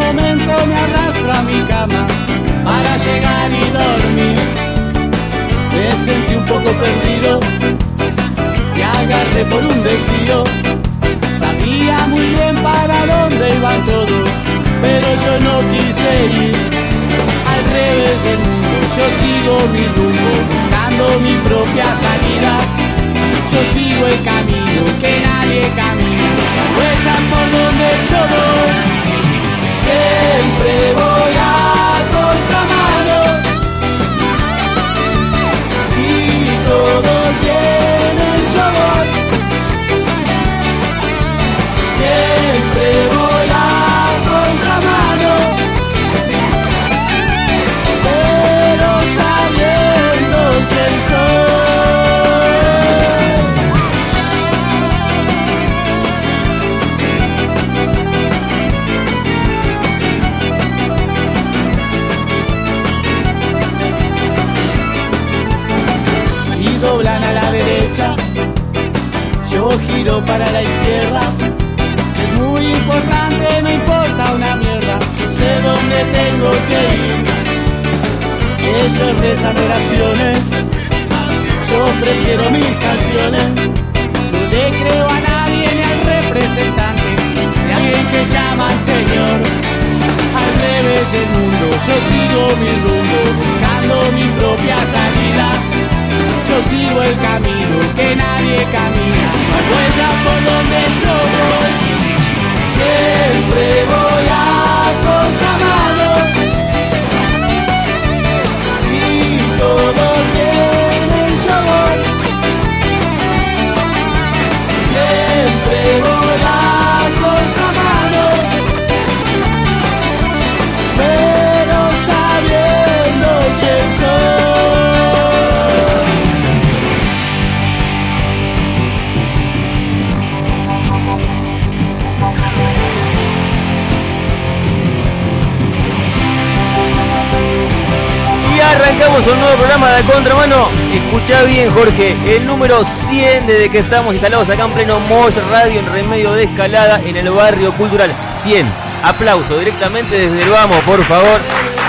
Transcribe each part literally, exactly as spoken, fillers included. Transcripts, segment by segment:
momento me arrastro a mi cama para llegar y dormir. Me sentí un poco perdido, me agarré por un desvío. Sabía muy bien para dónde iban todos, pero yo no quise ir. Al revés del mundo yo sigo mi rumbo, buscando mi propia salida. Yo sigo el camino que nadie camina, las huellas por donde yo voy. Siempre voy a contramano. Si todos vienen yo voy. Siempre voy a contramano, pero sabiendo quién soy. Si doblan a la derecha, yo giro para la izquierda. Muy importante, me importa una mierda, yo sé dónde tengo que ir. Ellos rezan oraciones, yo prefiero mis canciones. No le creo a nadie ni al representante de alguien que llama al Señor. Al revés del mundo, yo sigo mi rumbo, buscando mi propia salida. Yo sigo el camino que nadie camina, las huellas por donde yo voy. Siempre voy a contramano. Si todos vienen yo voy. Siempre voy a contramano, pero sabiendo quién soy. Arrancamos un nuevo programa de Contramano. Escuchá bien, Jorge, el número cien desde que estamos instalados acá en pleno Moss Radio en Remedio de Escalada en el barrio cultural. cien. Aplauso directamente desde el vamos, por favor.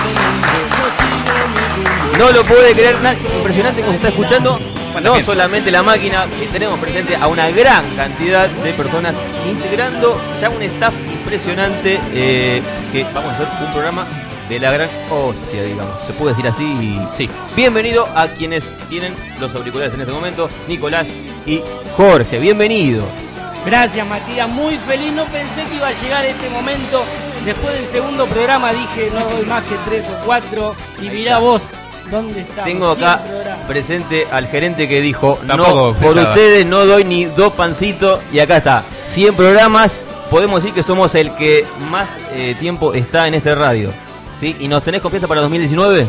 No lo puede creer, impresionante como se está escuchando. No solamente la máquina, tenemos presente a una gran cantidad de personas integrando ya un staff impresionante, eh, que vamos a hacer un programa de la gran hostia, digamos. ¿Se puede decir así? Sí. Bienvenido a quienes tienen los auriculares en este momento, Nicolás y Jorge. Bienvenido. Gracias, Matías. Muy feliz. No pensé que iba a llegar este momento. Después del segundo programa dije, no doy más que tres o cuatro. Y mirá vos, ¿dónde estamos? Tengo acá presente al gerente que dijo, Tampoco no, por pesada. ustedes no doy ni dos pancitos. Y acá está, cien programas. Podemos decir que somos el que más eh, tiempo está en este radio. ¿Sí? ¿Y nos tenés confianza para dos mil diecinueve?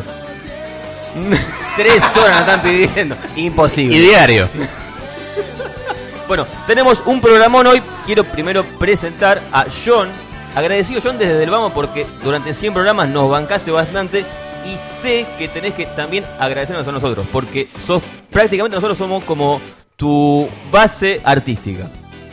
Tres horas nos están pidiendo. Imposible. Y diario. Bueno, tenemos un programón hoy. Quiero primero presentar a John. Agradecido, John, desde el vamos porque durante cien programas nos bancaste bastante. Y sé que tenés que también agradecernos a nosotros, porque sos prácticamente nosotros somos como tu base artística.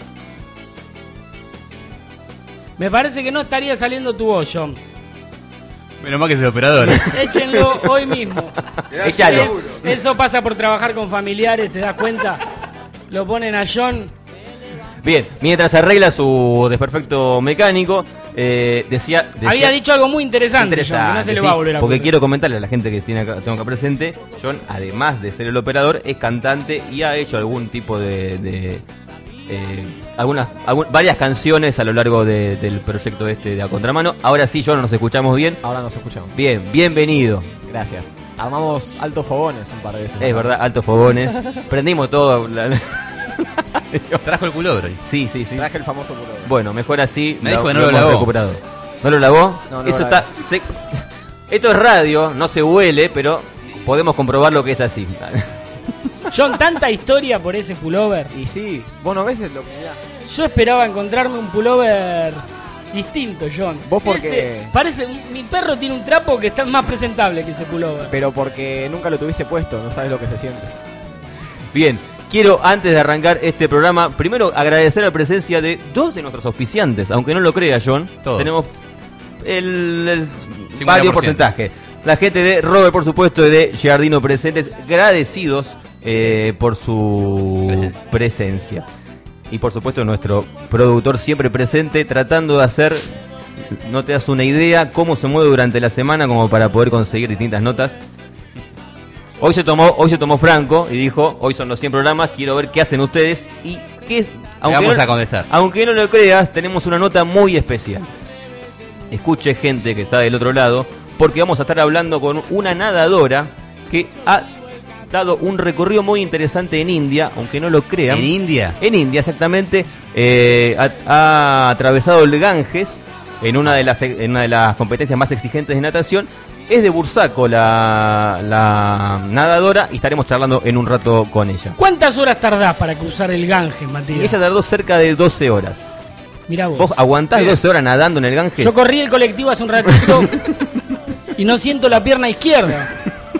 Me parece que no estaría saliendo tu voz, John. Menos mal que es el operador. Échenlo hoy mismo. Échalo. Es- eso pasa por trabajar con familiares, ¿te das cuenta? Lo ponen a John. Bien, mientras arregla su desperfecto mecánico, eh, decía, decía... Había dicho algo muy interesante, Interesante, John, que no se le sí, va a volver a porque ocurrir. quiero comentarle a la gente que tiene acá, tengo acá presente, John, además de ser el operador, es cantante y ha hecho algún tipo de... de eh, algunas algún, varias canciones a lo largo de, del proyecto este de A Contramano. Ahora sí, John, nos escuchamos bien. Ahora nos escuchamos. Bien, bienvenido. Gracias. Armamos altos fogones un par de veces. Es verdad, altos fogones. Prendimos todo. la- Trajo el culobro. Sí, sí, sí. Traje el famoso pullover. Bueno, mejor así. Me dijo que no lo hemos lavó. recuperado. ¿No lo lavó? No, no Eso lo está. se- Esto es radio, no se huele, pero podemos comprobar lo que es así. John, tanta historia por ese pullover. Y sí, vos no ves lo que mirá. Yo esperaba encontrarme un pullover distinto, John. Vos porque- Ese- parece, mi perro tiene un trapo que está más presentable que ese pullover. Pero porque nunca lo tuviste puesto, no sabes lo que se siente. Bien, quiero antes de arrancar este programa, primero agradecer la presencia de dos de nuestros auspiciantes, aunque no lo crea, John. Todos. Tenemos el, el cincuenta por ciento. varios porcentajes. La gente de Robert, por supuesto, y de Giardino presentes, agradecidos eh, por su Presencia. presencia. Y por supuesto nuestro productor siempre presente, tratando de hacer, no te das una idea, cómo se mueve durante la semana como para poder conseguir distintas notas. Hoy se tomó, hoy se tomó Franco y dijo, hoy son los cien programas, quiero ver qué hacen ustedes y qué es... Vamos no, a contestar. Aunque no lo creas, tenemos una nota muy especial. Escuche, gente que está del otro lado, porque vamos a estar hablando con una nadadora que ha dado un recorrido muy interesante en India, aunque no lo crean. ¿En India? En India, exactamente. Eh, ha, ha atravesado el Ganges en una de las en una de las competencias más exigentes de natación. Es de Bursaco la, la nadadora y estaremos charlando en un rato con ella. ¿Cuántas horas tardás para cruzar el Ganges, Matías? Ella tardó cerca de doce horas. Mirá vos. ¿Vos aguantás Bien. doce horas nadando en el Ganges? Yo corrí el colectivo hace un ratito y no siento la pierna izquierda.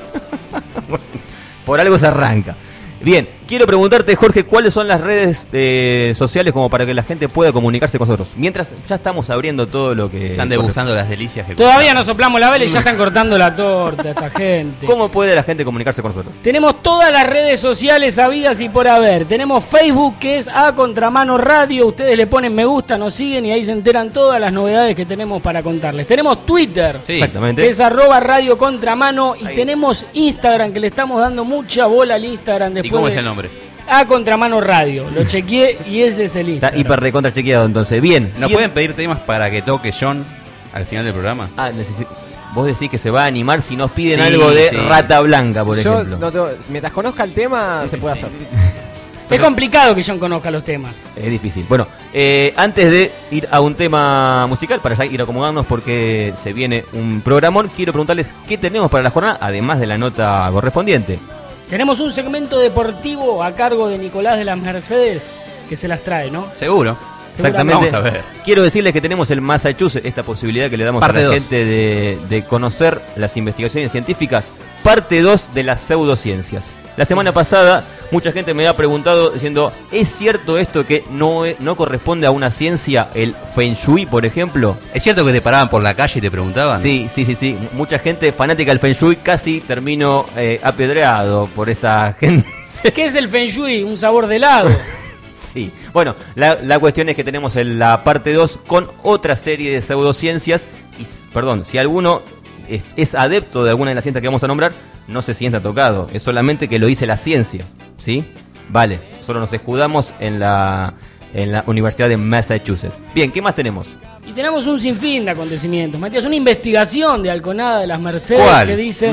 Por algo se arranca. Bien, quiero preguntarte, Jorge, ¿cuáles son las redes eh, sociales como para que la gente pueda comunicarse con nosotros? Mientras ya estamos abriendo todo lo que... Están degustando las delicias que Todavía no soplamos la vela y ya están cortando la torta esta gente. ¿Cómo puede la gente comunicarse con nosotros? Tenemos todas las redes sociales habidas y por haber. Tenemos Facebook, que es A Contramano Radio. Ustedes le ponen me gusta, nos siguen y ahí se enteran todas las novedades que tenemos para contarles. Tenemos Twitter, Sí. Exactamente. que es arroba Radio Contramano. Y Ahí. tenemos Instagram, que le estamos dando mucha bola al Instagram. ¿Y Después cómo es de el nombre? A Contramano Radio. Lo chequeé y ese es el Está Instagram. hiper recontra chequeado, entonces. Bien. ¿Nos cien- pueden pedir temas para que toque John al final del programa? Ah, necesi- vos decís que se va a animar si nos piden Sí, algo de sí. Rata Blanca, por Yo ejemplo. no tengo- mientras conozca el tema, se puede hacer. Es complicado que John conozca los temas. Es difícil. Bueno, eh, antes de ir a un tema musical, para ya ir acomodándonos porque se viene un programón, quiero preguntarles qué tenemos para la jornada, además de la nota correspondiente. Tenemos un segmento deportivo a cargo de Nicolás de las Mercedes que se las trae, ¿no? Seguro. Exactamente. Vamos a ver. Quiero decirles que tenemos el Massachusetts, esta posibilidad que le damos Parte a la dos. gente de, de conocer las investigaciones científicas. Parte dos de las pseudociencias. La semana pasada mucha gente me ha preguntado diciendo, ¿es cierto esto que no, es- no corresponde a una ciencia, el Feng Shui, por ejemplo? ¿Es cierto que te paraban por la calle y te preguntaban? Sí, sí, sí, sí. Mucha gente fanática del Feng Shui casi terminó eh, apedreado por esta gente. ¿Qué es el Feng Shui? Un sabor de helado. Sí, bueno, la, la cuestión es que tenemos en la parte dos con otra serie de pseudociencias. Y, s- perdón, si alguno es, es adepto de alguna de las ciencias que vamos a nombrar, no se sienta tocado. Es solamente que lo dice la ciencia, ¿sí? Vale, solo nos escudamos en la, en la Universidad de Massachusetts. Bien, ¿qué más tenemos? Y tenemos un sinfín de acontecimientos. Matías, una investigación de Alconada de las Mercedes ¿Cuál? que dicen...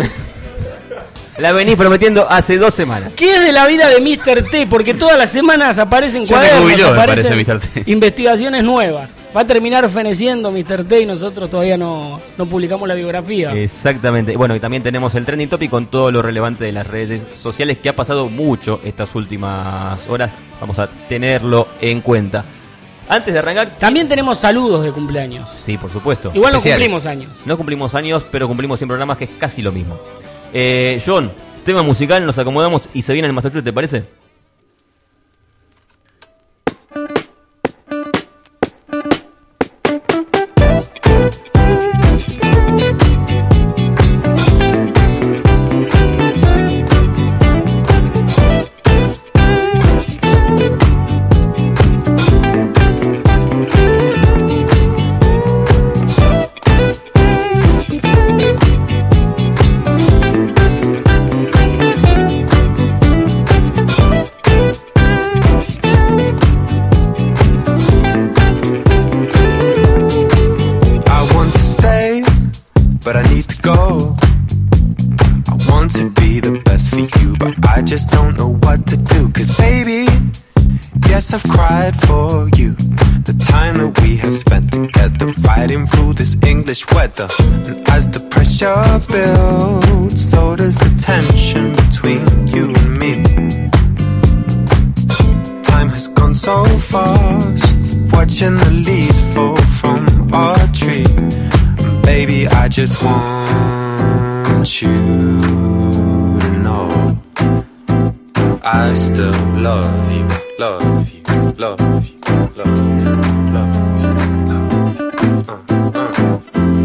La venís prometiendo hace dos semanas. ¿Qué es de la vida de mister T? Porque todas las semanas aparecen Ya se cuadernos, jubiló, me aparecen parece, mister T. investigaciones nuevas. Va a terminar feneciendo mister T y nosotros todavía no, no publicamos la biografía. Exactamente. Bueno, y también tenemos el trending topic con todo lo relevante de las redes sociales que ha pasado mucho estas últimas horas. Vamos a tenerlo en cuenta. Antes de arrancar... También tenemos saludos de cumpleaños. Sí, por supuesto. Igual no Especiales. cumplimos años. No cumplimos años, pero cumplimos cien programas, que es casi lo mismo. Eh, John, tema musical, nos acomodamos y se viene el Massachusetts, ¿te parece? I want to stay, but I need to go. I want to be the best for you, but I just don't know what to do. Cause baby, yes, I've cried for you. The time that we have spent together, riding through this English weather. And as the pressure builds, so does the tension between you and me. Time has gone so fast, watching the leaves fall from our tree. And baby, I just want you to know I still love you, love you, love you, love you, love you, love you. Uh, uh.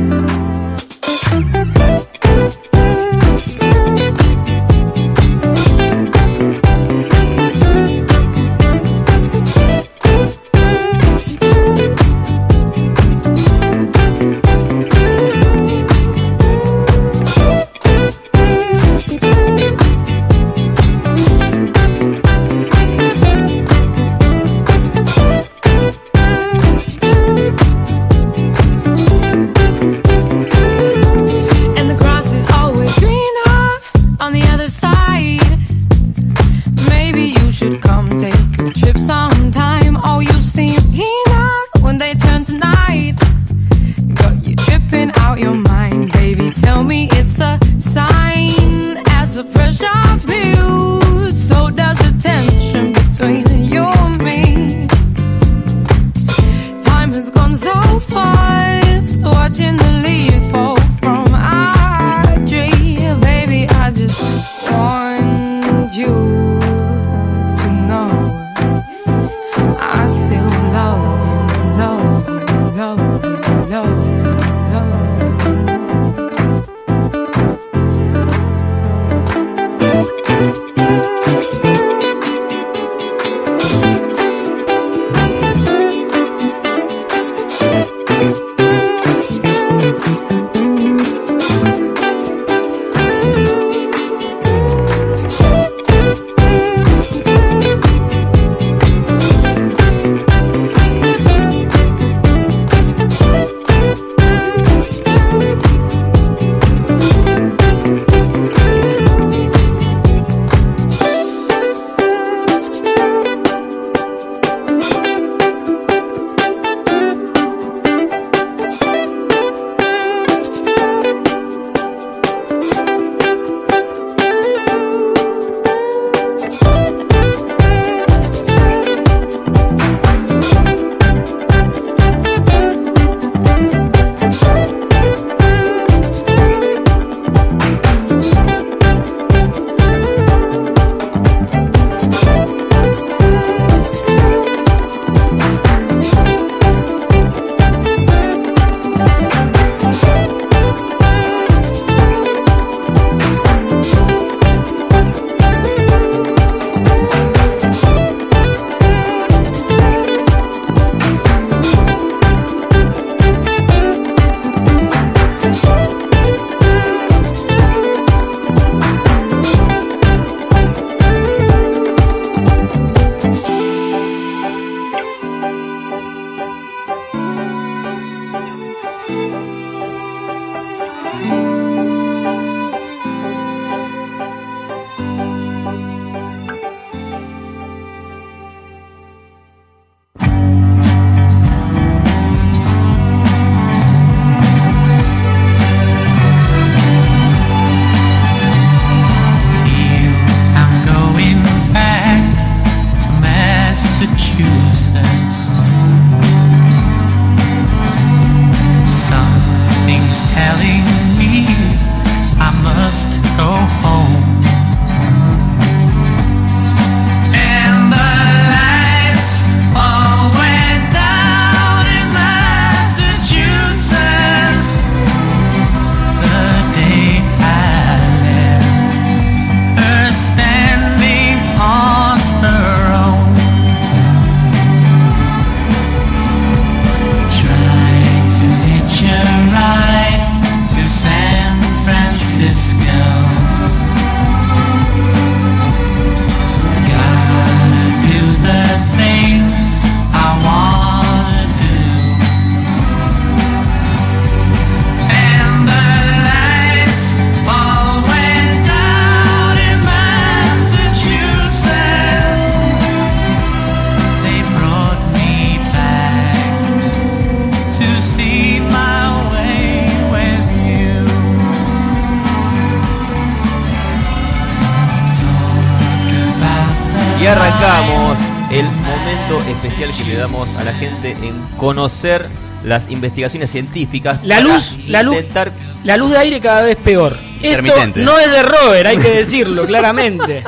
el momento especial que le damos a la gente en conocer las investigaciones científicas. La luz, la luz, intentar... la luz de aire cada vez peor. Esto no es de Robert, hay que decirlo claramente.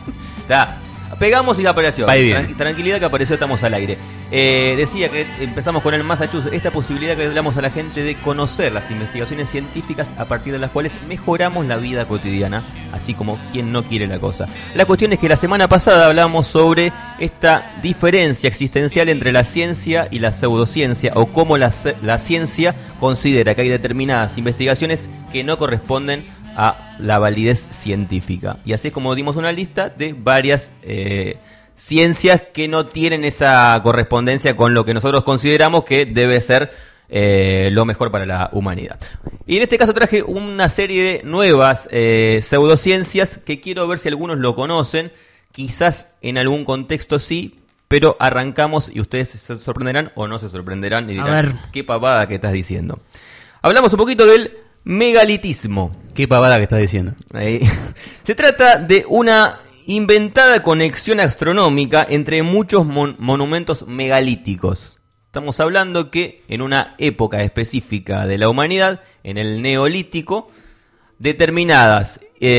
Está. Pegamos y la apareció. Tran- tranquilidad que apareció, estamos al aire. Eh, decía que empezamos con el Massachusetts, esta posibilidad que le damos a la gente de conocer las investigaciones científicas a partir de las cuales mejoramos la vida cotidiana, así como quien no quiere la cosa. La cuestión es que la semana pasada hablamos sobre esta diferencia existencial entre la ciencia y la pseudociencia, o cómo la, la ciencia considera que hay determinadas investigaciones que no corresponden a la validez científica. Y así es como dimos una lista de varias eh, ciencias que no tienen esa correspondencia con lo que nosotros consideramos que debe ser eh, lo mejor para la humanidad. Y en este caso traje una serie de nuevas eh, pseudociencias que quiero ver si algunos lo conocen, quizás en algún contexto sí, pero arrancamos y ustedes se sorprenderán o no se sorprenderán y dirán, qué pavada que estás diciendo. Hablamos un poquito del megalitismo. Qué pavada que estás diciendo. Ahí. Se trata de una inventada conexión astronómica entre muchos mon- monumentos megalíticos. Estamos hablando que en una época específica de la humanidad, en el Neolítico, determinadas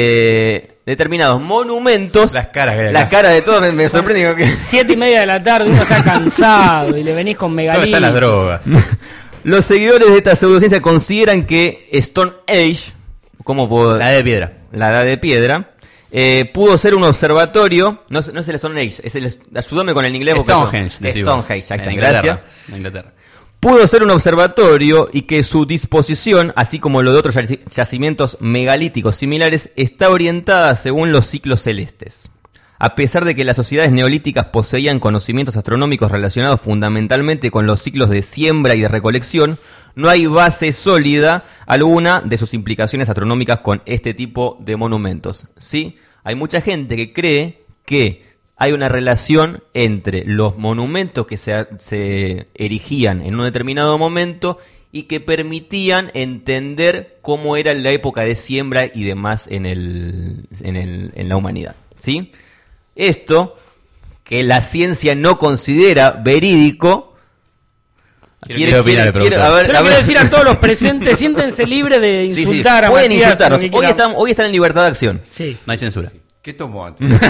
eh, determinados monumentos, Las caras que hay las acá. caras de todos me, me sorprende que Siete y media de la tarde, uno está cansado y le venís con ¿Dónde megalítico. están las drogas? los seguidores de esta pseudociencia consideran que Stone Age, ¿cómo puedo? La de piedra. La edad de piedra, eh, pudo ser un observatorio. No, es- no es el Stone Age, es el, ayúdame con el inglés. porque Stonehenge, eso- decís Stonehenge, vos. ahí está, En gracias. Inglaterra, en Inglaterra. Pudo ser un observatorio y que su disposición, así como lo de otros yaci- yacimientos megalíticos similares, está orientada según los ciclos celestes. A pesar de que las sociedades neolíticas poseían conocimientos astronómicos relacionados fundamentalmente con los ciclos de siembra y de recolección, no hay base sólida alguna de sus implicaciones astronómicas con este tipo de monumentos. ¿Sí? Hay mucha gente que cree que hay una relación entre los monumentos que se, se erigían en un determinado momento y que permitían entender cómo era la época de siembra y demás en, el, en, el, en la humanidad. ¿Sí? Esto, que la ciencia no considera verídico... Quiero- quiero opinar el productor. a ver, Yo le a quiero ver. decir a todos los presentes, siéntense libres de Sí, sí, insultar a pueden Matías. insultarnos. lo que Hoy quieran. están, hoy están en libertad de acción. Sí. No hay censura. ¿Qué tomó antes? Está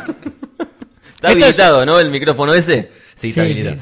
Esto habilitado, ¿no? El micrófono ese. Sí, está Sí, habilitado.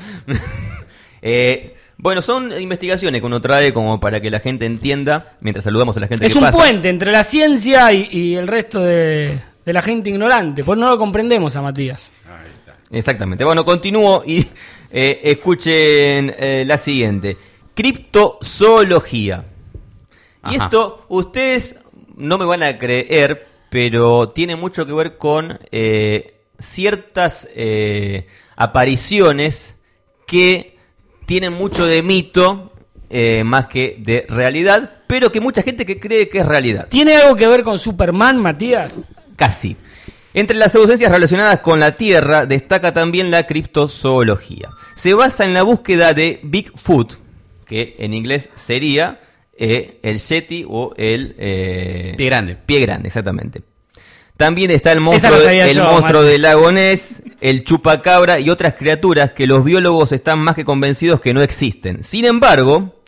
eh, bueno, son investigaciones que uno trae como para que la gente entienda, mientras saludamos a la gente Es que un pasa. puente entre la ciencia y, y el resto de, de la gente ignorante. Pues no lo comprendemos a Matías. Ahí está. Exactamente. Bueno, continúo y eh, escuchen eh, la siguiente. Criptozoología. Y Ajá. esto, ustedes no me van a creer, pero tiene mucho que ver con eh, ciertas eh, apariciones que tienen mucho de mito eh, más que de realidad, pero que mucha gente que cree que es realidad. ¿Tiene algo que ver con Superman, Matías? Casi. Entre las pseudociencias relacionadas con la Tierra destaca también la criptozoología. Se basa en la búsqueda de Bigfoot, que en inglés sería eh, el Yeti o el... eh, Pie grande. Pie grande, exactamente. También está el Esa monstruo, la de- sabía el yo, monstruo Martín. del lago Ness, el chupacabra y otras criaturas que los biólogos están más que convencidos que no existen. Sin embargo,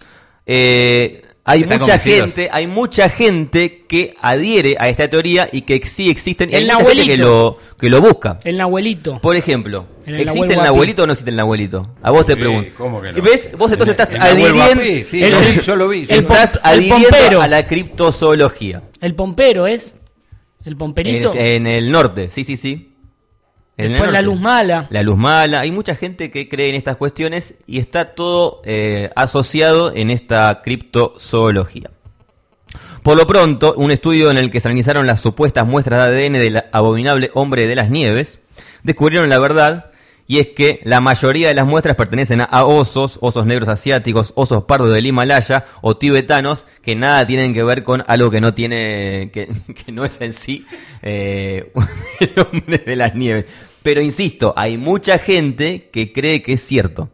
eh, hay ¿Están mucha convencidos? gente, hay mucha gente que adhiere a esta teoría y que sí existen. Y hay El mucha gente que Nahuelito. lo, que lo busca. El Nahuelito. Por ejemplo, El ¿existe Nahuel el Guapi. Nahuelito o no existe el Nahuelito? A vos te Sí, pregunto. ¿cómo que no? ¿Ves? Vos entonces estás El Nahuel adhiriendo, Guapi, sí, el- lo vi, yo lo vi. yo el lo vi. estás pom- el adhiriendo pompero. a la criptozoología. El pompero es. El pomperito. En, en el norte, sí, sí, sí. En el Después la norte. luz mala. La luz mala. Hay mucha gente que cree en estas cuestiones y está todo eh, asociado en esta criptozoología. Por lo pronto, un estudio en el que se analizaron las supuestas muestras de A D N del abominable hombre de las nieves, descubrieron la verdad, y es que la mayoría de las muestras pertenecen a, a osos, osos negros asiáticos, osos pardos del Himalaya o tibetanos, que nada tienen que ver con algo que no tiene, que, que no es en sí eh, el hombre de las nieves. Pero insisto, hay mucha gente que cree que es cierto.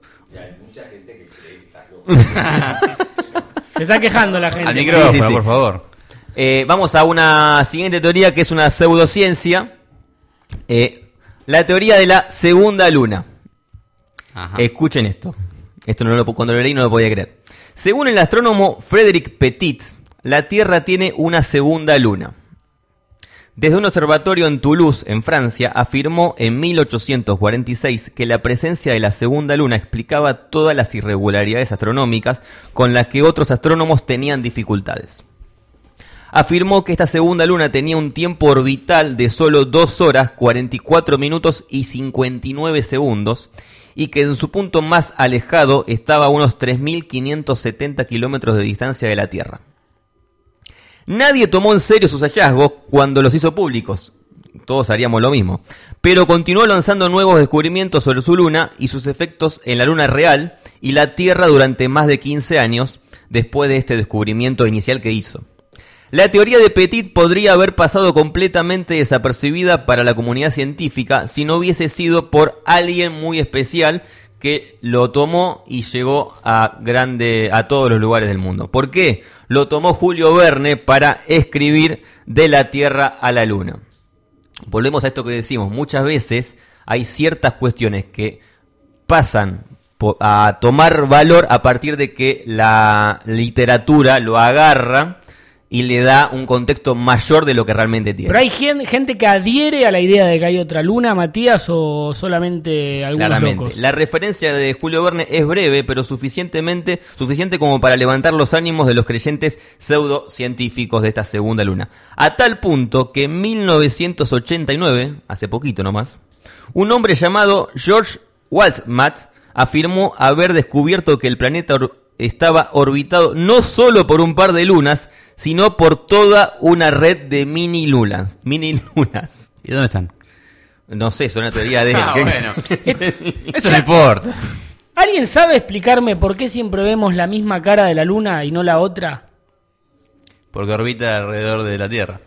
Se está quejando la gente. Al Sí, micrófono, sí, sí. por favor. Eh, vamos a una siguiente teoría que es una pseudociencia. Eh, La teoría de la segunda luna. Ajá. Escuchen esto. Esto no lo, cuando lo leí no lo podía creer. Según el astrónomo Frédéric Petit, la Tierra tiene una segunda luna. Desde un observatorio en Toulouse, en Francia, afirmó en mil ochocientos cuarenta y seis que la presencia de la segunda luna explicaba todas las irregularidades astronómicas con las que otros astrónomos tenían dificultades. Afirmó que esta segunda luna tenía un tiempo orbital de solo dos horas, cuarenta y cuatro minutos y cincuenta y nueve segundos, y que en su punto más alejado estaba a unos tres mil quinientos setenta kilómetros de distancia de la Tierra. Nadie tomó en serio sus hallazgos cuando los hizo públicos. Todos haríamos lo mismo. Pero continuó lanzando nuevos descubrimientos sobre su luna y sus efectos en la luna real y la Tierra durante más de quince años después de este descubrimiento inicial que hizo. La teoría de Petit podría haber pasado completamente desapercibida para la comunidad científica si no hubiese sido por alguien muy especial que lo tomó y llegó a grande a todos los lugares del mundo. ¿Por qué? Lo tomó Julio Verne para escribir De la Tierra a la Luna. Volvemos a esto que decimos, muchas veces hay ciertas cuestiones que pasan a tomar valor a partir de que la literatura lo agarra y le da un contexto mayor de lo que realmente tiene. Pero hay gen- gente que adhiere a la idea de que hay otra luna, Matías, o solamente algunos Claramente. locos. La referencia de Julio Verne es breve, pero suficientemente suficiente como para levantar los ánimos de los creyentes pseudocientíficos de esta segunda luna. A tal punto que en mil novecientos ochenta y nueve, hace poquito nomás, un hombre llamado George Waltmat afirmó haber descubierto que el planeta or- estaba orbitado no solo por un par de lunas, sino por toda una red de mini lunas. Mini lunas. ¿Y dónde están? No sé, es una teoría de él. Ah, ¿Qué? bueno. Eso no importa. ¿Alguien sabe explicarme por qué siempre vemos la misma cara de la luna y no la otra? Porque orbita alrededor de la Tierra.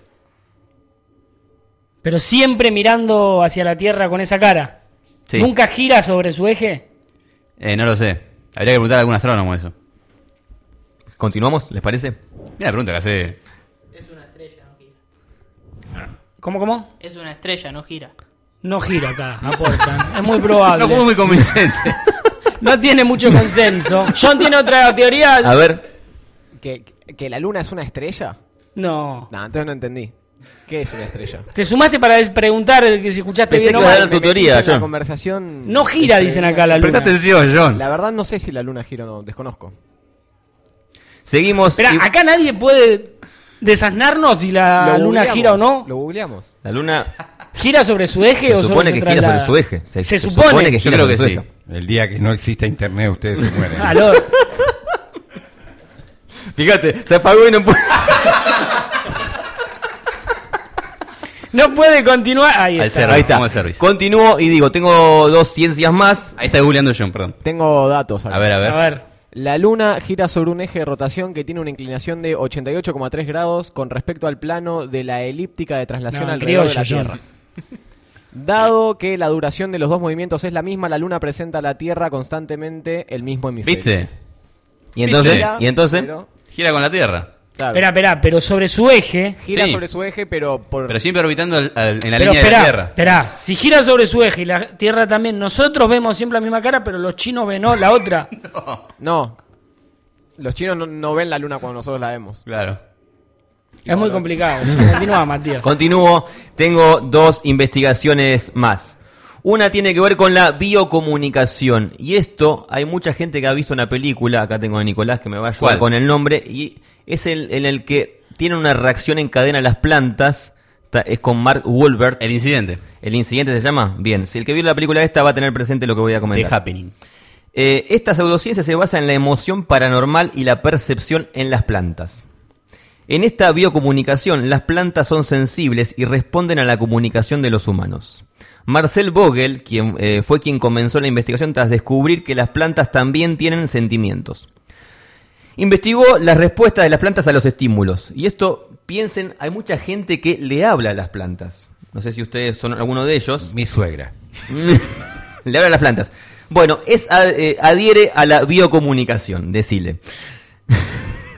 Pero siempre mirando hacia la Tierra con esa cara. Sí. ¿Nunca gira sobre su eje? Eh, no lo sé. Habría que preguntar a algún astrónomo eso. ¿Continuamos? ¿Les parece? Mira la pregunta que hace. Es una estrella, no gira. ¿Cómo, cómo? Es una estrella, no gira. No gira acá, aportan. Es muy probable. No fue muy convincente. No tiene mucho consenso. John tiene otra teoría. A ver. ¿Que, ¿Que la luna es una estrella? No. No, entonces no entendí. ¿Qué es una estrella? Te sumaste para des- preguntar que si escuchaste Pensé bien o que iba a mal. dar tu Me metí teoría, en la John. conversación. No gira, entre dicen líneas. acá la luna. Presta atención, John. La verdad no sé si la luna gira o no, desconozco. Seguimos. Espera, y- acá nadie puede desasnarnos si la Lo luna googleamos, gira o no. Lo googleamos. La luna ¿Gira sobre su eje se o solo supone se que gira traslada? sobre su eje. Se, Se se supone. que Yo gira creo sobre que su sí. eje. El día que no exista internet, ustedes se mueren. Aló. Fíjate, se apagó y no puede. No puede continuar. Ahí Al está. cerro. Ahí está. Vamos al service. Continúo y digo, tengo dos ciencias más. Ahí está googleando John, perdón. Tengo datos acá. A ver, a ver. A ver. La luna gira sobre un eje de rotación que tiene una inclinación de ochenta y ocho coma tres grados con respecto al plano de la elíptica de traslación No, el alrededor de la criollo, Tierra. Dado que la duración de los dos movimientos es la misma, la luna presenta a la Tierra constantemente el mismo hemisferio. ¿Viste? Y entonces, Gira, y entonces, pero- Gira con la Tierra. claro, Espera, espera, pero sobre su eje. gira Sí. sobre su eje, pero por Pero siempre orbitando al- al- en la Pero línea de la espera, Tierra. espera. Si gira sobre su eje y la Tierra también, nosotros vemos siempre la misma cara, pero los chinos ven ¿no? la otra. No. Los chinos no, no ven la luna cuando nosotros la vemos. Claro. Es muy complicado. Continúa, Matías. continúo. Tengo dos investigaciones más. Una tiene que ver con la biocomunicación. Y esto, hay mucha gente que ha visto una película, acá tengo a Nicolás que me va a ayudar ¿Cuál? con el nombre, y es el en el que tienen una reacción en cadena las plantas. Está- es con Mark Wahlberg. El incidente. ¿El incidente se llama? Bien, si el que vio la película esta va a tener presente lo que voy a The comentar. Happening. Eh, esta pseudociencia se basa en la emoción paranormal y la percepción en las plantas. En esta biocomunicación, las plantas son sensibles y responden a la comunicación de los humanos. Marcel Vogel, quien eh, fue quien comenzó la investigación tras descubrir que las plantas también tienen sentimientos. Investigó las respuestas de las plantas a los estímulos. Y esto, piensen, hay mucha gente que le habla a las plantas. No sé si ustedes son alguno de ellos. Mi suegra. Le habla a las plantas. Bueno, es ad- eh, adhiere a la biocomunicación, decile.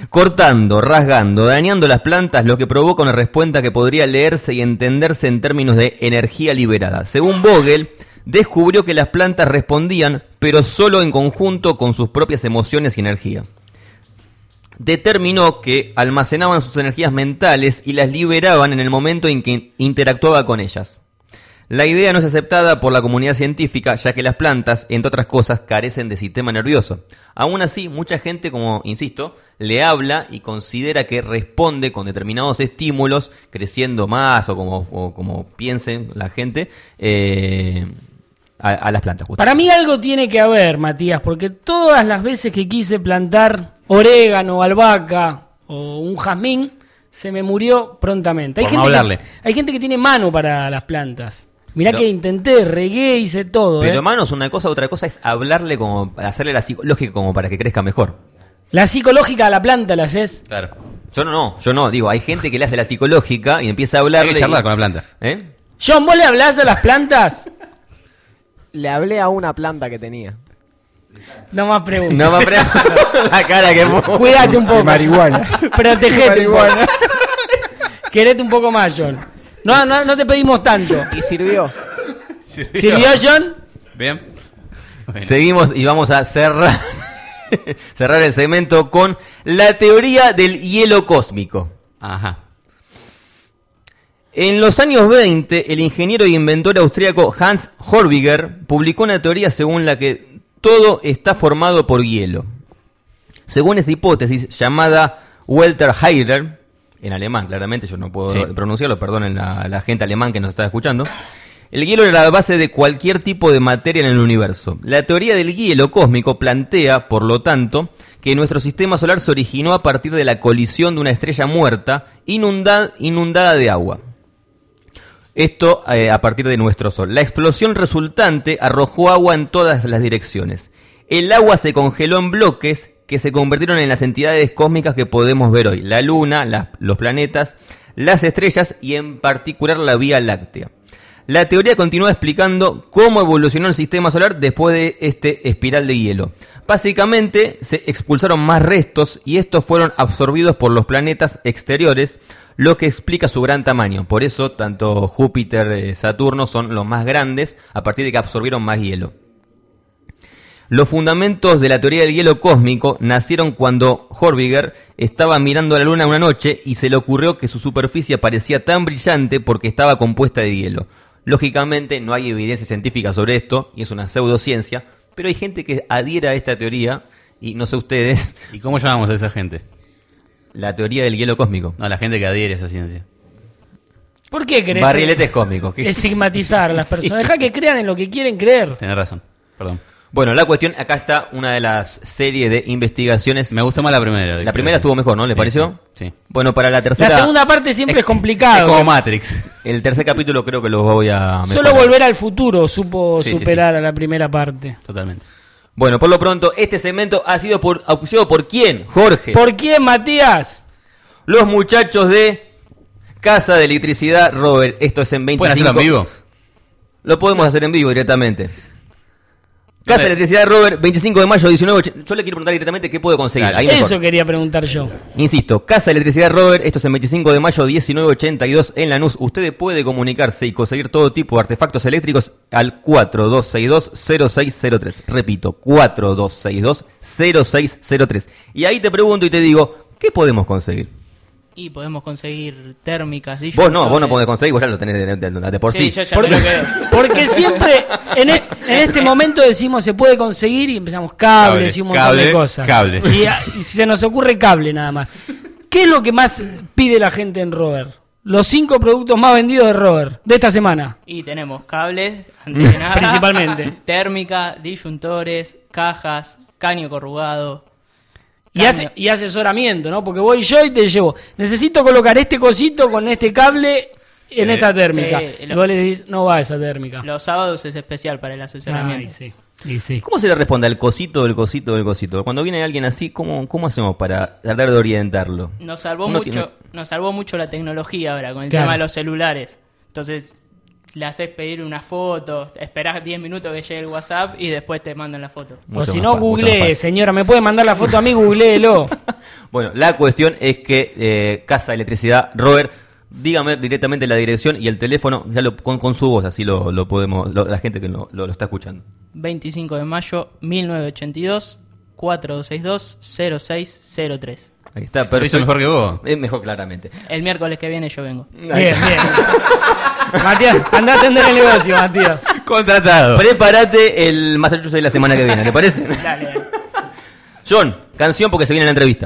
cortando, rasgando, dañando las plantas, lo que provoca una respuesta que podría leerse y entenderse en términos de energía liberada. Según Vogel, descubrió que las plantas respondían, pero solo en conjunto con sus propias emociones y energía. Determinó que almacenaban sus energías mentales y las liberaban en el momento en que interactuaba con ellas. La idea no es aceptada por la comunidad científica, ya que las plantas, entre otras cosas, carecen de sistema nervioso. Aún así, mucha gente, como insisto, le habla y considera que responde con determinados estímulos, creciendo más o como, o como piensen la gente, eh, a, a las plantas. Justamente. Para mí algo tiene que haber, Matías, porque todas las veces que quise plantar orégano, albahaca o un jazmín, se me murió prontamente. Hay, Por gente, no hablarle. que, hay gente que tiene mano para las plantas. Mirá Pero- que intenté, regué, hice todo. Pero ¿eh? manos, una cosa, otra cosa es hablarle como, hacerle la psicológica como para que crezca mejor. La psicológica a la planta la haces. Claro. Yo no, no, yo no, digo, hay gente que le hace la psicológica y empieza a hablarle. Hay que charlar y- con la planta. ¿Eh? John, ¿vos le hablás a las plantas? Le hablé a una planta que tenía. No más preguntas. No me la cara que puso. Cuídate un poco. Marihuana. Protegete un poco. Querete un poco más, John. No, no, no te pedimos tanto. Y sirvió. ¿Sirvió, John? Bien. Bueno. Seguimos y vamos a cerrar cerrar el segmento con la teoría del hielo cósmico. Ajá. En los años veinte, el ingeniero y inventor austríaco Hans Horbiger publicó una teoría según la que todo está formado por hielo. Según esta hipótesis, llamada Welterheider, en alemán, claramente, yo no puedo Sí. pronunciarlo, perdonen la, la gente alemán que nos está escuchando. El hielo era la base de cualquier tipo de materia en el universo. La teoría del hielo cósmico plantea, por lo tanto, que nuestro sistema solar se originó a partir de la colisión de una estrella muerta inunda- inundada de agua. Esto eh, a partir de nuestro Sol. La explosión resultante arrojó agua en todas las direcciones. El agua se congeló en bloques que se convirtieron en las entidades cósmicas que podemos ver hoy. La Luna, la- los planetas, las estrellas y en particular la Vía Láctea. La teoría continúa explicando cómo evolucionó el sistema solar después de este espiral de hielo. Básicamente se expulsaron más restos y estos fueron absorbidos por los planetas exteriores, lo que explica su gran tamaño. Por eso tanto Júpiter y Saturno son los más grandes a partir de que absorbieron más hielo. Los fundamentos de la teoría del hielo cósmico nacieron cuando Horbiger estaba mirando a la Luna una noche y se le ocurrió que su superficie parecía tan brillante porque estaba compuesta de hielo. Lógicamente no hay evidencia científica sobre esto y es una pseudociencia, pero hay gente que adhiere a esta teoría y no sé ustedes, ¿Y cómo llamamos a esa gente? la teoría del hielo cósmico. No, la gente que adhiere a esa ciencia. ¿Por qué querés Barriletes cósmicos. ¿Qué- estigmatizar a las Sí. personas? Deja que crean en lo que quieren creer. Tenés razón. Perdón. Bueno, la cuestión, acá está una de las series de investigaciones. Me gustó más la primera. La primera estuvo mejor, ¿no? ¿Le Sí, pareció? Sí. sí. Bueno, para la La tercera... segunda parte siempre es Es complicado. como Matrix. El tercer capítulo creo que lo voy a Solo mejorar. Volver al Futuro supo Sí, sí, superar a la primera parte. Totalmente. Bueno, por lo pronto, este segmento ha sido por, auspiciado por quién, Jorge. ¿Por quién, Matías? Los muchachos de Casa de Electricidad Robert. Esto es en veinticinco. ¿Pueden hacerlo en vivo? Lo podemos hacer en vivo directamente. Casa ¿Dónde? de Electricidad Robert, veinticinco de mayo, diecinueve ochenta. Yo le quiero preguntar directamente qué puedo conseguir. Dale. Ahí mejor. Eso quería preguntar yo. Insisto, Casa de Electricidad Robert, esto es en veinticinco de mayo, diecinueve ochenta y dos en Lanús. Usted puede comunicarse y conseguir todo tipo de artefactos eléctricos al cuatro dos seis dos cero seis cero tres. Repito, cuatro dos seis dos cero seis cero tres. Y ahí te pregunto y te digo, ¿qué podemos conseguir? Y podemos conseguir térmicas. Vos no, vos no podés conseguir, vos ya lo tenés de, de- de- de por sí. Sí, yo ya Por- me lo quedo. porque siempre en, e- en este momento decimos se puede conseguir y empezamos cables Cable, y un montón cable, de cosas. cable. Y, a- y se nos ocurre cable nada más. ¿Qué es lo que más pide la gente en Rover? Los cinco productos más vendidos de Rover de esta semana. Y tenemos cables, antenas, Principalmente. térmica, disyuntores, cajas, caño corrugado. Y, Caño. hace- y asesoramiento, ¿no? Porque voy yo y te llevo. Necesito colocar este cosito con este cable en Eh, esta térmica. sí, y lo- vos le decís, no va esa térmica. Los sábados es especial para el asesoramiento. Ay, sí. Y sí. ¿Cómo se le responde al cosito del cosito del cosito? Cuando viene alguien así, ¿cómo, cómo hacemos para tratar de orientarlo? Nos salvó Uno mucho, tiene- nos salvó mucho la tecnología ahora con el Claro. tema de los celulares. Entonces, le haces pedir una foto, esperás diez minutos que llegue el WhatsApp y después te mandan la foto. O si no, googlee, señora, ¿me puede mandar la foto a mí? Googleelo. Bueno, la cuestión es que eh, Casa de Electricidad, Robert, dígame directamente la dirección y el teléfono, ya lo, con, con su voz, así lo, lo podemos, lo, la gente que lo, lo, lo está escuchando. veinticinco de mayo mil novecientos ochenta y dos, cuatrocientos sesenta y dos, cero seis cero tres. Ahí está, pero hizo mejor que vos. Es mejor, claramente. El miércoles que viene yo vengo. Bien, bien. Matías, anda a atender el negocio, Matías. Contratado. Prepárate el Massachusetts de la semana que viene, ¿te parece? Dale, dale. John, canción porque se viene la entrevista.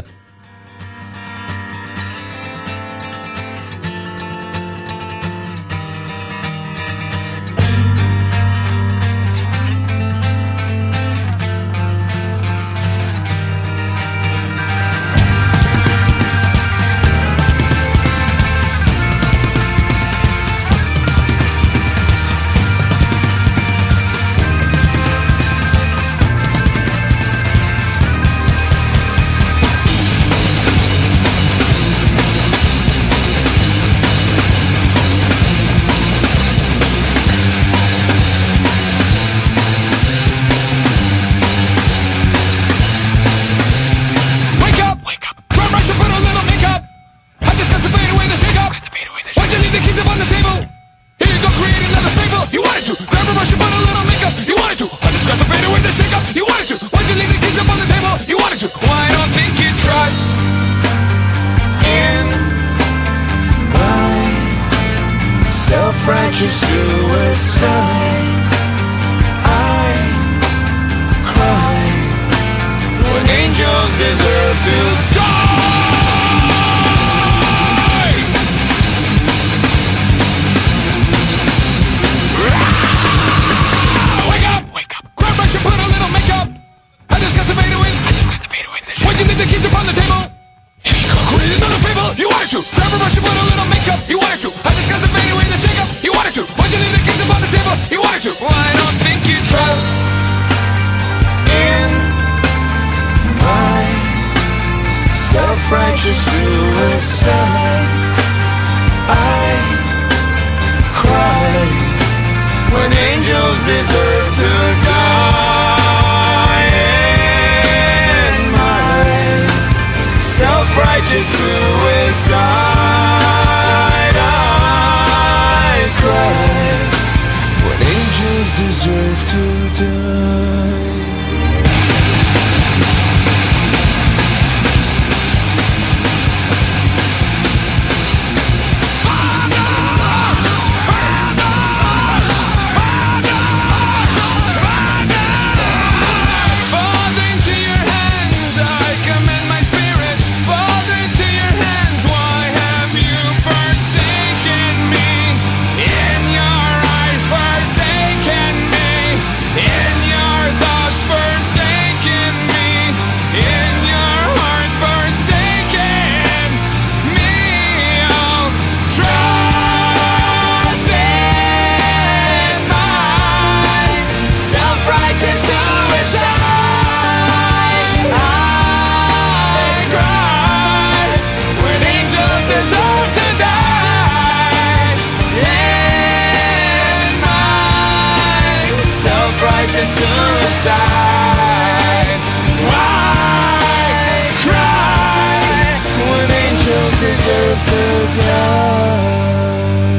Self-righteous suicide. I cry when angels deserve to die. Wake up, wake up. Grab brush and put a little makeup. I discuss the fade away. I discuss the fade away. Why'd you leave the keys upon the table? Here you go, create another fable. You wanted to. Grab a brush and put a little makeup. You wanted to. I discuss the fade away. The shake up. You wanted to. Why'd you leave the keys upon the table? You wanted to. Well, I don't think you trust in my self-righteous suicide. I cry when angels deserve to die. In my self-righteous suicide, I cry when angels deserve to die. Suicide. Why cry when angels deserve to die?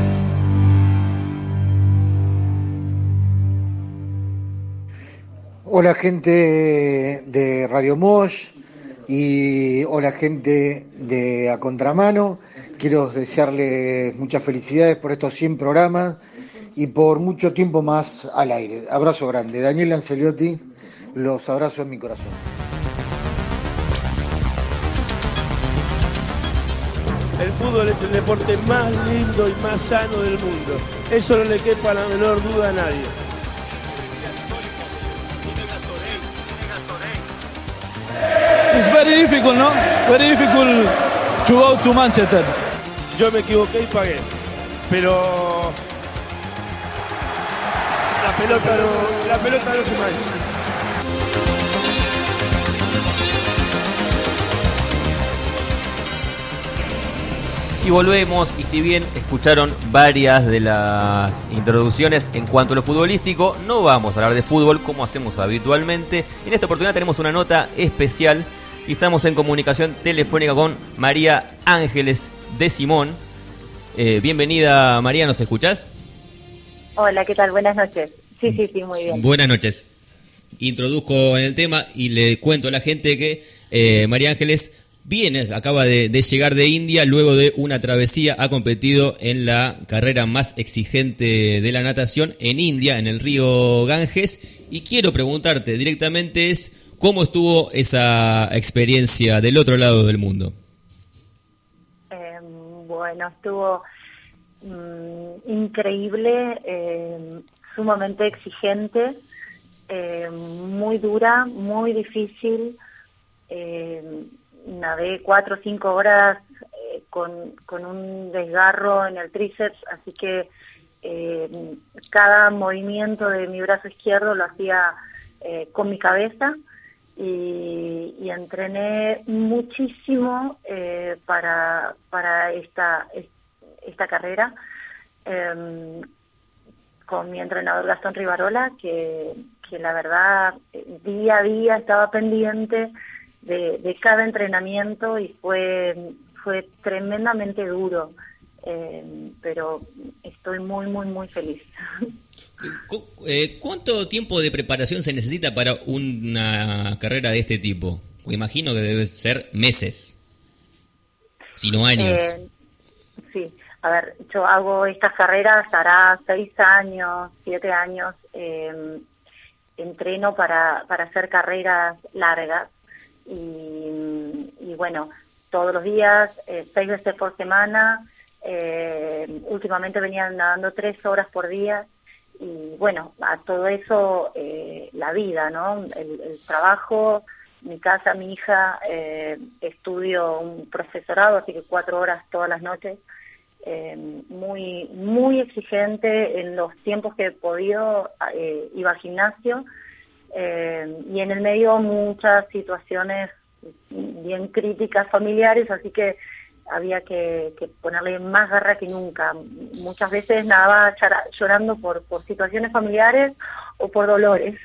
Hola gente de Radio Mosh y hola gente de A Contramano. Quiero desearles muchas felicidades por estos cien programas y por mucho tiempo más al aire. Abrazo grande. Daniel Anceliotti, los abrazo en mi corazón. El fútbol es el deporte más lindo y más sano del mundo. Eso no le quepa la menor duda a nadie. It's very difficult, no? Very difficult to go to Manchester. Yo me equivoqué y pagué, pero la pelota no, la pelota no se mancha. Y volvemos, y si bien escucharon varias de las introducciones en cuanto a lo futbolístico, no vamos a hablar de fútbol como hacemos habitualmente. En esta oportunidad tenemos una nota especial y estamos en comunicación telefónica con María Ángeles de Simón. Eh, bienvenida, María, ¿nos escuchás? Hola, ¿qué tal? Buenas noches. Sí, sí, sí, muy bien. Buenas noches. Introduzco en el tema y le cuento a la gente que eh, María Ángeles viene, acaba de, de llegar de India, luego de una travesía, ha competido en la carrera más exigente de la natación en India, en el río Ganges, y quiero preguntarte directamente es, ¿cómo estuvo esa experiencia del otro lado del mundo? Eh, bueno, estuvo mmm, increíble, eh, sumamente exigente, eh, muy dura, muy difícil, eh, nadé cuatro o cinco horas eh, con, con un desgarro en el tríceps, así que eh, cada movimiento de mi brazo izquierdo lo hacía eh, con mi cabeza y, y entrené muchísimo eh, para, para esta, esta carrera eh, con mi entrenador Gastón Rivarola, que, que la verdad día a día estaba pendiente De, de cada entrenamiento y fue fue tremendamente duro, eh, pero estoy muy, muy, muy feliz. ¿Cuánto tiempo de preparación se necesita para una carrera de este tipo? Porque imagino que debe ser meses, si no años. Eh, sí, a ver, yo hago estas carreras, hará seis años, siete años, eh, entreno para, para hacer carreras largas. Y, y bueno, todos los días, eh, seis veces por semana, eh, últimamente venían nadando tres horas por día y bueno, a todo eso eh, la vida, ¿no? El, el trabajo, mi casa, mi hija, eh, estudio un profesorado, así que cuatro horas todas las noches, eh, muy, muy exigente en los tiempos que he podido, eh, iba al gimnasio. Eh, y en el medio muchas situaciones bien críticas familiares, así que había que, que ponerle más garra que nunca. Muchas veces nadaba llorando por, por situaciones familiares o por dolores,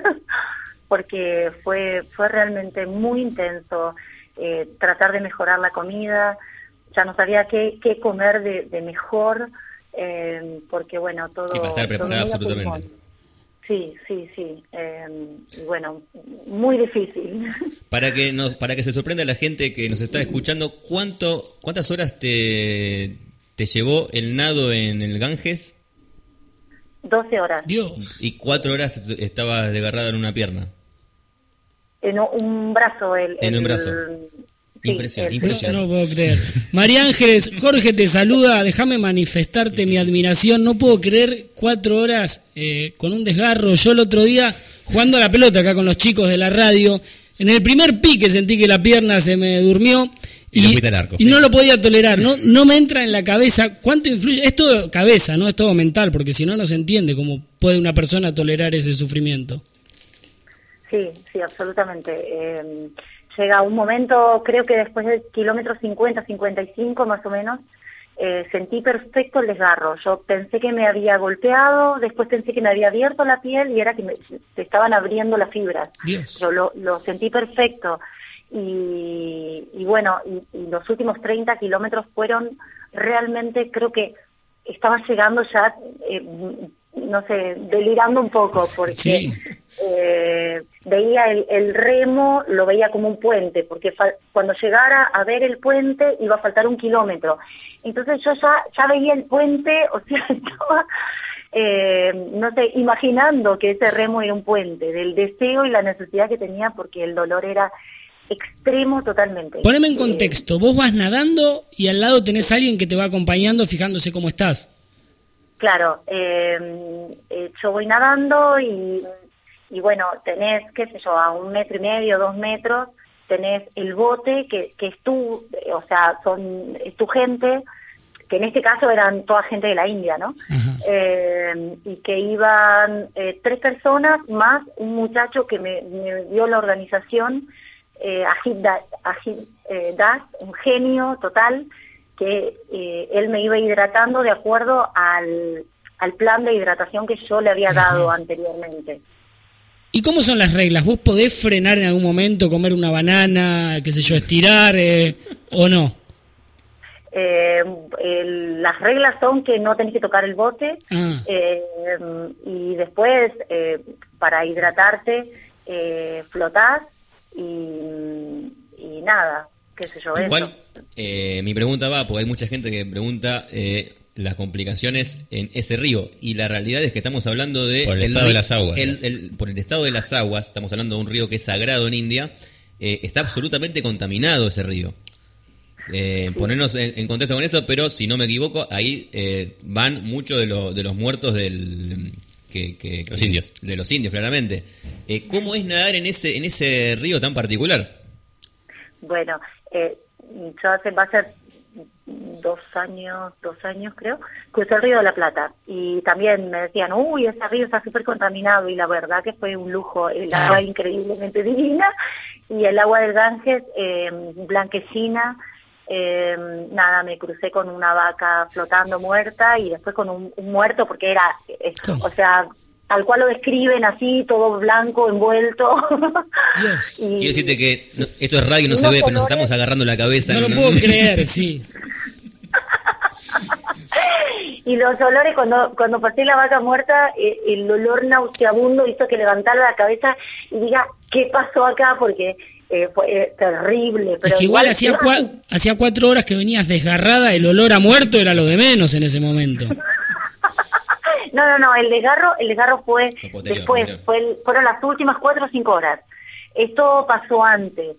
porque fue, fue realmente muy intenso eh, tratar de mejorar la comida, ya no sabía qué, qué comer de, de mejor, eh, porque bueno, todo... Sí, para estar preparada absolutamente. Pulmón. Sí, sí, sí. Eh, bueno, muy difícil. Para que nos, para que se sorprenda la gente que nos está escuchando, ¿cuánto, cuántas horas te, te llevó el nado en el Ganges? doce horas. Dios. Y cuatro horas estaba desgarrada en una pierna. En un brazo. El, en el, un brazo. Sí, Impresionante, el, impresionante. No, no puedo creer. María Ángeles, Jorge te saluda, déjame manifestarte mi admiración. No puedo creer cuatro horas eh, con un desgarro. Yo el otro día, jugando a la pelota acá con los chicos de la radio, en el primer pique sentí que la pierna se me durmió y, y, al arco, y no lo podía tolerar. No, no me entra en la cabeza cuánto influye. Es todo cabeza, no es todo mental, porque si no, no se entiende cómo puede una persona tolerar ese sufrimiento. Sí, sí, absolutamente. Eh, Llega un momento, creo que después del kilómetro cincuenta, cincuenta y cinco más o menos, eh, sentí perfecto el desgarro. Yo pensé que me había golpeado, después pensé que me había abierto la piel y era que me, se estaban abriendo las fibras. Dios. Yo lo, lo sentí perfecto. Y, y bueno, y, y los últimos treinta kilómetros fueron realmente, creo que estaba llegando ya... Eh, no sé, delirando un poco, porque sí. eh, veía el, el remo, lo veía como un puente, porque fa- cuando llegara a ver el puente iba a faltar un kilómetro. Entonces yo ya, ya veía el puente, o sea, estaba, eh, no sé, imaginando que ese remo era un puente, del deseo y la necesidad que tenía, porque el dolor era extremo totalmente. Poneme en contexto, vos vas nadando y al lado tenés a alguien que te va acompañando fijándose cómo estás. Claro, eh, eh, yo voy nadando y, y bueno, tenés, qué sé yo, a un metro y medio, dos metros, tenés el bote que, que es tú, o sea, son es tu gente, que en este caso eran toda gente de la India, ¿no? Eh, y que iban eh, tres personas más un muchacho que me, me dio la organización, eh, Ajit Das, Ajit, eh, Das, un genio total, que eh, él me iba hidratando de acuerdo al, al plan de hidratación que yo le había dado Ajá. anteriormente. ¿Y cómo son las reglas? ¿Vos podés frenar en algún momento, comer una banana, qué sé yo, estirar eh, o no? Eh, el, las reglas son que no tenés que tocar el bote ah. eh, y después eh, para hidratarte eh, flotás y, y nada, qué sé yo. Igual, eh, mi pregunta va, porque hay mucha gente que pregunta eh, las complicaciones en ese río, y la realidad es que estamos hablando de... Por el, el estado río, de las aguas. El, el, por el estado de las aguas, estamos hablando de un río que es sagrado en India, eh, está absolutamente contaminado ese río. Eh, sí. Ponernos en, en contexto con esto, pero si no me equivoco, ahí eh, van muchos de, lo, de los muertos del... Que, que, los indios. De los indios, claramente. Eh, ¿Cómo es nadar en ese, en ese río tan particular? Bueno, eh, yo hace, va a ser dos años, dos años creo, crucé el Río de la Plata y también me decían, uy, ese río está súper contaminado, y la verdad que fue un lujo, el agua ah. increíblemente divina, y el agua del Ganges eh, blanquecina, eh, nada, me crucé con una vaca flotando muerta y después con un, un muerto, porque era, eh, o sea, tal cual lo describen así, todo blanco, envuelto. Dios. Y quiero decirte que no, esto es radio, no se ve, colores, pero nos estamos agarrando la cabeza. No, no lo puedo creer, sí. Y los olores, cuando cuando pasé la vaca muerta, eh, el olor nauseabundo hizo que levantara la cabeza y diga, ¿qué pasó acá? Porque eh, fue eh, terrible. Pero es que igual, igual hacía, cua- hacía cuatro horas que venías desgarrada, el olor a muerto era lo de menos en ese momento. No, no, no, el desgarro, el desgarro fue Potero, después, potero. fue el, fueron las últimas cuatro o cinco horas. Esto pasó antes.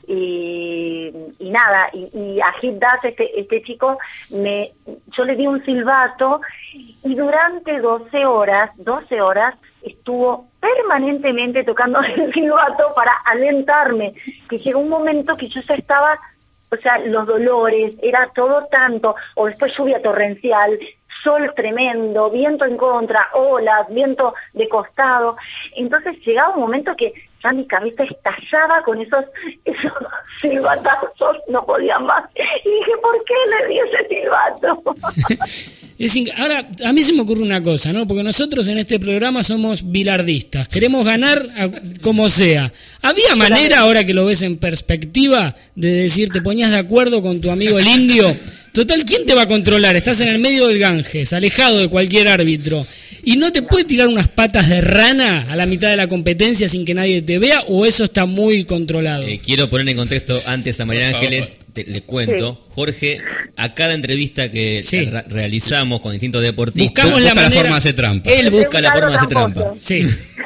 Y, y nada, y, y a Hit Das, este, este chico, me, yo le di un silbato y durante doce horas, doce horas, estuvo permanentemente tocando el silbato para alentarme, que llegó un momento que yo ya estaba, o sea, los dolores, era todo tanto, o después lluvia torrencial, sol tremendo, viento en contra, olas, viento de costado. Entonces llegaba un momento que ya mi cabeza estallaba con esos, esos silbatazos, no podía más. Y dije, ¿por qué le di ese silbato? Es inc- Ahora, a mí se me ocurre una cosa, ¿no? Porque nosotros en este programa somos bilardistas, queremos ganar a, como sea. ¿Había manera, ahora que lo ves en perspectiva, de decir, te ponías de acuerdo con tu amigo el indio? Total, ¿quién te va a controlar? Estás en el medio del Ganges, alejado de cualquier árbitro, y no te puede tirar unas patas de rana a la mitad de la competencia sin que nadie te vea, o eso está muy controlado. Eh, quiero poner en contexto antes a María Ángeles, te, le cuento, sí. Jorge, a cada entrevista que sí. re- realizamos con distintos deportistas, buscamos busca la, manera, la forma de hacer trampa. Él busca la forma de hacer trampa. Sí.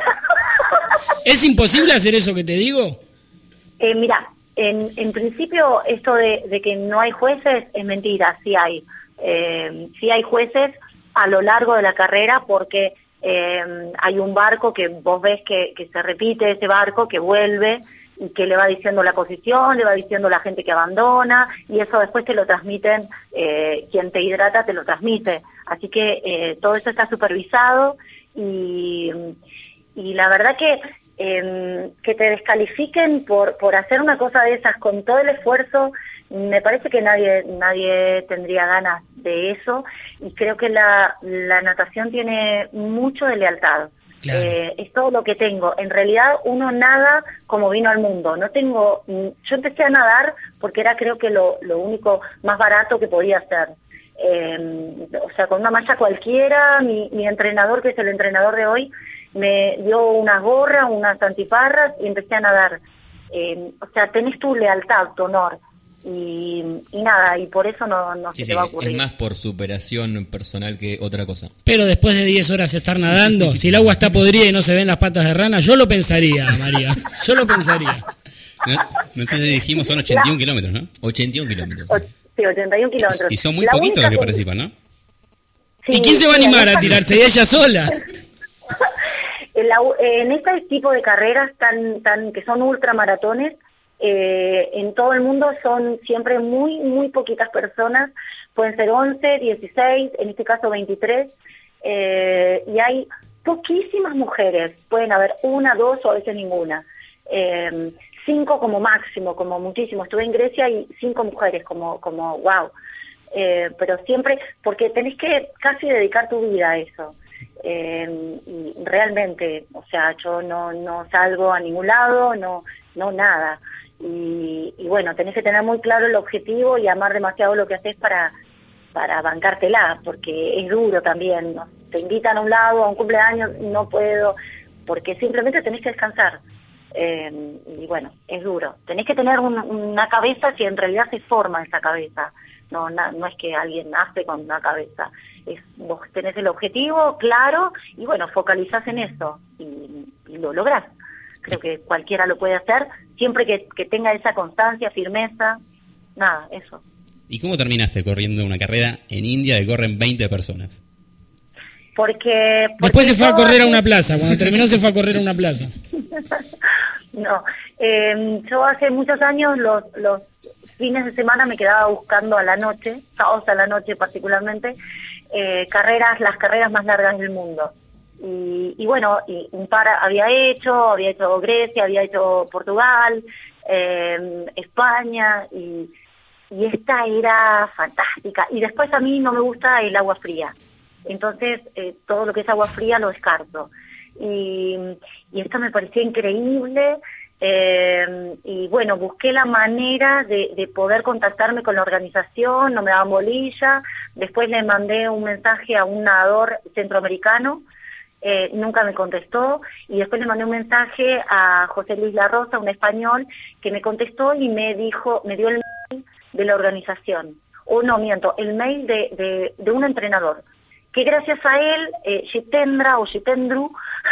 ¿Es imposible hacer eso que te digo? Eh, mira, en, en principio esto de, de que no hay jueces es mentira, sí hay. Eh, sí hay jueces a lo largo de la carrera, porque eh, hay un barco que vos ves que, que se repite ese barco, que vuelve y que le va diciendo la posición, le va diciendo la gente que abandona, y eso después te lo transmiten, eh, quien te hidrata te lo transmite. Así que eh, todo eso está supervisado y, y la verdad que eh, que te descalifiquen por, por hacer una cosa de esas con todo el esfuerzo, me parece que nadie nadie tendría ganas de eso, y creo que la, la natación tiene mucho de lealtad. Claro. Eh, es todo lo que tengo. En realidad uno nada como vino al mundo. No tengo, yo empecé a nadar porque era, creo que lo, lo único más barato que podía hacer. Eh, o sea, con una malla cualquiera, mi, mi entrenador, que es el entrenador de hoy, me dio unas gorras, unas antiparras y empecé a nadar. Eh, o sea, tenés tu lealtad, tu honor. Y, y nada, y por eso no, no sí, se sí, te va a ocurrir. Es más por superación personal que otra cosa. Pero después de diez horas estar nadando, si el agua está podrida y no se ven las patas de rana, yo lo pensaría, María. Yo lo pensaría. No, no sé si dijimos, son ochenta y uno kilómetros, ¿no? ochenta y uno kilómetros. O, sí, ochenta y uno kilómetros. Y son muy la poquitos los que participan, ¿no? Sí, ¿y quién se va a animar sí, a tirarse? ¿Y ella sola? En, la, en este tipo de carreras tan tan que son ultramaratones, Eh, en todo el mundo son siempre muy, muy poquitas personas, pueden ser once, dieciséis, en este caso veintitrés, eh, y hay poquísimas mujeres, pueden haber una, dos o a veces ninguna, eh, cinco como máximo, como muchísimo. Estuve en Grecia y cinco mujeres, como, como wow, eh, pero siempre, porque tenés que casi dedicar tu vida a eso. Eh, y realmente, o sea, yo no, no salgo a ningún lado, no, no nada. Y, y bueno, tenés que tener muy claro el objetivo y amar demasiado lo que haces para, para bancártela, porque es duro también, ¿no? Te invitan a un lado, a un cumpleaños, no puedo, porque simplemente tenés que descansar. Eh, y bueno, es duro. Tenés que tener un, una cabeza que en realidad se forma esa cabeza. No, na, no es que alguien nace con una cabeza. Es, vos tenés el objetivo claro y bueno, focalizás en eso y, y lo lográs. Creo que cualquiera lo puede hacer, siempre que, que tenga esa constancia, firmeza, nada, eso. ¿Y cómo terminaste corriendo una carrera en India que corren veinte personas? Porque... porque Después se fue a correr a una hace... plaza, cuando terminó se fue a correr a una plaza. No, eh, yo hace muchos años los, los fines de semana me quedaba buscando a la noche, sábados a la noche particularmente, eh, carreras, las carreras más largas del mundo. Y, y bueno, y un par había hecho, había hecho Grecia, había hecho Portugal, eh, España, y, y esta era fantástica. Y después a mí no me gusta el agua fría, entonces eh, todo lo que es agua fría lo descarto. Y, y esto me pareció increíble, eh, y bueno, busqué la manera de, de poder contactarme con la organización, no me daban bolilla. Después le mandé un mensaje a un nadador centroamericano, Eh, nunca me contestó, y después le mandé un mensaje a José Luis La Rosa, un español, que me contestó y me dijo, me dio el mail de la organización, o no, miento, el mail de, de, de un entrenador, que gracias a él, eh, Jitendra o Jitendru,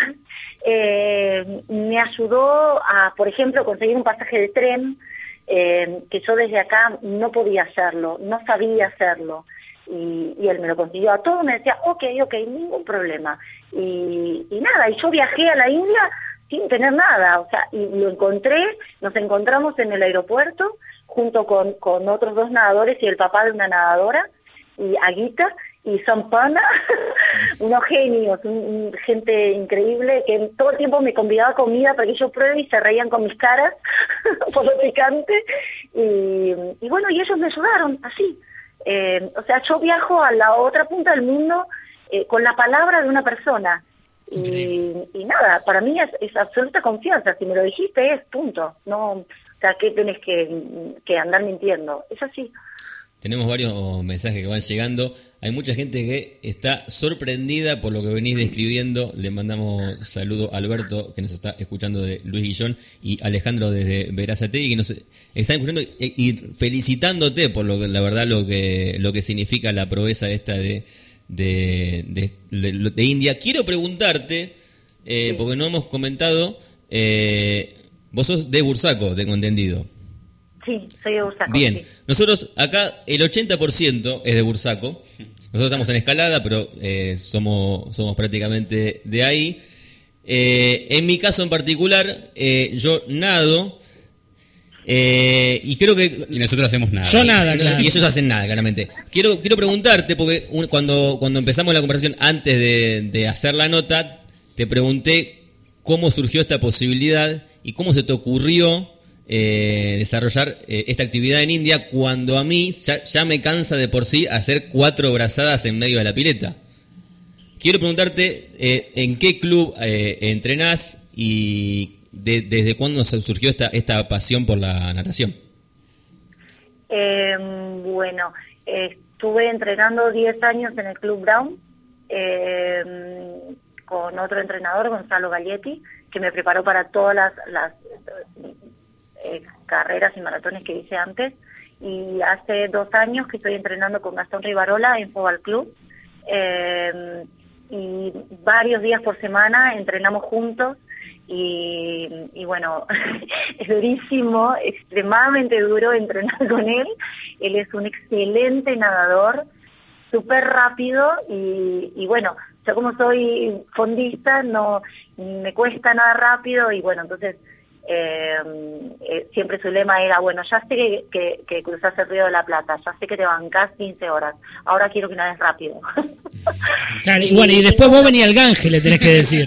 eh, me ayudó a, por ejemplo, conseguir un pasaje de tren, eh, que yo desde acá no podía hacerlo, no sabía hacerlo. Y, y él me lo consiguió a todo, me decía, ok, ok, ningún problema. Y, y nada, y yo viajé a la India sin tener nada, o sea, y lo encontré, nos encontramos en el aeropuerto, junto con, con otros dos nadadores y el papá de una nadadora, y Aguita, y Sampana, unos genios, un, un, gente increíble, que todo el tiempo me convidaba comida para que yo pruebe y se reían con mis caras, por lo picante, y, y bueno, y ellos me ayudaron, así. Eh, o sea, yo viajo a la otra punta del mundo eh, con la palabra de una persona y, y nada, para mí es, es absoluta confianza. Si me lo dijiste es punto, no, o sea, ¿qué tenés que, que andar mintiendo? Es así. Tenemos varios mensajes que van llegando. Hay mucha gente que está sorprendida por lo que venís describiendo. Le mandamos saludo a Alberto, que nos está escuchando de Luis Guillón, y Alejandro desde Berazategui, que nos están escuchando y felicitándote por lo que, la verdad, lo que lo que significa la proeza esta de, de, de, de, de India. Quiero preguntarte, eh, sí. porque no hemos comentado, eh, vos sos de Bursaco, tengo entendido. Sí, soy de Bursaco. Bien, sí. Nosotros acá el ochenta por ciento es de Bursaco. Nosotros estamos en escalada, pero eh, somos somos prácticamente de ahí. Eh, en mi caso en particular, eh, yo nado eh, y creo que... Y nosotros hacemos nada. Yo nada, claro. Y ellos hacen nada, claramente. Quiero quiero preguntarte, porque un, cuando, cuando empezamos la conversación, antes de, de hacer la nota, te pregunté cómo surgió esta posibilidad y cómo se te ocurrió Eh, desarrollar eh, esta actividad en India, cuando a mí ya, ya me cansa de por sí hacer cuatro brazadas en medio de la pileta. Quiero preguntarte eh, en qué club eh, entrenás y de, desde cuándo surgió esta, esta pasión por la natación. Eh, bueno, eh, estuve entrenando diez años en el Club Brown eh, con otro entrenador, Gonzalo Galletti, que me preparó para todas las, las Eh, carreras y maratones que hice antes, y hace dos años que estoy entrenando con Gastón Rivarola en Fobal Club, eh, y varios días por semana entrenamos juntos, y, y bueno, es durísimo, extremadamente duro entrenar con él. Él es un excelente nadador, súper rápido, y, y bueno, yo como soy fondista no me cuesta nada rápido, y bueno, entonces Eh, eh, siempre su lema era, bueno, ya sé que, que, que cruzás el Río de la Plata, ya sé que te bancás quince horas, ahora quiero que nades rápido. Claro, y bueno, y después vos venís al Gange, le tenés que decir.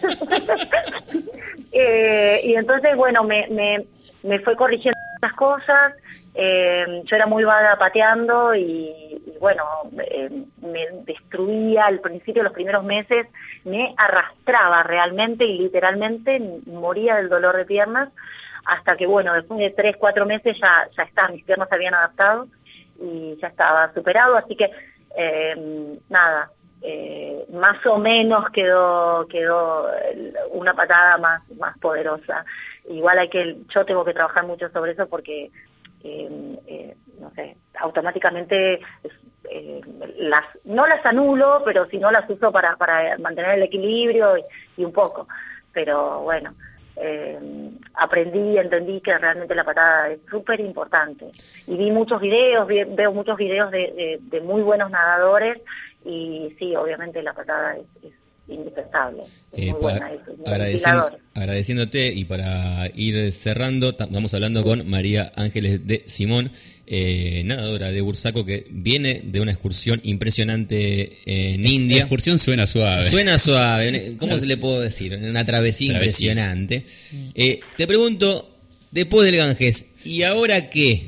eh, y entonces, bueno, me, me, me fue corrigiendo estas cosas, eh, yo era muy vaga pateando, y, bueno, eh, me destruía al principio, los primeros meses, me arrastraba realmente y literalmente moría del dolor de piernas, hasta que, bueno, después de tres, cuatro meses ya, ya está, mis piernas se habían adaptado y ya estaba superado, así que, eh, nada, eh, más o menos quedó, quedó una patada más, más poderosa. Igual hay que, yo tengo que trabajar mucho sobre eso porque, eh, eh, no sé, automáticamente eh, las, no las anulo, pero si no las uso para, para mantener el equilibrio y, y un poco. Pero bueno, eh, aprendí y entendí que realmente la patada es súper importante. Y vi muchos videos, vi, veo muchos videos de, de, de muy buenos nadadores y sí, obviamente la patada es, es indispensable. Es Eh, muy pa- buena, es muy agradeciendo- ventilador. agradeciéndote y para ir cerrando, ta- estamos hablando con María Ángeles de Simón, eh, nadadora de Bursaco que viene de una excursión impresionante en India. La excursión suena suave. Suena suave, ¿cómo se le puedo decir? Una travesía, Travesía. impresionante. Eh, te pregunto, después del Ganges, ¿y ahora qué?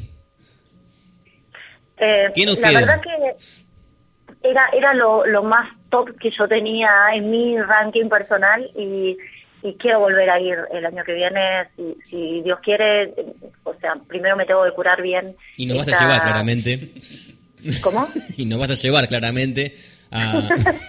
Eh, ¿Qué nos la queda? verdad que era, era lo, lo más top que yo tenía en mi ranking personal y, y quiero volver a ir el año que viene, si, si Dios quiere, o sea, primero me tengo que curar bien. Y nos vas a esta- llevar claramente. ¿Cómo? Y nos vas a llevar claramente a...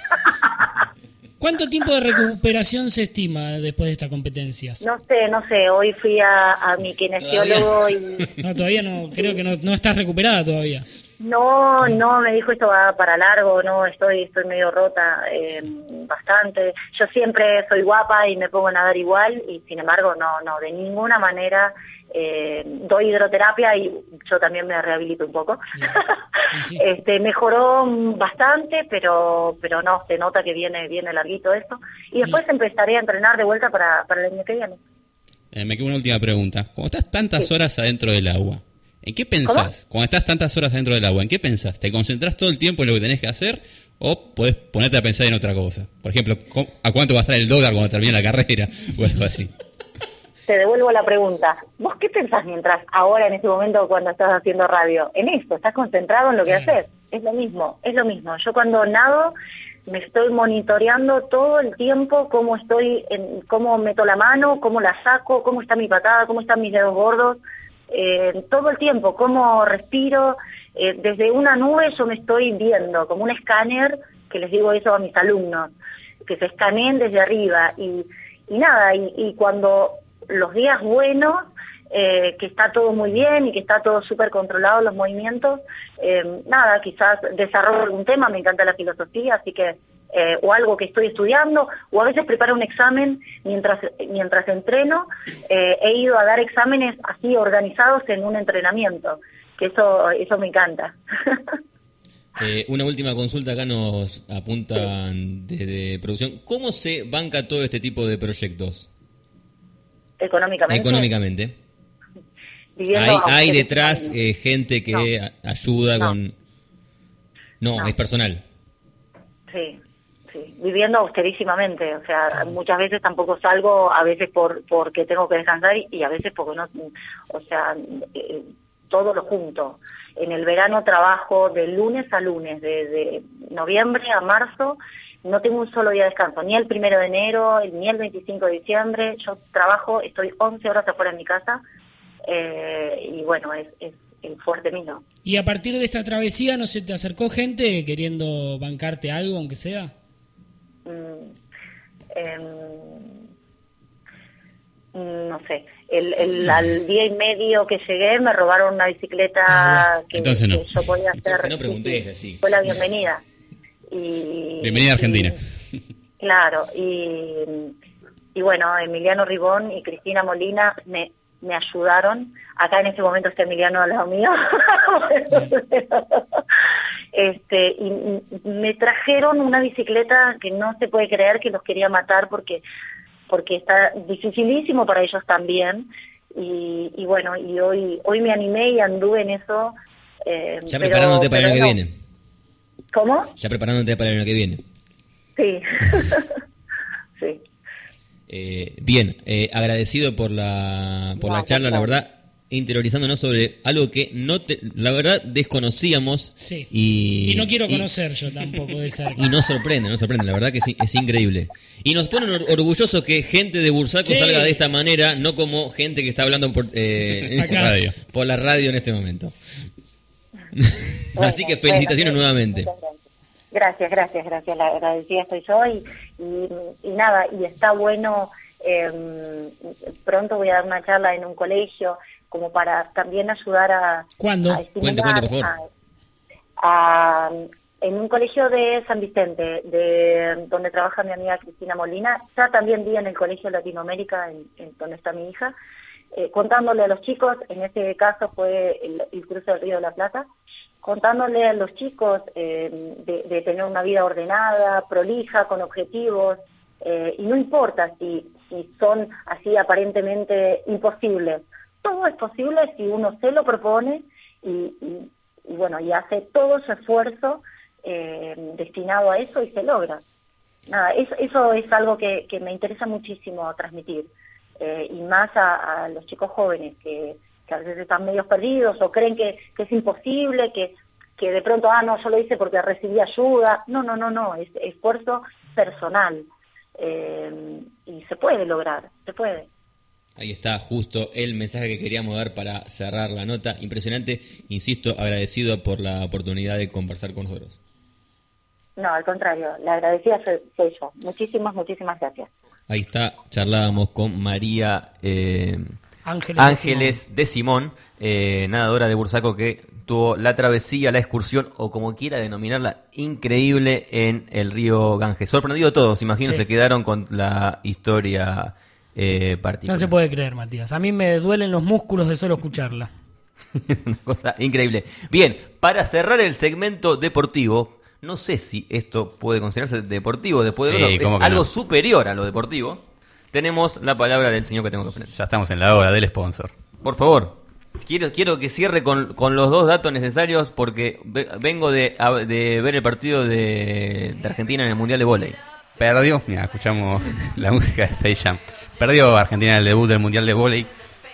¿Cuánto tiempo de recuperación se estima después de estas competencias? No sé, no sé, hoy fui a, a mi kinesiólogo y... No, todavía no, creo que no, no estás recuperada todavía. No, no, me dijo esto va para largo, no, estoy estoy medio rota, eh, bastante. Yo siempre soy guapa y me pongo a nadar igual y sin embargo no, no, de ninguna manera eh, doy hidroterapia y yo también me rehabilito un poco. este Mejoró bastante, pero pero no, se nota que viene viene larguito esto. Y después empezaré a entrenar de vuelta para, para el año que viene. Eh, me queda una última pregunta. Cuando estás tantas horas adentro del agua, ¿en qué pensás? Cuando estás tantas horas adentro del agua, ¿en qué pensás? ¿Te concentrás todo el tiempo en lo que tenés que hacer o podés ponerte a pensar en otra cosa? Por ejemplo, ¿cómo- ¿a cuánto va a estar el dólar cuando termine la carrera? O algo así. Te devuelvo la pregunta. ¿Vos qué pensás mientras ahora, en este momento, cuando estás haciendo radio? En esto, ¿estás concentrado en lo que haces? Es lo mismo, es lo mismo. Yo cuando nado me estoy monitoreando todo el tiempo cómo estoy, en, cómo meto la mano, cómo la saco, cómo está mi patada, cómo están mis dedos gordos, eh, todo el tiempo, cómo respiro. Eh, desde una nube yo me estoy viendo como un escáner, que les digo eso a mis alumnos, que se escaneen desde arriba y, y nada, y, y cuando los días buenos, eh, que está todo muy bien y que está todo súper controlado los movimientos, eh, nada, quizás desarrollo algún tema, me encanta la filosofía, así que, eh, o algo que estoy estudiando, o a veces preparo un examen mientras, mientras entreno, eh, he ido a dar exámenes así organizados en un entrenamiento, que eso, eso me encanta. Eh, una última consulta acá nos apuntan desde producción. ¿Cómo se banca todo este tipo de proyectos? Económicamente. Económicamente. Viviendo ¿Hay, a hay ustedes detrás también. eh, gente que No. a- ayuda No. con...? No, No. es personal. Sí, sí, viviendo austerísimamente, o sea, muchas veces tampoco salgo, a veces por porque tengo que descansar y, y a veces porque no, o sea, eh, todo lo junto. En el verano trabajo de lunes a lunes, de, de noviembre a marzo, no tengo un solo día de descanso, ni el primero de enero, ni el veinticinco de diciembre, yo trabajo, estoy once horas afuera de mi casa, eh, y bueno, es, es el fuerte mío. ¿Y a partir de esta travesía no se te acercó gente queriendo bancarte algo, aunque sea? Mm, em, mm, no sé, el, el, al día y medio que llegué me robaron una bicicleta que, Entonces no. que yo podía hacer. Que no preguntes sí, sí, así. Fue la bienvenida. Y, Bienvenida a Argentina. Claro, y, y bueno, Emiliano Ribón y Cristina Molina me, me ayudaron. Acá en este momento está Emiliano al lado mío. este y y me trajeron una bicicleta que no se puede creer, que los quería matar porque porque está dificilísimo para ellos también. Y, y bueno, y hoy hoy me animé y anduve en eso. Eh, Ya pero- preparándote para el pero año que no. viene. ¿Cómo? Ya preparándote para el año que viene. Sí. sí. Eh, bien, eh, agradecido por la por No, la charla, por la favor. verdad. interiorizándonos sobre algo que no te, la verdad desconocíamos. Sí. Y, Y no quiero y- conocer yo tampoco de cerca. Y nos sorprende, nos sorprende, la verdad que sí, es increíble. Y nos pone or- orgullosos que gente de Bursaco Sí. salga de esta manera, no como gente que está hablando por, eh, Acá. radio, por la radio en este momento. Así que Bueno, felicitaciones bueno, nuevamente. Gracias, gracias, gracias. La agradecida estoy yo y, y, y nada, y está bueno. eh, pronto voy a dar una charla en un colegio como para también ayudar a. ¿Cuándo? a estimular Cuente, cuente, por favor. a- a- en un colegio de San Vicente, de donde trabaja mi amiga Cristina Molina. Ya también vi en el Colegio Latinoamérica, en, en donde está mi hija, eh, contándole a los chicos, en este caso fue el, el cruce del Río de la Plata, contándole a los chicos eh, de, de tener una vida ordenada, prolija, con objetivos, eh, y no importa si, si son así aparentemente imposibles. Todo es posible si uno se lo propone y, y, y bueno, y hace todo su esfuerzo eh, destinado a eso y se logra. Nada, eso, eso es algo que, que me interesa muchísimo transmitir, eh, y más a, a los chicos jóvenes que, que a veces están medio perdidos o creen que, que es imposible, que, que de pronto, ah, no, yo lo hice porque recibí ayuda. No, no, no, no, es esfuerzo personal, eh, y se puede lograr, se puede. Ahí está justo el mensaje que queríamos dar para cerrar la nota. Impresionante, insisto, agradecido por la oportunidad de conversar con nosotros. No, al contrario, la agradecida soy, soy yo. Muchísimas, muchísimas gracias. Ahí está, charlábamos con María eh, Ángeles, Ángeles de Simón, eh, nadadora de Bursaco, que tuvo la travesía, la excursión, o como quiera denominarla, increíble en el río Ganges. Sorprendido todos, imagino, Sí. se quedaron con la historia eh, particular. No se puede creer, Matías. A mí me duelen los músculos de solo escucharla. Una cosa increíble. Bien, para cerrar el segmento deportivo, no sé si esto puede considerarse deportivo, después de Sí, todo, es ¿cómo que algo no? superior a lo deportivo. Tenemos la palabra del señor que tengo que poner. Ya estamos en la hora del sponsor. Por favor, quiero, quiero que cierre con, con los dos datos necesarios porque ve- vengo de, a- de ver el partido de, de Argentina en el Mundial de Vóley. Perdió, mira, escuchamos la música de Space Jam. Perdió Argentina en el debut del Mundial de Vóley.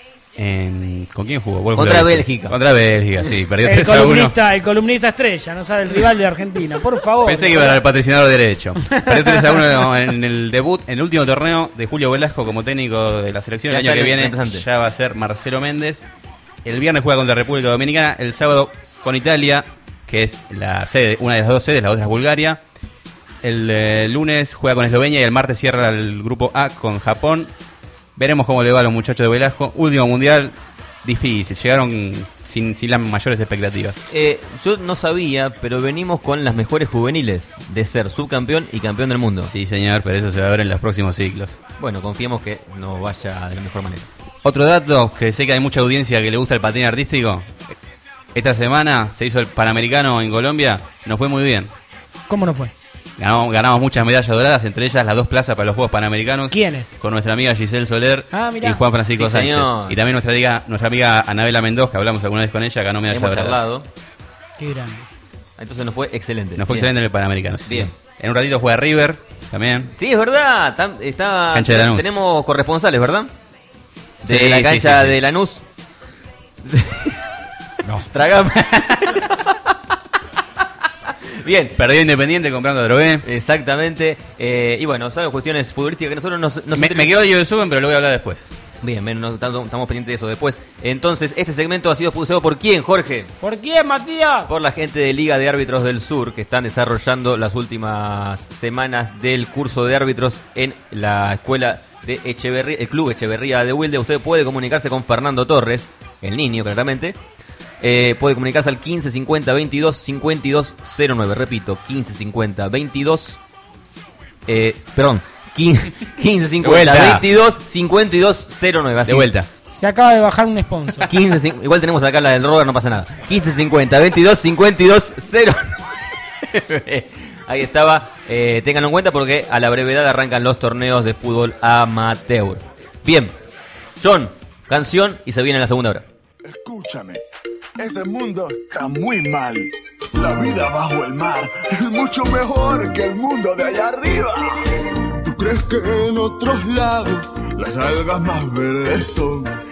En- ¿Con quién jugó? ¿Cuál Contra fue la- Bélgica. Contra Bélgica, sí, perdió El tres a uno. columnista, el columnista estrella, no sabe el rival de Argentina. Por favor. Pensé que iba al patrocinador derecho. Perdió tres a uno en el debut, en el último torneo de Julio Velasco como técnico de la selección. Ya El año está que el viene reemplazante. ya va a ser Marcelo Méndez. El viernes juega contra República Dominicana. El sábado con Italia, que es la sede, una de las dos sedes, la otra es Bulgaria. El eh, lunes juega con Eslovenia y el martes cierra el grupo A con Japón. Veremos cómo le va a los muchachos de Velasco. Último mundial, difícil. Llegaron sin, sin las mayores expectativas. Eh, yo no sabía, pero venimos con las mejores juveniles de ser subcampeón y campeón del mundo. Sí, señor, pero eso se va a ver en los próximos ciclos. Bueno, confiemos que nos vaya de la mejor manera. Otro dato, que sé que hay mucha audiencia que le gusta el patín artístico. Esta semana se hizo el Panamericano en Colombia, nos fue muy bien. ¿Cómo no fue? Ganamos, ganamos muchas medallas doradas, entre ellas las dos plazas para los Juegos Panamericanos. ¿Quiénes? Con nuestra amiga Giselle Soler Ah, mirá. y Juan Francisco Sí, Sánchez. señor. Y también nuestra amiga, nuestra amiga Anabela Mendoza, que hablamos alguna vez con ella, ganó medalla Hemos dorada. charlado, Qué grande. entonces nos fue excelente. Nos fue Bien. excelente en el Panamericano. sí. Bien. En un ratito juega River, también. Sí, es verdad. Tam- Está, Cancha de Lanús. Tenemos corresponsales, ¿verdad? De Sí, la sí, cancha sí, sí. de Lanús. No. Tragame. Bien. Perdió Independiente comprando Drogué. Exactamente. Eh, y bueno, son cuestiones futbolísticas que nosotros nos, nos Me, interesa- me quedo yo de Suben, pero lo voy a hablar después. Bien, bien, no, tanto- estamos pendientes de eso después. Entonces, este segmento ha sido pulsado por quién, Jorge. ¿Por quién, Matías? Por la gente de Liga de Árbitros del Sur, que están desarrollando las últimas semanas del curso de árbitros en la escuela de Echeverría, el club Echeverría de Wilde. Usted puede comunicarse con Fernando Torres, el niño, claramente. Eh, puede comunicarse al quince cincuenta veintidós cincuenta y dos cero nueve. Repito, quince cincuenta veintidós. Eh, perdón, quince cincuenta veintidós cincuenta y dos cero nueve. De vuelta. Se acaba de bajar un sponsor. quince, igual tenemos acá la del Robert, no pasa nada. quince cincuenta veintidós cincuenta y dos cero nueve. Ahí estaba. Eh, ténganlo en cuenta porque a la brevedad arrancan los torneos de fútbol amateur. Bien, John, canción y se viene la segunda hora. Escúchame, ese mundo está muy mal. La vida bajo el mar es mucho mejor que el mundo de allá arriba. ¿Tú crees que en otros lados las algas más verdes son y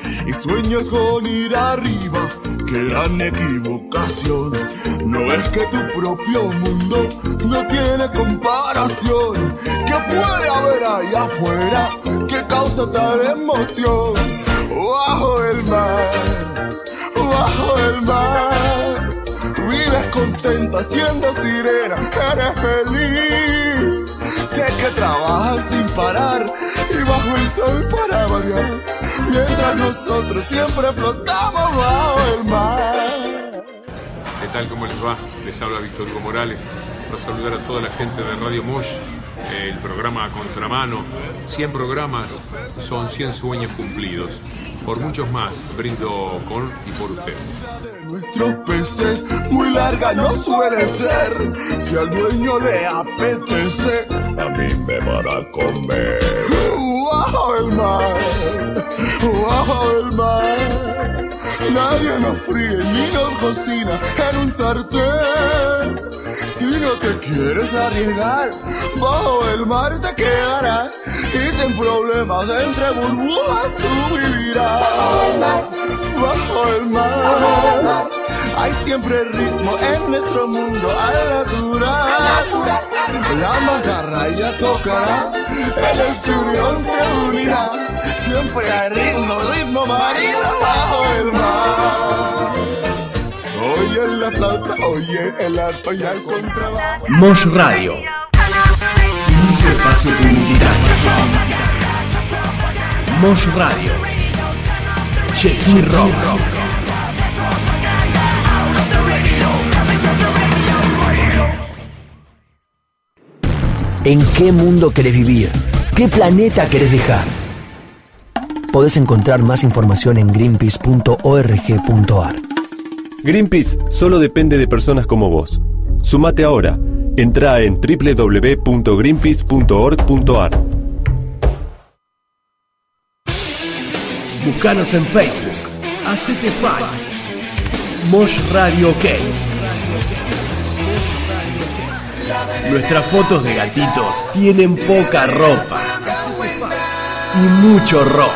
sueñas con ir arriba, qué gran equivocación. No es que tu propio mundo no tiene comparación. ¿Qué puede haber ahí afuera que causa tal emoción? Bajo el mar, bajo el mar, vives contenta siendo sirena, eres feliz. Sé que trabajas sin parar y bajo el sol para variar, mientras nosotros siempre flotamos bajo el mar. ¿Qué tal? ¿Cómo les va? Les habla Víctor Hugo Morales para saludar a toda la gente de Radio Mosh, el programa Contramano. cien programas son cien sueños cumplidos. Por muchos más, brindo con y por ustedes. Nuestros peces muy larga no suele ser. Si al dueño le apetece, a mí me van a comer. Bajo el mar, bajo el mar, nadie nos fríe ni nos cocina en un sartén. Si no te quieres arriesgar, bajo el mar te quedarás y sin problemas entre burbujas tú vivirás. Bajo el mar, hay siempre ritmo en nuestro mundo al natural. La macarra ya tocará, el esturión se unirá. Siempre hay ritmo, ritmo marino bajo el mar. Oye la flauta, oye el arpa y el contrabajo. Mosh Radio. Inicio espacio publicitario. Mosh Radio. Jesús Rock. ¿En qué mundo querés vivir? ¿Qué planeta querés dejar? Podés encontrar más información en greenpeace punto org punto ar. Greenpeace solo depende de personas como vos. Sumate ahora. Entrá en doble u doble u doble u punto greenpeace punto org punto ar. Buscanos en Facebook. Hacete fan. Mosh Radio OK. Nuestras fotos de gatitos tienen poca ropa y mucho rock.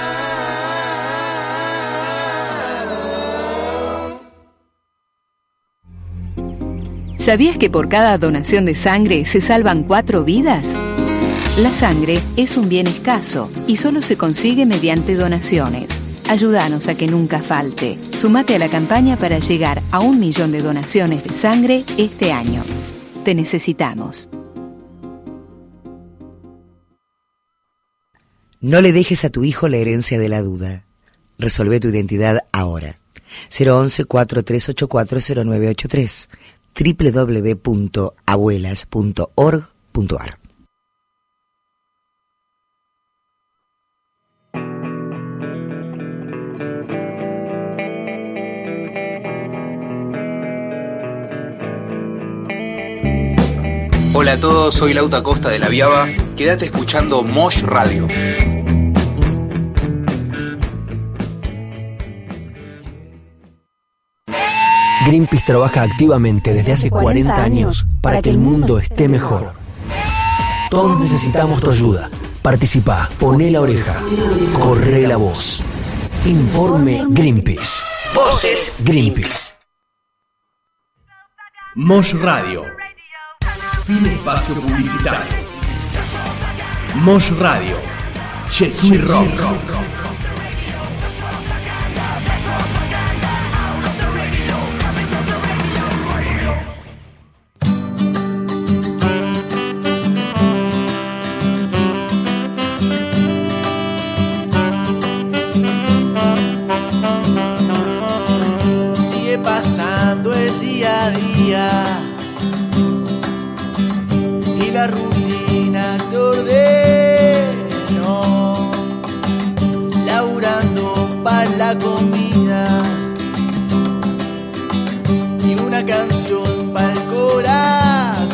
¿Sabías que por cada donación de sangre se salvan cuatro vidas? La sangre es un bien escaso y solo se consigue mediante donaciones. Ayúdanos a que nunca falte. Sumate a la campaña para llegar a un millón de donaciones de sangre este año. Te necesitamos. No le dejes a tu hijo la herencia de la duda. Resolvé tu identidad ahora. cero once, cuatro tres ocho cuatro, cero nueve ocho tres. doble u doble u doble u punto abuelas punto org punto ar. Hola a todos, soy Lauta Costa de La Viaba. Quédate escuchando Mosh Radio. Greenpeace trabaja activamente desde hace cuarenta años para que el mundo esté mejor. Todos necesitamos tu ayuda. Participá, poné la oreja, corre la voz. Informe Greenpeace. Voces Greenpeace. Mosh Radio. Fin espacio publicitario. Mosh Radio. Jesús Rock. Sigue pasando el día a día y la rutina te ordeno, laburando para la comida y una canción para el corazón.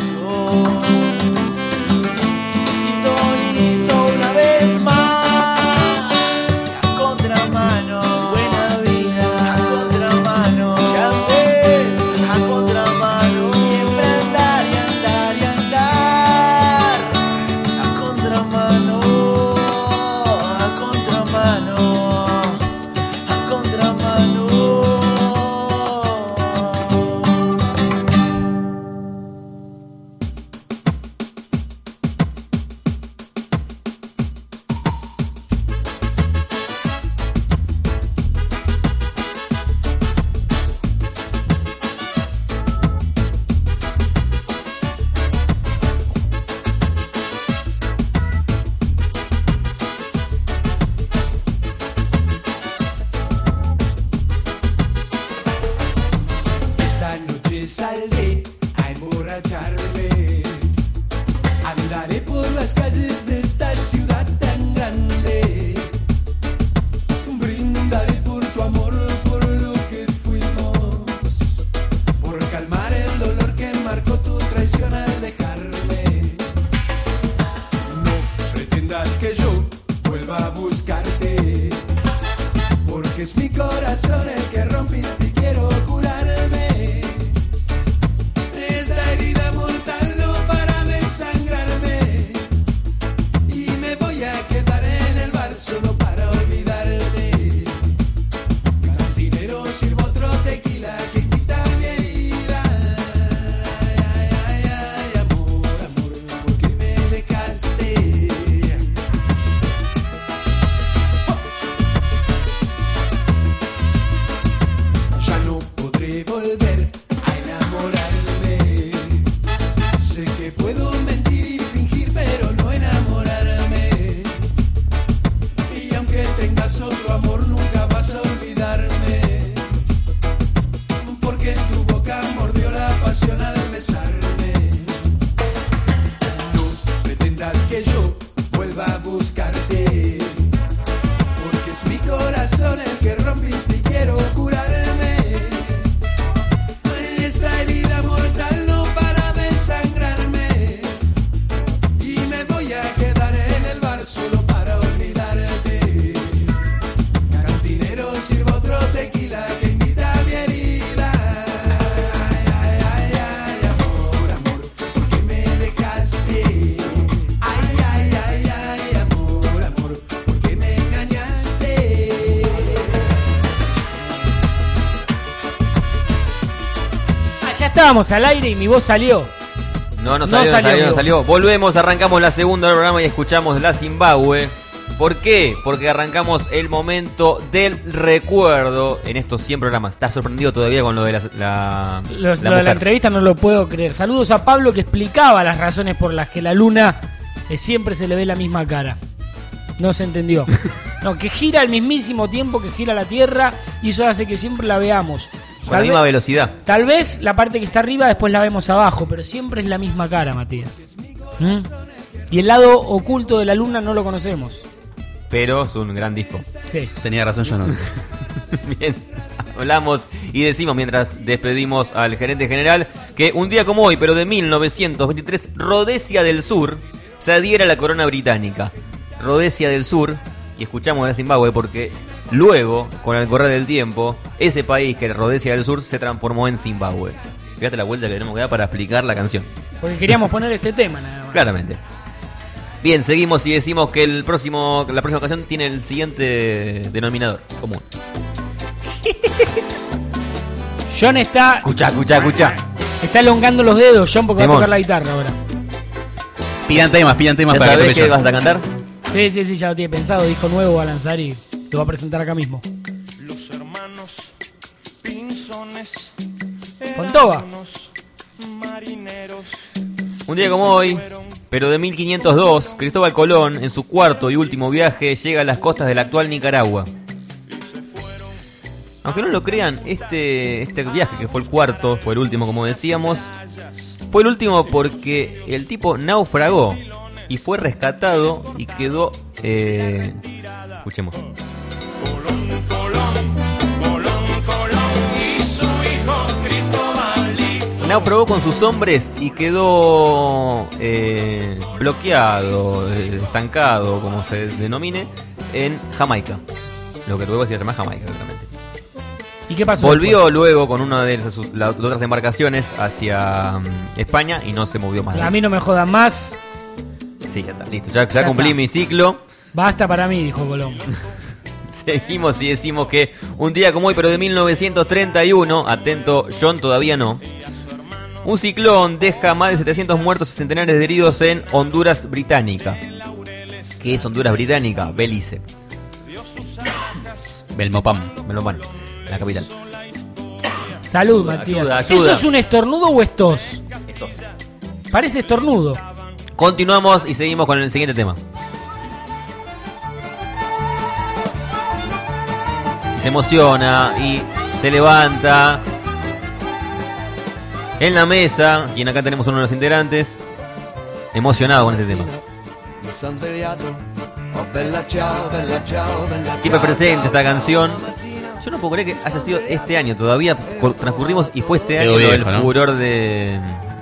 Sintonizo una vez más a contramano, buena vida, a contramano, ya ves, a contramano, siempre andar y andar y andar, a contramano, a contramano, a porque es mi corazón el que rompiste y quiero curarme. Esta herida mortal no para de sangrarme y me voy a quedar en el bar solo para olvidarte. Cantinero, sirvo otro tequila que quita mi herida. Ay, ay, ay, amor, amor, ¿por qué me dejaste? Ya no podré volver a enamorarme. Sé que puedo mentir y fingir, pero no enamorarme. Y aunque tengas otro amor, nunca vas a olvidarme. Porque tu boca mordió la pasión al besarme. No pretendas que yo vuelva a buscarte. Porque es mi corazón el que rompiste y quiero curarme. Esta herida mortal no para de sangrarme y me voy a quedar en el bar solo para olvidarte. Cantinero, sirvo otro tequila que invita a mi herida. Ay, ay, ay, ay, amor, amor, ¿por qué me dejaste? Ay, ay, ay, ay, amor, amor, ¿por qué me engañaste? Ah, ya estábamos al aire y mi voz salió. No, no No salió, no salió, salió, no amigo. salió. Volvemos, arrancamos la segunda del programa y escuchamos la Zimbabue. ¿Por qué? Porque arrancamos el momento del recuerdo en estos cien programas. ¿Estás sorprendido todavía con lo de la, la, Los- la lo de la mujer? entrevista no lo puedo creer. Saludos a Pablo que explicaba las razones por las que la luna eh, siempre se le ve la misma cara. No se entendió. No, que gira al mismísimo tiempo que gira la Tierra y eso hace que siempre la veamos. Con la misma velocidad. Tal vez la parte que está arriba después la vemos abajo, pero siempre es la misma cara, Matías. ¿Mm? Y el lado oculto de la luna no lo conocemos. Pero es un gran disco. Sí. Tenía razón yo, no. Bien, hablamos y decimos mientras despedimos al gerente general que un día como hoy, pero de mil novecientos veintitrés, Rhodesia del Sur se adhiere a la corona británica. Rhodesia del Sur, y escuchamos a Zimbabue porque luego, con el correr del tiempo, ese país que era Rhodesia del Sur se transformó en Zimbabue. Fíjate la vuelta que tenemos que dar para explicar la canción. Porque queríamos poner este tema nada más. Claramente. Bien, seguimos y decimos que el próximo, la próxima ocasión tiene el siguiente denominador común. John está. Escuchá, escuchá, escuchá. Está elongando los dedos, John, porque va a Simón. tocar la guitarra ahora. Pidan temas, pidan temas ¿Ya para sabés que qué toque vas a cantar? Sí, sí, sí, ya lo tiene pensado. Disco nuevo va a lanzar y lo va a presentar acá mismo. Los hermanos Pinzones Con Toba. marineros. Un día como hoy, pero de mil quinientos dos, Cristóbal Colón, en su cuarto y último viaje, llega a las costas del actual Nicaragua. Aunque no lo crean, este, este viaje, que fue el cuarto, fue el último como decíamos, fue el último porque el tipo naufragó y fue rescatado y quedó... Eh, escuchemos. Y su hijo Cristóbal. Naufragó con sus hombres y quedó eh, bloqueado, eh, estancado, como se denomine, en Jamaica. Lo que luego se llama Jamaica, realmente. ¿Y qué pasó? Volvió después? luego con una de sus, las otras embarcaciones hacia um, España y no se movió más. A mí no me jodan más. Sí, ya está, listo. Ya, ya Ya cumplí está. mi ciclo. Basta para mí, dijo Colón. Seguimos y decimos que un día como hoy, pero de mil novecientos treinta y uno, atento, John, todavía no. Un ciclón deja más de setecientos muertos y centenares de heridos en Honduras Británica. ¿Qué es Honduras Británica? Belice. Belmopam. Belmopam, la capital. Salud, Ayuda, Matías. ayuda, ¿Eso ayuda. es un estornudo o es tos? Estos. Parece estornudo. Continuamos y seguimos con el siguiente tema. Y se emociona y se levanta en la mesa. Y acá tenemos uno de los integrantes emocionado con este tema. Mi son svegliato, oh bella ciao, bella ciao, bella ciao. Siempre presente esta canción. Yo no puedo creer que haya sido este año. Todavía co- transcurrimos y fue este año Quedó lo del viejo, ¿no? furor de,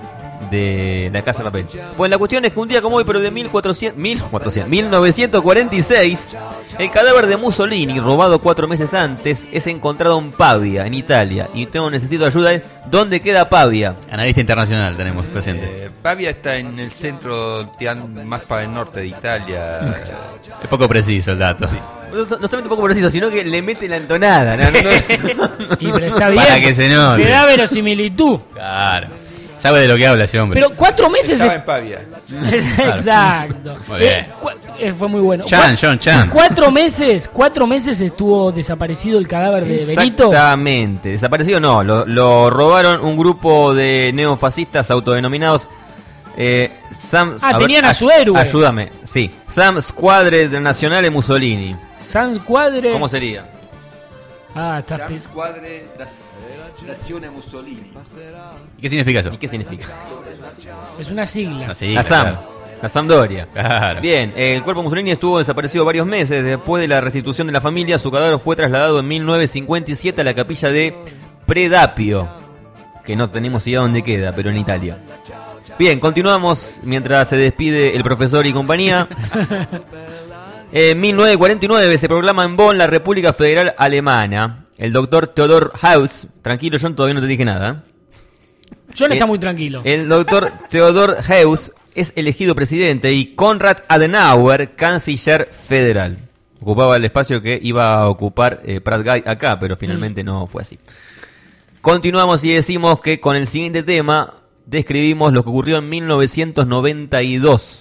de la Casa de Papel. Bueno, la cuestión es que un día como hoy, pero de mil cuatrocientos, mil novecientos cuarenta y seis, el cadáver de Mussolini, robado cuatro meses antes, es encontrado en Pavia, en Italia. Y tengo necesito ayuda. ¿Dónde queda Pavia? Analista internacional tenemos presente. Eh, Pavia está en el centro, más para el norte de Italia. Es poco preciso el dato. Sí. No, no solamente un poco preciso, sino que le mete la entonada. ¿No? No, no. Y pero está bien. Para que se note. Le da verosimilitud. Claro. Sabe de lo que habla ese hombre. Pero cuatro meses. Estaba es... en Pavia. Exacto. Muy bien. Eh, cu- eh, fue muy bueno. Chan, John Chan. Cuatro meses, cuatro meses estuvo desaparecido el cadáver de Benito. Exactamente. Desaparecido no. Lo, lo robaron un grupo de neofascistas autodenominados. Eh, Sam, Ah, a tenían ver, a su héroe. Ayúdame. Sí. Sam Squadre del Nazionale Mussolini. Sans Cuadre. ¿Cómo sería? Ah, está. Sam Squadre Nazione Mussolini. ¿Y qué significa eso? ¿Y qué significa? Es una sigla. Una sigla, La Sam. claro. La Sampdoria. Claro. Bien, el cuerpo Mussolini estuvo desaparecido varios meses. Después de la restitución de la familia, su cadáver fue trasladado en mil novecientos cincuenta y siete a la capilla de Predapio, que no tenemos idea dónde queda, pero en Italia. Bien, continuamos mientras se despide el profesor y compañía. En mil novecientos cuarenta y nueve se proclama en Bonn la República Federal Alemana. El doctor Theodor Heuss, tranquilo, yo todavía no te dije nada. John Eh, está muy tranquilo. El doctor Theodor Heuss es elegido presidente y Konrad Adenauer, canciller federal. Ocupaba el espacio que iba a ocupar eh, Pratt Guy acá, pero finalmente mm. no fue así. Continuamos y decimos que con el siguiente tema describimos lo que ocurrió en mil novecientos noventa y dos.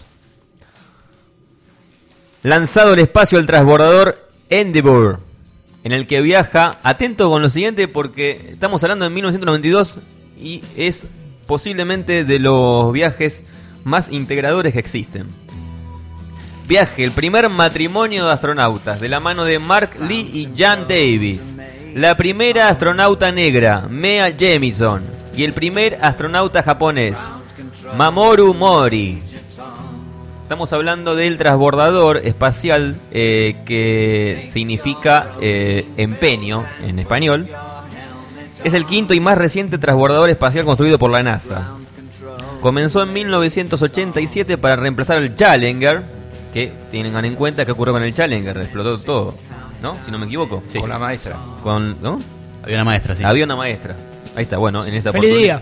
Lanzado al espacio el transbordador Endeavour, en el que viaja, atento con lo siguiente porque estamos hablando de mil novecientos noventa y dos y es posiblemente de los viajes más integradores que existen. Viaje, el primer matrimonio de astronautas, de la mano de Mark Lee y Jan Davis. La primera astronauta negra, Mea Jemison. Y el primer astronauta japonés, Mamoru Mori. Estamos hablando del transbordador espacial, eh, que significa eh, empeño en español. Es el quinto y más reciente transbordador espacial construido por la NASA. Comenzó en mil novecientos ochenta y siete para reemplazar al Challenger, que tengan en cuenta que ocurrió con el Challenger, explotó todo, ¿no? Si no me equivoco. Sí. Con la maestra. Con, ¿no? Había una maestra, sí. Había una maestra. Ahí está, bueno, en esta Feliz día.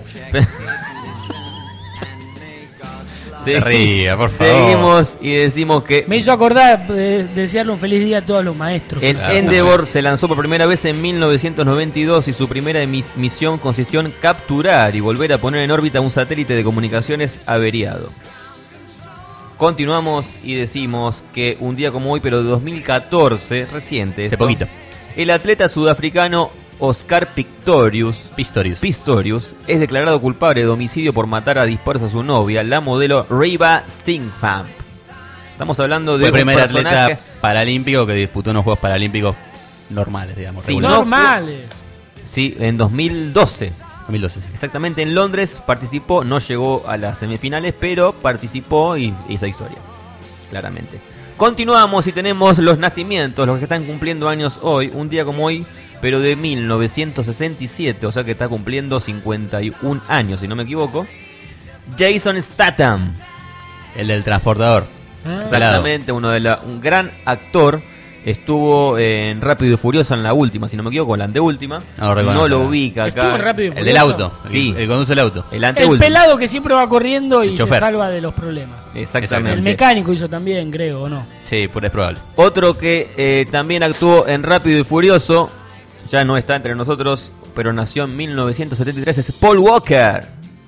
Se ría, por favor. Seguimos y decimos que Me hizo acordar de desearle un feliz día a todos los maestros. el Claro. Endeavour se lanzó por primera vez en mil novecientos noventa y dos y su primera emis- misión consistió en capturar y volver a poner en órbita un satélite de comunicaciones averiado. Continuamos y decimos que un día como hoy, pero de dos mil catorce, reciente, Hace esto, poquito. el atleta sudafricano Oscar Pistorius, Pistorius. Pistorius es declarado culpable de homicidio por matar a disparos a su novia, la modelo Reba Stinghamp. Estamos hablando de Fue el un primer personaje... atleta paralímpico que disputó unos Juegos Paralímpicos normales, digamos. Sí, regulares. Normales. Sí, en dos mil doce. dos mil doce, sí. Exactamente, en Londres participó, no llegó a las semifinales, pero participó y hizo historia, claramente. Continuamos y tenemos los nacimientos, los que están cumpliendo años hoy, un día como hoy, pero de mil novecientos sesenta y siete, o sea que está cumpliendo cincuenta y un años, si no me equivoco. Jason Statham. El del transportador. Ah. Exactamente, uno de la, un gran actor. Estuvo en Rápido y Furioso en la última, si no me equivoco, la anteúltima. No lo reconozco. No lo ubica Estuvo acá. en Rápido y El del Furioso. auto. Sí. El, el conduce el auto. El El anteúltimo. pelado que siempre va corriendo y El se chofer. salva de los problemas. Exactamente. El mecánico hizo también, creo, ¿o no? Sí, pues es probable. Otro que eh, también actuó en Rápido y Furioso, ya no está entre nosotros, pero nació en mil novecientos setenta y tres, es Paul Walker.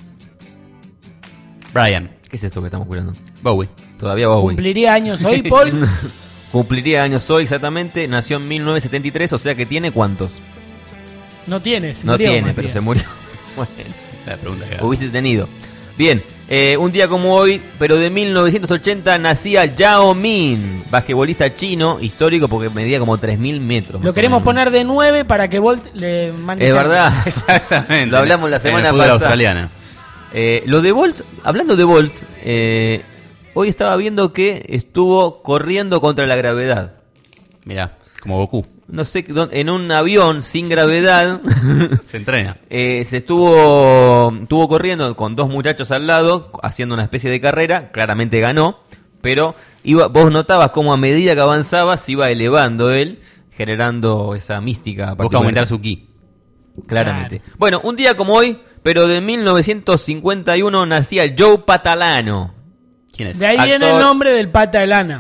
Brian. ¿Qué es esto que estamos curando? Bowie. Todavía Bowie. ¿Cumpliría años hoy, Paul? Cumpliría años hoy exactamente, nació en mil novecientos setenta y tres, o sea que tiene ¿cuántos? No tiene, se No murió, tiene, Matías. pero se murió. Bueno, La pregunta que hago. hubiese tenido. Bien, eh, un día como hoy, pero de mil novecientos ochenta, nacía Yao Ming, basquetbolista chino, histórico porque medía como tres mil metros. Lo más o queremos menos. poner de nueve para que Bolt le mande Es sangre. verdad. Exactamente. Lo hablamos la En semana el fútbol pasada. australiano. Eh, lo de Bolt, hablando de Bolt, eh, hoy estaba viendo que estuvo corriendo contra la gravedad. Mirá, como Goku. no sé, dónde- en un avión sin gravedad. Se entrena. Eh, se estuvo, estuvo corriendo con dos muchachos al lado, haciendo una especie de carrera. Claramente ganó, pero iba, vos notabas cómo a medida que avanzaba se iba elevando él, generando esa mística. Busca particular. aumentar su ki. Claramente. Bueno, un día como hoy, pero de mil novecientos cincuenta y uno, nacía Joe Patalano. ¿Quién es? De ahí viene el nombre del pata de lana.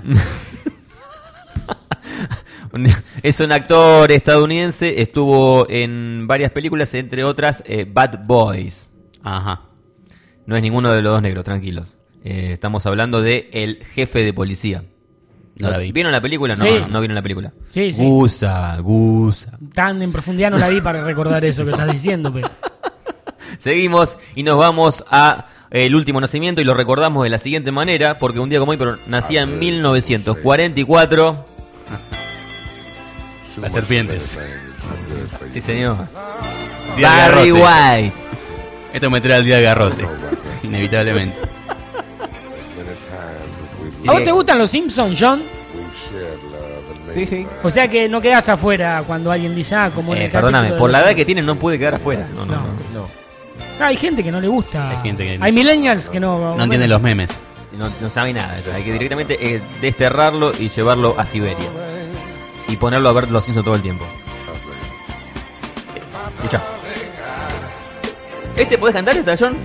Es un actor estadounidense, estuvo en varias películas, entre otras eh, Bad Boys. Ajá. No es ninguno de los dos negros, tranquilos. Eh, estamos hablando de El Jefe de Policía. No la vi. ¿Vieron la película? No, Sí. no, no vieron la película. Sí, sí. Gusa, gusa. Tan en profundidad no la vi para recordar eso que estás diciendo, pero... Seguimos y nos vamos a el último nacimiento y lo recordamos de la siguiente manera, porque un día como hoy, pero nacía en mil novecientos cuarenta y cuatro. Las serpientes. Sí, señor. Día de Barry garrote. White. Esto me trae al día de garrote. Inevitablemente. ¿A vos te gustan los Simpsons, John? Sí, sí. O sea que no quedás afuera cuando alguien dice, ah, como en Eh, el perdóname, capítulo por de la los edad que tiene no puede quedar afuera. No, no, no. No. Ah, hay gente que no le gusta. Hay gente que- Hay millennials que no... No entienden los memes. No, no sabe nada de eso. Hay que directamente eh, desterrarlo y llevarlo a Siberia. Y ponerlo a ver los Simpsons todo el tiempo. Escucha. ¿Este podés cantar, esta, John?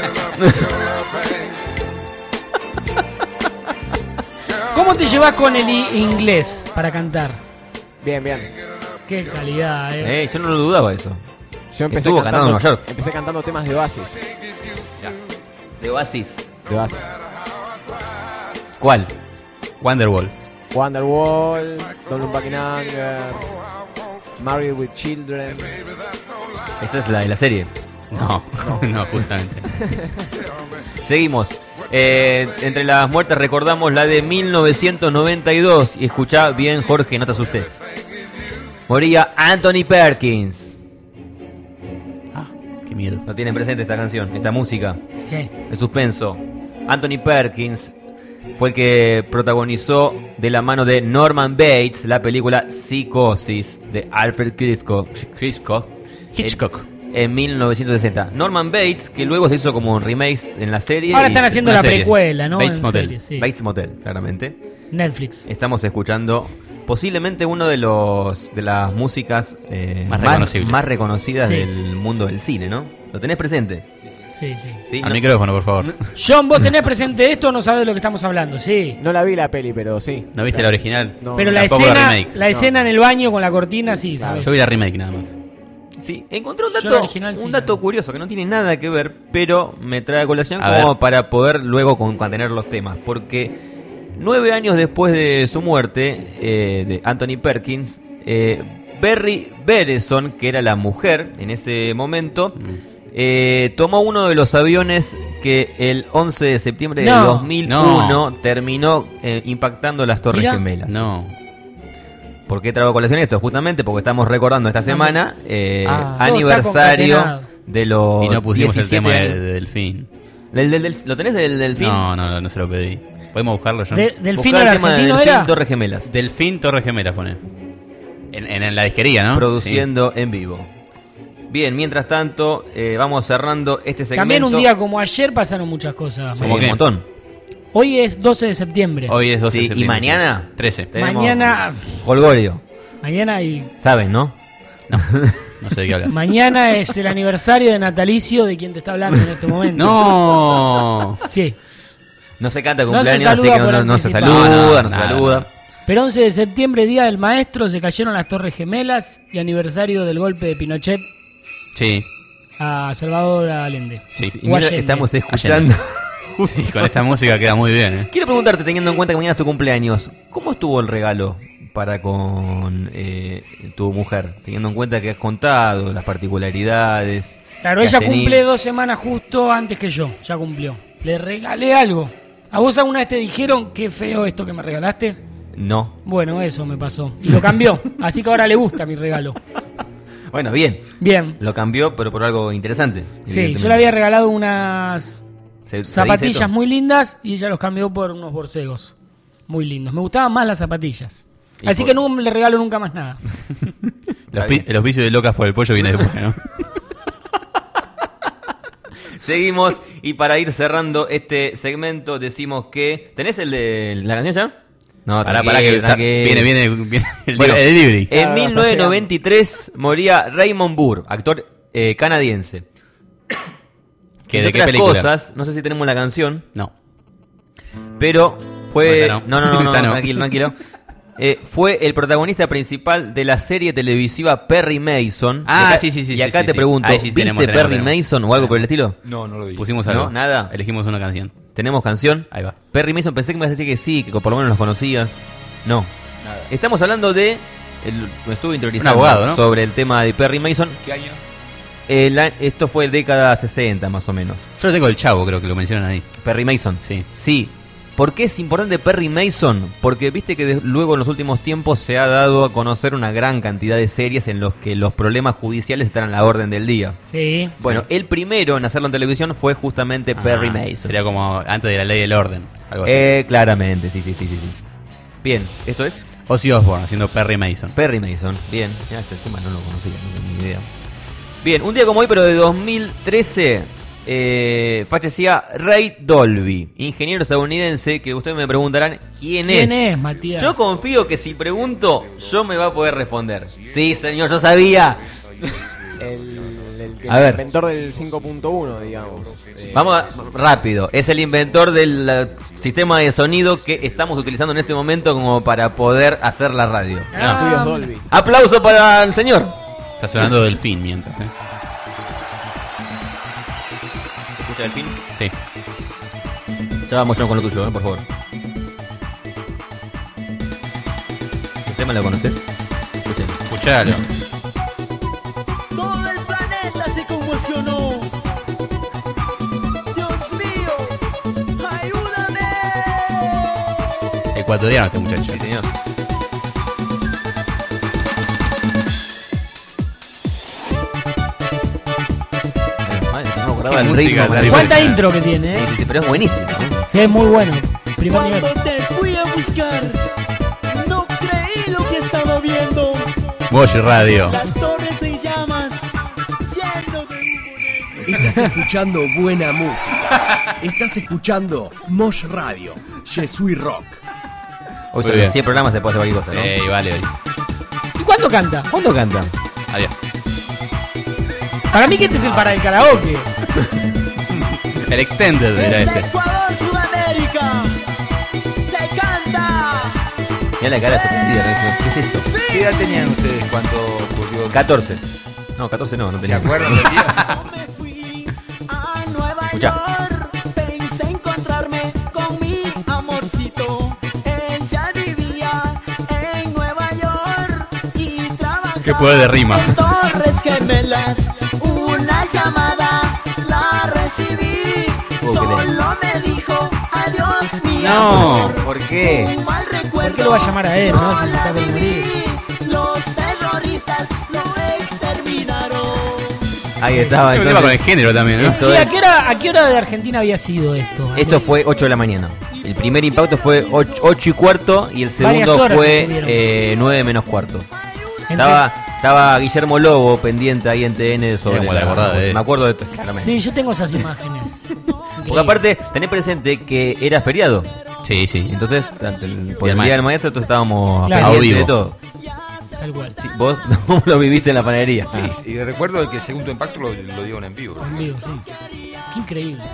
¿Cómo te llevas con el i- inglés para cantar? Bien, bien. Qué calidad, eh. Eh, yo no lo dudaba eso. Yo empecé Estuvo cantando, cantando en Nueva York. empecé cantando temas de Oasis. De Oasis. De Oasis. ¿Cuál? Wonderwall. Wonderwall, Don't Look Back in Anger, Married with Children. Esa es la de la serie. No, no, justamente. Seguimos. Eh, entre las muertes recordamos la de mil novecientos noventa y dos. Y escuchá bien, Jorge, no te asustes. Moría Anthony Perkins. Ah, qué miedo. No tienen presente esta canción, esta música. Sí. De suspenso. Anthony Perkins fue el que protagonizó de la mano de Norman Bates la película Psicosis de Alfred Hitchcock. Hitchcock. Hitchcock. En, en mil novecientos sesenta. Norman Bates, que luego se hizo como un remake en la serie. Ahora y están se- haciendo una la serie. precuela, ¿no? Bates En Motel. serie, sí. Bates Motel, claramente. Netflix. Estamos escuchando posiblemente uno de los de las músicas eh, Más reconocibles. más reconocidas Sí. del mundo del cine, ¿no? ¿Lo tenés presente? Sí, sí. ¿Sí? Al No- micrófono, por favor. John, ¿vos tenés presente esto o no sabés de lo que estamos hablando? Sí. No la vi la peli, pero sí. ¿No viste la original? No. Pero la Tampoco escena, remake. la escena en el baño con la cortina, sí, ¿sabes? Yo vi la remake nada más. Sí, encontré un Yo la dato, original sí. un dato curioso que no tiene nada que ver, pero me trae a colación A como ver. para poder luego con- contener los temas. Porque nueve años después de su muerte, eh, de Anthony Perkins, eh, Berry Bereson, que era la mujer en ese momento, eh, tomó uno de los aviones que el once de septiembre No. de dos mil uno No. terminó eh, impactando las Torres Mirá. Gemelas. No. ¿Por qué traigo a colación esto? Justamente porque estamos recordando esta semana eh, Ah. Todo aniversario está concatenado. de los Y no pusimos el diecisiete tema de, años. de Delfín. ¿Del- del- del- ¿Lo tenés del Delfín? No, no, no se lo pedí. ¿Podemos buscarlo, John? De- ¿Delfín Buscá era el tema de argentino Delfín era? Torres Gemelas. Delfín Torres Gemelas pone. En, en, en la disquería, ¿no? Produciendo en vivo. Bien, mientras tanto, eh, vamos cerrando este segmento. También un día como ayer pasaron muchas cosas. Sí, un montón. Hoy es doce de septiembre. Sí. Hoy es doce Sí, de septiembre. ¿y mañana? trece. Tenemos Mañana- Holgorio. Mañana hay... ¿Saben, no? No sé de qué hablas. Mañana es el aniversario de natalicio de quien te está hablando en este momento. ¡No! Sí. No se canta No cumpleaños, se así saluda que no, por no- no se anticipado. saluda, No, no, no se nada, saluda. nada. Pero once de septiembre, Día del Maestro, se cayeron las Torres Gemelas y aniversario del golpe de Pinochet Sí. a Salvador Allende. Sí. Y mira, Allende. estamos escuchando. Sí, con esta música queda muy bien, ¿eh? Quiero preguntarte, teniendo en cuenta que mañana es tu cumpleaños, ¿cómo estuvo el regalo para con eh, tu mujer? Teniendo en cuenta que has contado las particularidades. Claro, que ella has tenido. cumple dos semanas justo antes que yo. Ya cumplió. Le regalé algo. ¿A vos alguna vez te dijeron qué feo esto que me regalaste? No. Bueno, eso me pasó. Y lo cambió. Así que ahora le gusta mi regalo. Bueno, bien. Bien. Lo cambió, pero por algo interesante. Sí, yo le había regalado unas ¿Se- se zapatillas dice esto? muy lindas y ella los cambió por unos borcegos muy lindos. Me gustaban más las zapatillas. Así por... que no le regalo nunca más nada. Los pi- el auspicio de Locas por el Pollo viene después, ¿no? Seguimos, y para ir cerrando este segmento decimos que... ¿Tenés el de la canción ya? No, Pará, pará, que está- viene, viene, viene el, Bueno, el delivery. En mil novecientos noventa y tres moría Raymond Burr, actor eh, canadiense. ¿Qué, Entre ¿De qué otras película? cosas, no sé si tenemos la canción. No. Pero fue... No, esa No, no. no, no, no, Esa no. tranquilo, tranquilo. Eh, fue el protagonista principal de la serie televisiva Perry Mason. Ah, Y acá- sí, sí, sí. Y sí, acá sí, te sí. pregunto, Ahí sí ¿viste tenemos, tenemos, Perry tenemos. Mason o algo por el estilo? No, no lo vi. Pusimos algo. ¿No? ¿Nada? Elegimos una canción. ¿Tenemos canción? Ahí va. Perry Mason, pensé que me ibas a decir que sí, que por lo menos los conocías. No. Nada. Estamos hablando de... El, me estuve interiorizando Un abogado, ¿no? sobre el tema de Perry Mason. ¿Qué año? El a- esto fue década sesenta, más o menos. Yo lo tengo el Chavo, creo que lo mencionan ahí. Perry Mason. Sí. Sí. ¿Por qué es importante Perry Mason? Porque viste que de- luego en los últimos tiempos se ha dado a conocer una gran cantidad de series en los que los problemas judiciales están a la orden del día. Sí. Bueno, el primero en hacerlo en televisión fue justamente Perry Ah, Mason. Sería como antes de la ley del orden. Algo así. Eh, claramente, sí, sí, sí, sí, sí. Bien, ¿esto es? Ozzy Osbourne haciendo Perry Mason. Perry Mason, bien. Ya este tema no lo conocía, no tenía ni idea. Bien, un día como hoy, pero de dos mil trece, eh, fallecía Ray Dolby, ingeniero estadounidense, que ustedes me preguntarán quién, ¿Quién es. es, Matías? Yo confío que si pregunto, yo me va a poder responder. Sí, señor, yo sabía. El, el, el A ver. inventor del cinco punto uno, digamos. Eh, Vamos a- rápido. Es el inventor del eh, sistema de sonido que estamos utilizando en este momento como para poder hacer la radio. Ah, Estudios Dolby. Aplauso para el señor. Está sonando Delfín mientras, ¿eh? ¿Se escucha el fin? Sí. Ya vamos yo con lo tuyo, ¿eh? Por favor. ¿El tema lo conoces? Escuchen. Escuchalo. Todo el planeta se conmocionó. Dios mío, ayúdame. Ecuatoriano este muchacho. Sí, señor. Ay, no acordaba el música ritmo. tan ¿Cuánta intro que tiene, eh? Sí, sí, pero es buenísimo. ¿eh? Sí, es muy bueno. Primer nivel. Cuando te fui a buscar, no creí lo que estaba viendo. Mosh Radio. Las torres en llamas, lleno de humo negro. Estás escuchando buena música. Estás escuchando Mosh Radio. Je suis rock. Hoy Muy son bien. los cien programas, se puede hacer cualquier cosa, ¿no? Sí, vale hoy. ¿Y cuándo canta? ¿Cuándo canta? Adiós. Para mí que este es el para el karaoke. El Extended era Desde este. Ecuador, Sudamérica, te canta. Mira la cara sorprendida, ¿no? ¿Qué es esto? ¿Qué edad tenían ustedes cuando ocurrió? catorce. No, catorce no, no ¿Se tenía. acuerdan del día? Me fui a Nueva Escuchá. York, pensé encontrarme con mi amorcito. Ella vivía en Nueva York y trabajaba Qué poder de rima. en Torres Gemelas. Una llamada la recibí, Puedo creer. solo me dijo adiós mi No, amor. ¿por qué? Un mal recuerdo. ¿Por qué lo va a llamar a él, no? Si se la está por morir. viví. Los terroristas lo exterminaron. Ahí estaba. Hay un tema con el Entonces, género también, ¿no? Esto Che, es- ¿a qué, hora, ¿a qué hora de Argentina había sido esto? Esto fue ocho de la mañana. El primer impacto fue ocho y cuarto y el Varias segundo horas fue estuvieron. eh, nueve menos cuarto. Entre- Estaba, estaba Guillermo Lobo pendiente ahí en T N sobre. como la acordada de él. Me acuerdo de esto, claramente. Sí, yo tengo esas imágenes. Porque aparte, tenés presente que era feriado. Sí, sí. Entonces, tanto el- por Y el el día del maestro, entonces estábamos Claro. pendientes A vivo. de todo. Tal cual. Sí, vos vos lo viviste en la panadería. Sí, y recuerdo que el segundo impacto lo, lo dieron en vivo. En vivo, sí. Qué increíble.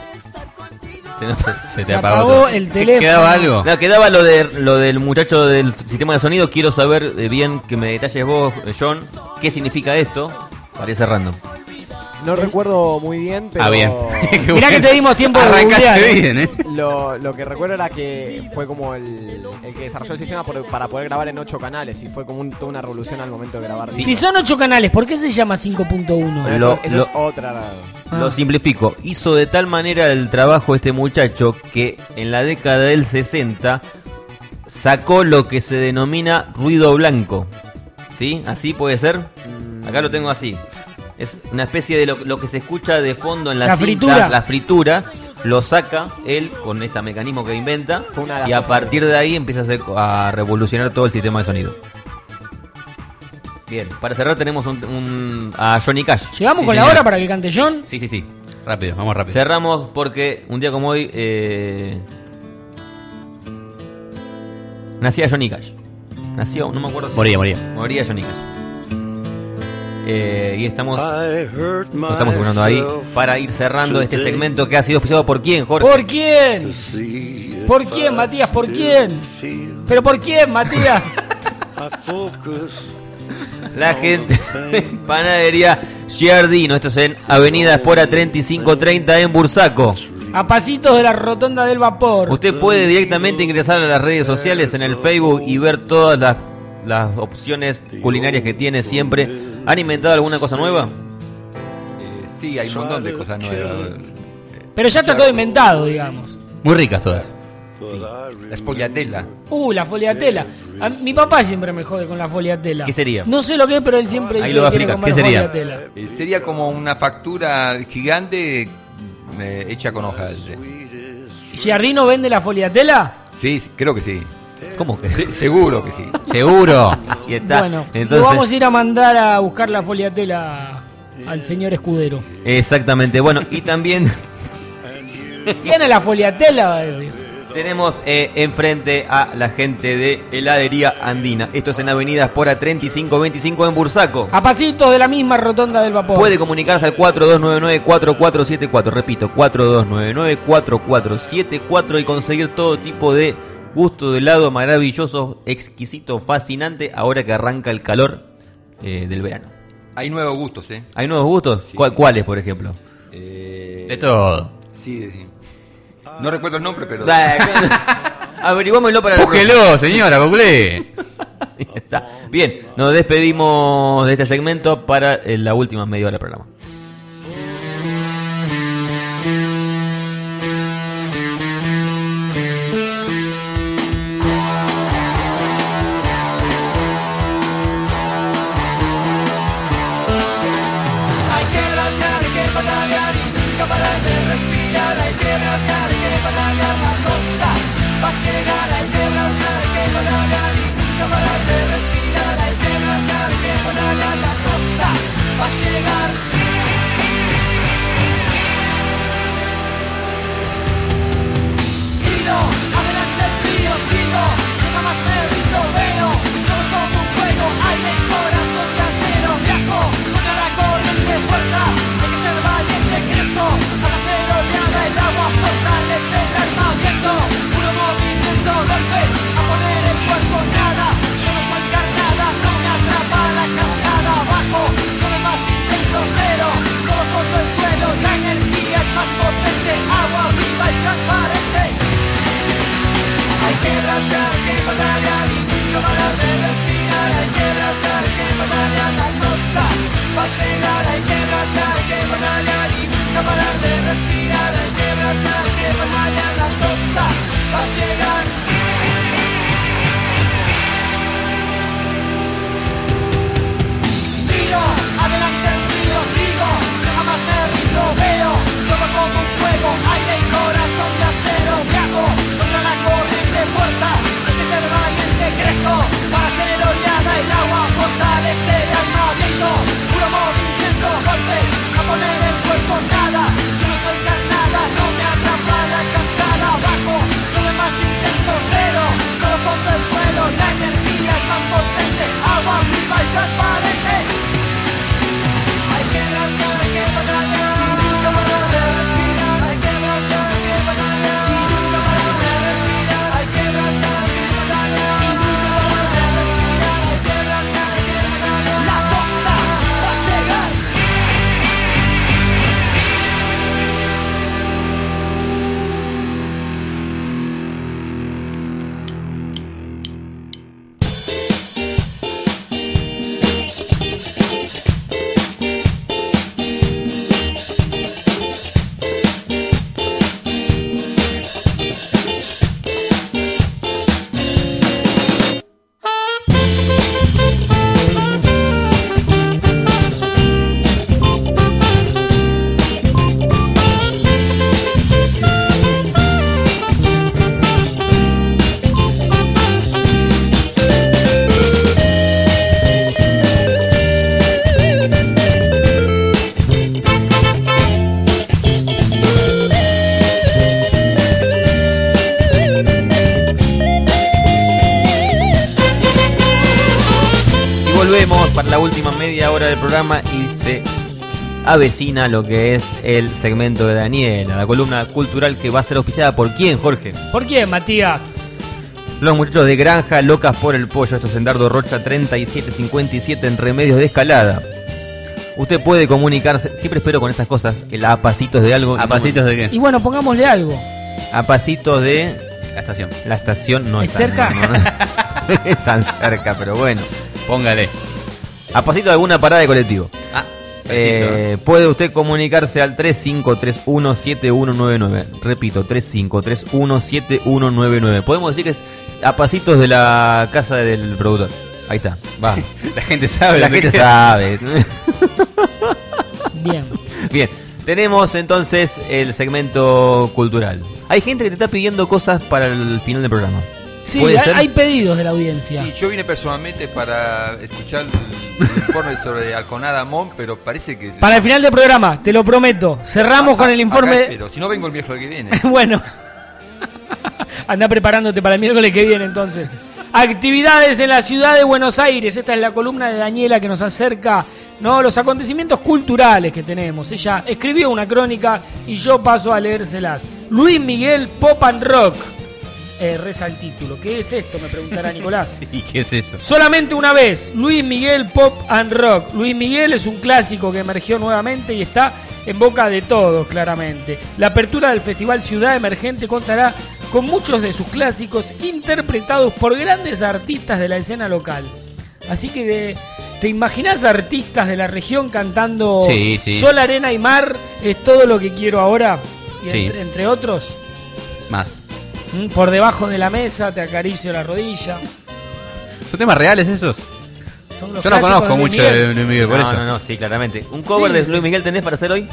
Se, nos- Se Se te apagó, apagó todo. el ¿Qué- teléfono. ¿Quedaba algo? No, quedaba lo de lo del muchacho del sistema de sonido. Quiero saber eh, bien que me detalles vos, eh, John, qué significa esto. Para ir cerrando. No recuerdo muy bien, pero. Ah, bien. Qué Mirá que te dimos tiempo de Arrancaste googlear, ¿eh? bien, ¿eh? Lo, lo que recuerdo era que fue como el, el que desarrolló el sistema por- para poder grabar en ocho canales y fue como un- toda una revolución al momento de grabar. Si son ocho canales, ¿por qué se llama cinco punto uno? Pero Lo- eso eso lo- es otra. Ah. Lo simplifico. Hizo de tal manera el trabajo este muchacho que en la década del sesenta sacó lo que se denomina ruido blanco. ¿Sí? ¿Así puede ser? Acá lo tengo así. Es una especie de lo, lo que se escucha de fondo en la, La cinta, fritura. la fritura. lo saca él con este mecanismo que inventa y a partir de ahí empieza a, hacer, a revolucionar todo el sistema de sonido. Bien, para cerrar tenemos un, un, a Johnny Cash. ¿Llegamos Sí, con señora. la hora para que cante John? Sí, sí, sí. Rápido, vamos rápido. Cerramos porque un día como hoy eh, nacía Johnny Cash. Nació, no me acuerdo si... Moría, moría. Moría Johnny Cash. Eh, y estamos lo estamos terminando ahí para ir cerrando este segmento que ha sido auspiciado por quién, Jorge. ¿Por quién? ¿Por quién, Matías? ¿Por quién? ¿Pero por quién, Matías? La gente de Panadería Giardino. Esto es en Avenida Espora treinta y cinco treinta en Bursaco. A pasitos de la rotonda del vapor. Usted puede directamente ingresar a las redes sociales en el Facebook y ver todas las, las opciones culinarias que tiene siempre. ¿Han inventado alguna cosa nueva? Eh, sí, hay un montón de cosas nuevas. Pero ya está todo inventado, digamos. Muy ricas todas. Sí. La spogliatella. Uh, la foliatela. A- mi papá siempre me jode con la foliatela. ¿Qué sería? No sé lo que es, pero él siempre Ahí dice lo va a que quiere explicar. comer ¿Qué sería? foliatela. Eh, sería como una factura gigante eh, hecha con hojaldre. ¿Giardino vende la foliatela? Sí, sí, creo que sí. ¿Cómo que? Sí, seguro que sí. Seguro. Y está. Bueno, Entonces, lo vamos a ir a mandar a buscar la foliatela al señor Escudero. exactamente. Bueno, y también ¿Tiene la foliatela? Va a decir. tenemos eh, enfrente a la gente de Heladería Andina. Esto es en Avenida Espora treinta y cinco veinticinco en Bursaco. A pasitos de la misma rotonda del vapor. Puede comunicarse al cuatro dos nueve nueve cuatro cuatro siete cuatro. Repito, cuatro dos nueve nueve cuatro cuatro siete cuatro y conseguir todo tipo de gusto de helado maravilloso, exquisito, fascinante, ahora que arranca el calor eh, del verano. Hay nuevos gustos, ¿eh? ¿Hay nuevos gustos? Sí. ¿Cuál- ¿Cuáles, por ejemplo? Eh, De todo. Sí, sí. No recuerdo el nombre, pero... Averiguámoslo para la Búsquelo, próxima. señora, googlee. Ahí está. Bien, nos despedimos de este segmento para eh, la última media hora del programa. Hay que abrazar, hay que pedalear y nunca parar de respirar. Hay que abrazar, hay que pedalear la costa. Va a llegar, hay que abrazar, hay que pedalear y nunca parar de respirar. Hay que abrazar, hay que pedalear la costa. Va a llegar. Giro, adelante el río, sigo. Yo jamás me rindo, veo. Todo como un juego, aire y corazón de acero. Viajo contra la corriente, fuerza. Hay que ser valiente, crezco. Al hacer oleada el agua fortalece el alma. Viento, puro movimiento, golpes. A poner el cuerpo nada. Yo no soy carne. para la última media hora del programa y se avecina lo que es el segmento de Daniela, la columna cultural que va a ser auspiciada por quién, Jorge. ¿Por quién, Matías? Los muchachos de Granja Locas por el Pollo. Esto es en Dardo Rocha treinta y siete cincuenta y siete en Remedios de Escalada. Usted puede comunicarse, siempre espero con estas cosas, el a pasitos de algo. ¿A pasitos de qué? Y bueno, pongámosle algo. A pasitos de... La estación. La estación no ¿Es es tan- cerca? no, no, es tan cerca, pero bueno. Póngale. A pasito de alguna parada de colectivo. Ah, preciso. Eh, puede usted comunicarse al tres cinco tres uno siete uno nueve nueve. Repito, tres cinco tres uno siete uno nueve nueve. Podemos decir que es a pasitos de la casa del productor. Ahí está, va. La gente sabe. La lo que gente queda. sabe. Bien. Bien, tenemos entonces el segmento cultural. Hay gente que te está pidiendo cosas para el final del programa. Sí, ¿Puede hay, ser? hay pedidos de la audiencia. Sí, yo vine personalmente para escuchar el, el informe sobre Alconada Mon, pero parece que... Para el final del programa, te lo prometo. Cerramos con el informe. Pero si no vengo el miércoles que viene. Bueno. Anda preparándote para el miércoles que viene entonces. Actividades en la ciudad de Buenos Aires. Esta es la columna de Daniela que nos acerca, ¿no?, los acontecimientos culturales que tenemos. Ella escribió una crónica y yo paso a leérselas. Luis Miguel Pop and Rock. Eh, reza el título. ¿Qué es esto?, me preguntará Nicolás. ¿Y qué es eso? Solamente una vez, Luis Miguel Pop and Rock. Luis Miguel es un clásico que emergió nuevamente y está en boca de todos, claramente. La apertura del Festival Ciudad Emergente contará con muchos de sus clásicos interpretados por grandes artistas de la escena local. Así que, ¿te imaginás artistas de la región cantando Sí, sí. Sol, Arena y Mar? Es todo lo que quiero ahora. Y Sí. entre, entre otros, Más. ¿m? Por debajo de la mesa, te acaricio la rodilla. ¿Son temas reales esos? Son los Yo no clásicos conozco de Luis mucho Miguel. de Luis Miguel, por no, eso. no, no, sí, claramente. ¿Un cover Sí, de sí. Luis Miguel tenés para hacer hoy?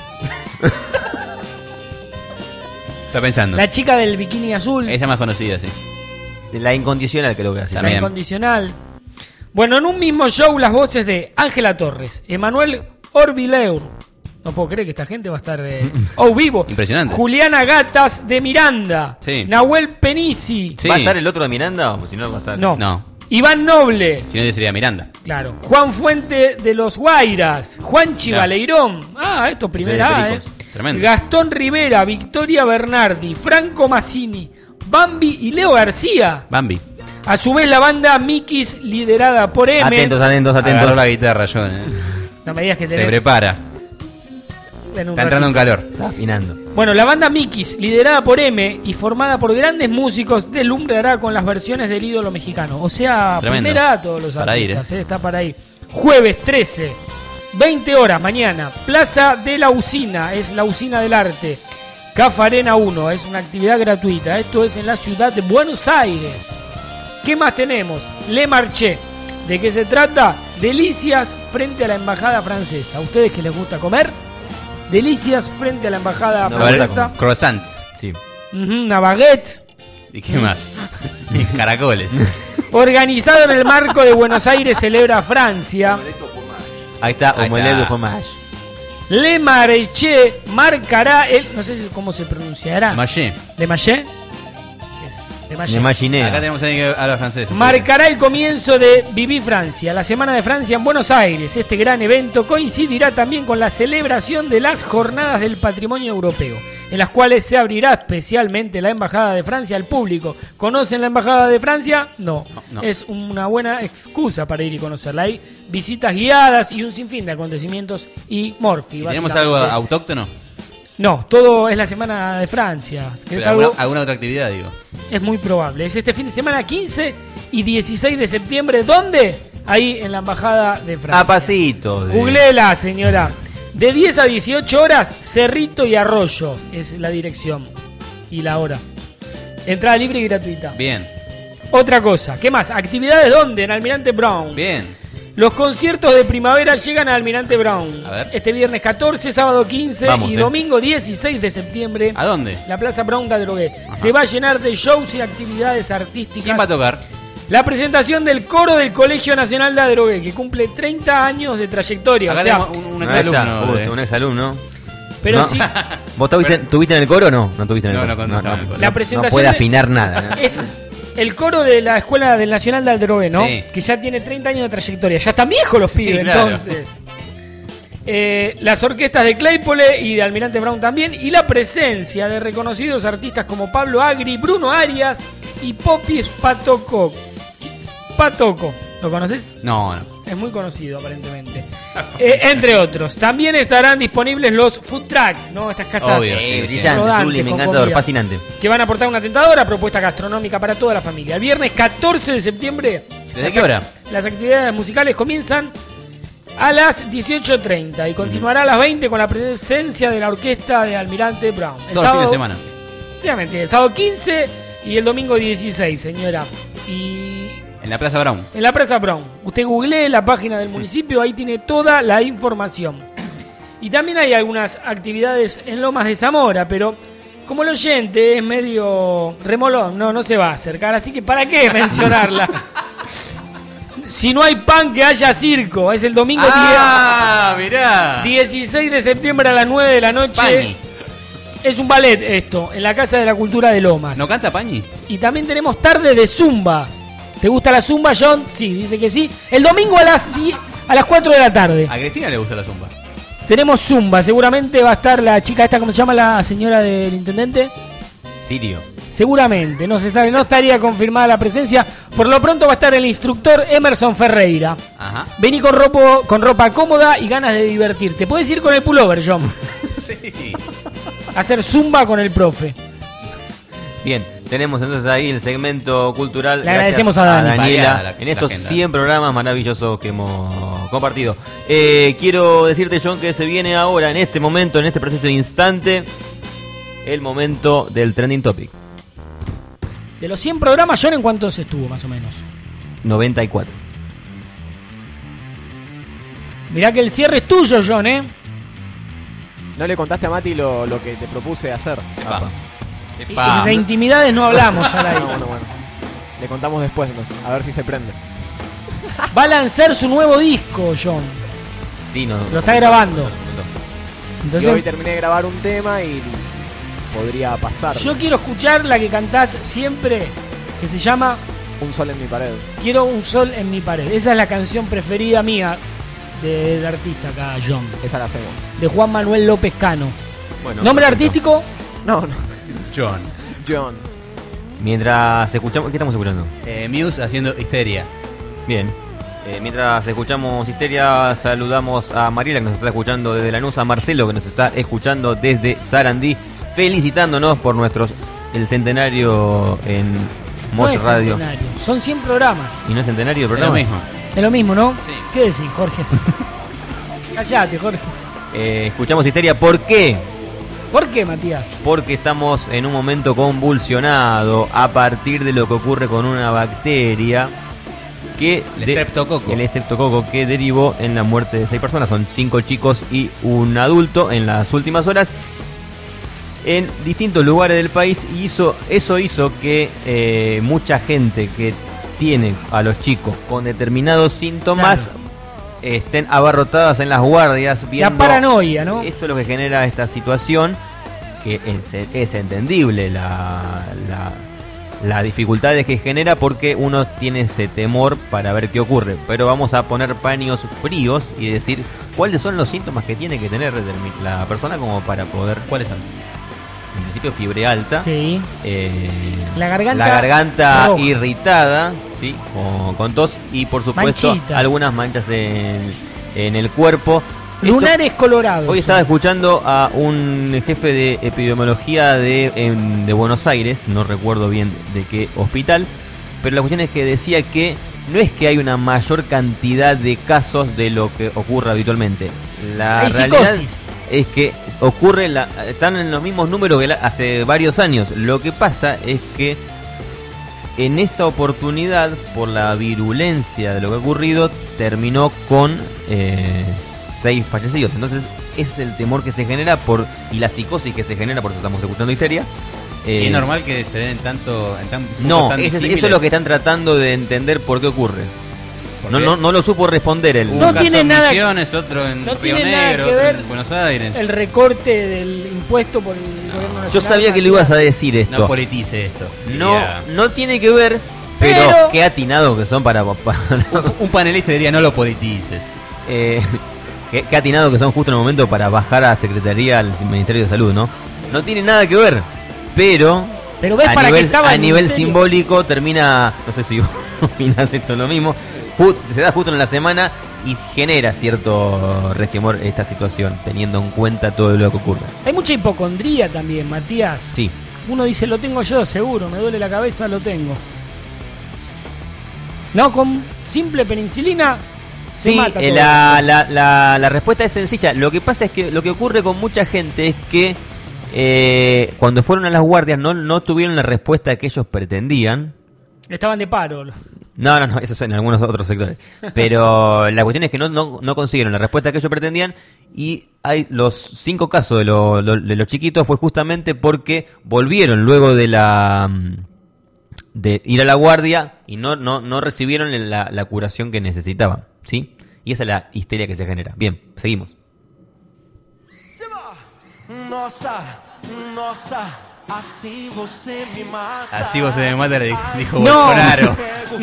Está pensando. La chica del bikini azul. Esa es más conocida, sí. La incondicional creo que hace. La incondicional. Bueno, en un mismo show las voces de Ángela Torres, Emanuel Orbileur. No puedo creer que esta gente va a estar eh, oh, vivo. Impresionante. Juliana Gatas de Miranda. Sí. Nahuel Penisi. ¿Va a estar el otro de Miranda o si no va a estar? No. No. Iván Noble. Si no, sería Miranda. Claro. Juan Fuente de los Guairas. Juan Chivaleirón. Ah, esto primera A, eh. Tremendo. Gastón Rivera, Victoria Bernardi, Franco Massini, Bambi y Leo García. Bambi. A su vez la banda Mikis, liderada por M. Atentos, atentos, atentos. Agarró la guitarra, John. eh. No me digas que Se tenés... prepara. en un Está entrando en ratito. calor. Está afinando. Bueno, la banda Mikis, liderada por M y formada por grandes músicos, deslumbrará con las versiones del ídolo mexicano. O sea, Tremendo. primera a todos los Para ir, artistas, eh, está para ir. Jueves trece, veinte horas mañana, Plaza de la Usina, es la Usina del Arte. Cafa Arena uno, es una actividad gratuita. Esto es en la ciudad de Buenos Aires. ¿Qué más tenemos? Le Marché. ¿De qué se trata? Delicias frente a la embajada francesa. ¿A ustedes que les gusta comer? Delicias frente a la embajada A ver, francesa. croissants. Sí. Ujú, una baguette. ¿Y qué más? Y caracoles. Organizado en el marco de Buenos Aires celebra Francia. Ahí está, Ahí omelette está. de fromage. Le Marché marcará el... No sé si- cómo se pronunciará. Maché. ¿Le Marché? Es Le Marché. Me imaginé. Acá tenemos a alguien que habla francés. Marcará el comienzo de Viví Francia, la Semana de Francia en Buenos Aires. Este gran evento coincidirá también con la celebración de las Jornadas del Patrimonio Europeo, en las cuales se abrirá especialmente la Embajada de Francia al público. ¿Conocen la Embajada de Francia? No. No. Es una buena excusa para ir y conocerla. Hay visitas guiadas y un sinfín de acontecimientos y morfi. ¿Tenemos básicamente. algo autóctono? No, todo es la Semana de Francia. Que es Pero algo... alguna, alguna otra actividad, digo. Es muy probable. Es este fin de semana quince y dieciséis de septiembre. ¿Dónde? Ahí en la Embajada de Francia. A pasito. de- Googleela, señora. De diez a dieciocho horas, Cerrito y Arroyo es la dirección y la hora. Entrada libre y gratuita. Bien, Otra cosa. ¿Qué más? ¿Actividades dónde? En Almirante Brown. bien. Los conciertos de primavera llegan a Almirante Brown. A ver. Este viernes catorce, sábado quince Vamos, y eh. domingo dieciséis de septiembre. ¿A dónde? La Plaza Brown de Adrogué. Se va a llenar de shows y actividades artísticas. ¿Quién va a tocar? La presentación del coro del Colegio Nacional de Adrogué, que cumple treinta años de trayectoria. Acá o sea, tenemos un, un Ahí está, exalumno. justo, de- un exalumno. pero No. sí, ¿Vos tuviste, tuviste en el coro o no? No tuviste en el No, coro. no, no, no, no. La no presentación puede de- afinar nada. ¿no? es, El coro de la Escuela del Nacional de Adrogué, ¿no? Sí. Que ya tiene treinta años de trayectoria. Ya están viejos los Sí, pibes, claro. entonces. Eh, las orquestas de Claypole y de Almirante Brown también. Y la presencia de reconocidos artistas como Pablo Agri, Bruno Arias y Poppy Spatoco. Spatoco. ¿Lo conoces? No, no. Es muy conocido, aparentemente. Eh, entre otros. También estarán disponibles los food trucks, ¿no? Estas casas Obvio, sí, brillante, rodantes sublime, con encantador, comida, fascinante. que van a aportar una tentadora propuesta gastronómica para toda la familia. El viernes catorce de septiembre. ¿Desde las qué hora? act- Las actividades musicales comienzan a las dieciocho treinta y continuará a las veinte con la presencia de la orquesta de Almirante Brown. El Todo el fin de semana. Efectivamente, el sábado quince y el domingo dieciséis, señora. Y En la Plaza Brown. en la Plaza Brown. Usted googlee la página del municipio, ahí tiene toda la información. Y también hay algunas actividades en Lomas de Zamora, pero como el oyente es medio remolón, no, no se va a acercar, así que ¿para qué mencionarla? Si no hay pan, que haya circo. Es el domingo Ah, mirá. dieciséis de septiembre a las nueve de la noche. Pañi. Es un ballet esto, en la Casa de la Cultura de Lomas. ¿No canta Pañi? Y también tenemos tarde de Zumba. ¿Te gusta la Zumba, John? Sí, dice que sí. El domingo a las diez, a las cuatro de la tarde. A Cristina le gusta la zumba. Tenemos Zumba. Seguramente va a estar la chica esta, ¿cómo se llama la señora del intendente? Sirio. Seguramente, no se sabe, no estaría confirmada la presencia. Por lo pronto va a estar el instructor Emerson Ferreira. Ajá. Vení con ropa, con ropa cómoda y ganas de divertirte. Puedes ir con el pullover, John. Sí. Hacer Zumba con el profe. Bien, tenemos entonces ahí el segmento cultural. Le agradecemos a Dani. Daniela Variada la- en la estos agenda. cien programas maravillosos que hemos compartido. Eh, quiero decirte, John, que se viene ahora, en este momento, en este preciso instante, el momento del trending topic. De los cien programas, John, ¿en cuántos estuvo más o menos? noventa y cuatro. Mirá que el cierre es tuyo, John, ¿eh? ¿No le contaste a Mati lo, lo que te propuse hacer? Epa. Y Epa. de intimidades no hablamos al aire. No, bueno, bueno. Le contamos después, entonces, a ver si se prende. Va a lanzar su nuevo disco, John. Sí, no. Lo está grabando. Yo Entonces, hoy terminé de grabar un tema y podría pasar. yo quiero escuchar la que cantás siempre, que se llama Un sol en mi pared. Quiero un sol en mi pared. Esa es la canción preferida mía de- del artista acá, John. Esa la hacemos. De Juan Manuel López Cano. Bueno, ¿Nombre perfecto. artístico? No, no. John. John. Mientras escuchamos. ¿Qué estamos escuchando? Eh, Muse haciendo Histeria. Bien. Eh, mientras escuchamos Histeria, saludamos a Mariela, que nos está escuchando desde Lanús, a Marcelo, que nos está escuchando desde Sarandí, felicitándonos por nuestros el centenario en No Mosh es Radio. centenario. Son cien programas. ¿Y no es centenario el Es lo programa? mismo. Es lo mismo, ¿no? Sí. ¿Qué decís, Jorge? Callate, Jorge. Eh, escuchamos Histeria, ¿por qué? ¿Por qué, Matías? Porque estamos en un momento convulsionado a partir de lo que ocurre con una bacteria que El de- estreptococo. el estreptococo que derivó en la muerte de seis personas. Son cinco chicos y un adulto en las últimas horas en distintos lugares del país, y hizo, eso hizo que eh, mucha gente que tiene a los chicos con determinados síntomas estén abarrotadas en las guardias viendo La paranoia, ¿no? esto es lo que genera esta situación, que es, es entendible la, la, las dificultades que genera, porque uno tiene ese temor para ver qué ocurre. Pero vamos a poner paños fríos y decir cuáles son los síntomas que tiene que tener la persona como para poder... ¿Cuáles son? En principio fiebre alta, Sí. eh, La garganta la garganta roja. irritada, ¿sí? con, con tos y por supuesto Manchitas. algunas manchas en, en el cuerpo. Esto- Lunares colorados. Hoy estaba escuchando a un jefe de epidemiología de, en- de Buenos Aires, no recuerdo bien de qué hospital, pero la cuestión es que decía que no es que hay una mayor cantidad de casos de lo que ocurre habitualmente. La Hay realidad psicosis. es que ocurre, la, están en los mismos números que la- hace varios años. Lo que pasa es que en esta oportunidad, por la virulencia de lo que ha ocurrido, terminó con eh, seis fallecidos. Entonces, ese es el temor que se genera por y la psicosis que se genera, por eso estamos escuchando Histeria. ¿Y Eh, es normal que se den en tanto en tan No, tan ese es- eso disímiles? es lo que están tratando de entender por qué ocurre. No, no, no lo supo responder él. Hubo No un caso tiene en nada- Misiones, otro en no Río tiene nada Negro, que otro ver en Buenos Aires. El recorte del impuesto por el gobierno nacional. Yo sabía que lo ibas a decir esto. No politice esto. No, diría. no tiene que ver, pero, Pero- qué atinados que son para... para Un panelista diría no lo politices. eh, qué, qué atinados que son justo en el momento para bajar a Secretaría al Ministerio de Salud, ¿no? No tiene nada que ver, pero... Pero ves a para nivel, que estaba a el nivel ministerio. simbólico termina, no sé si opinas esto lo mismo, ju- se da justo en la semana y genera cierto resquemor esta situación, teniendo en cuenta todo lo que ocurre. Hay mucha hipocondría también, Matías. Sí. Uno dice, lo tengo yo, seguro, me duele la cabeza, lo tengo. No, con simple penicilina se Sí, mata eh, todo. la, la, la, la respuesta es sencilla. Lo que pasa es que lo que ocurre con mucha gente es que eh, cuando fueron a las guardias no, no tuvieron la respuesta que ellos pretendían. Estaban de paro. No, no, no, eso es en algunos otros sectores. Pero la cuestión es que no, no, no consiguieron la respuesta que ellos pretendían. Y hay los cinco casos de, lo- lo- de los chiquitos fue justamente porque volvieron luego de la de ir a la guardia y no, no, no recibieron la, la curación que necesitaban, ¿sí? Y esa es la histeria que se genera. Bien, seguimos. Nossa, nossa, assim você me mata. Así vos se me mata, le dijo No. Bolsonaro.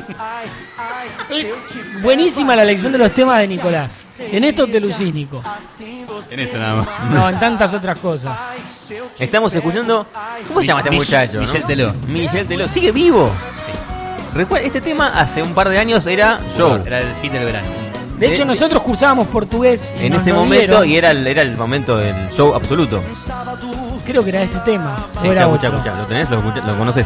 Es buenísima la lección de los temas de Nicolás. En esto te lucís, Nico. En eso nada más. No, en tantas otras cosas. Estamos escuchando... ¿Cómo se llama este Mich- muchacho? Michel ¿no? Teló. Michel Teló. ¿Sigue vivo? Sí. Recuerda, este tema hace un par de años era Show. Era el hit del verano. De hecho, nosotros cursábamos portugués. y En nos ese lo momento, dieron. y era el, era el momento del show absoluto. Creo que era este tema. O Sí, era escucha, otro. escucha, ¿lo tenés? ¿Lo, escucha- lo conoces?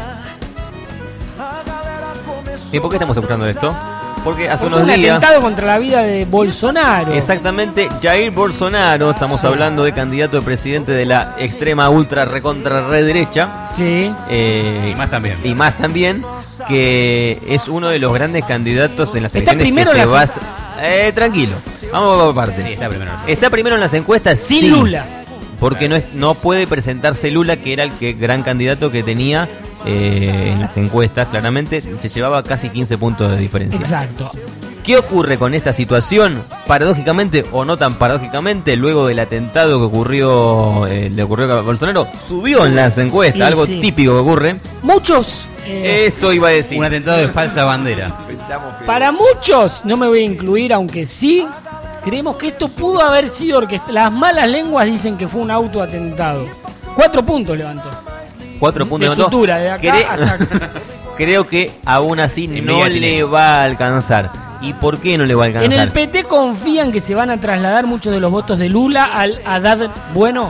¿Y por qué estamos escuchando esto? Porque hace Porque unos un días... atentado contra la vida de Bolsonaro. Exactamente, Jair Bolsonaro, estamos hablando de candidato de presidente de la extrema ultra recontra re derecha. Sí. Eh, Y más también. Y más también, que es uno de los grandes candidatos en las Está elecciones primero que en se la- basa... Eh, tranquilo, vamos por partes. Sí, está primero. Está primero en las encuestas, Sin sí, Lula. porque no, es, no puede presentarse Lula, que era el que, gran candidato que tenía eh, en las encuestas, claramente se llevaba casi quince puntos de diferencia. Exacto. ¿Qué ocurre con esta situación? Paradójicamente o no tan paradójicamente, luego del atentado que ocurrió, eh, le ocurrió a Bolsonaro, subió en las encuestas, Y algo sí. típico que ocurre. Muchos. eh, Eso iba a decir. Un atentado de falsa bandera. Para muchos, no me voy a incluir, aunque sí, creemos que esto pudo haber sido orquestado. Las malas lenguas dicen que fue un autoatentado. Cuatro puntos levantó. Cuatro puntos de levantó. sutura, de acá Cre- hasta acá. Creo que aún así no Emilia le tiene. va a alcanzar. ¿Y por qué no le va a En alcanzar? el P T confían que se van a trasladar muchos de los votos de Lula al Haddad bueno.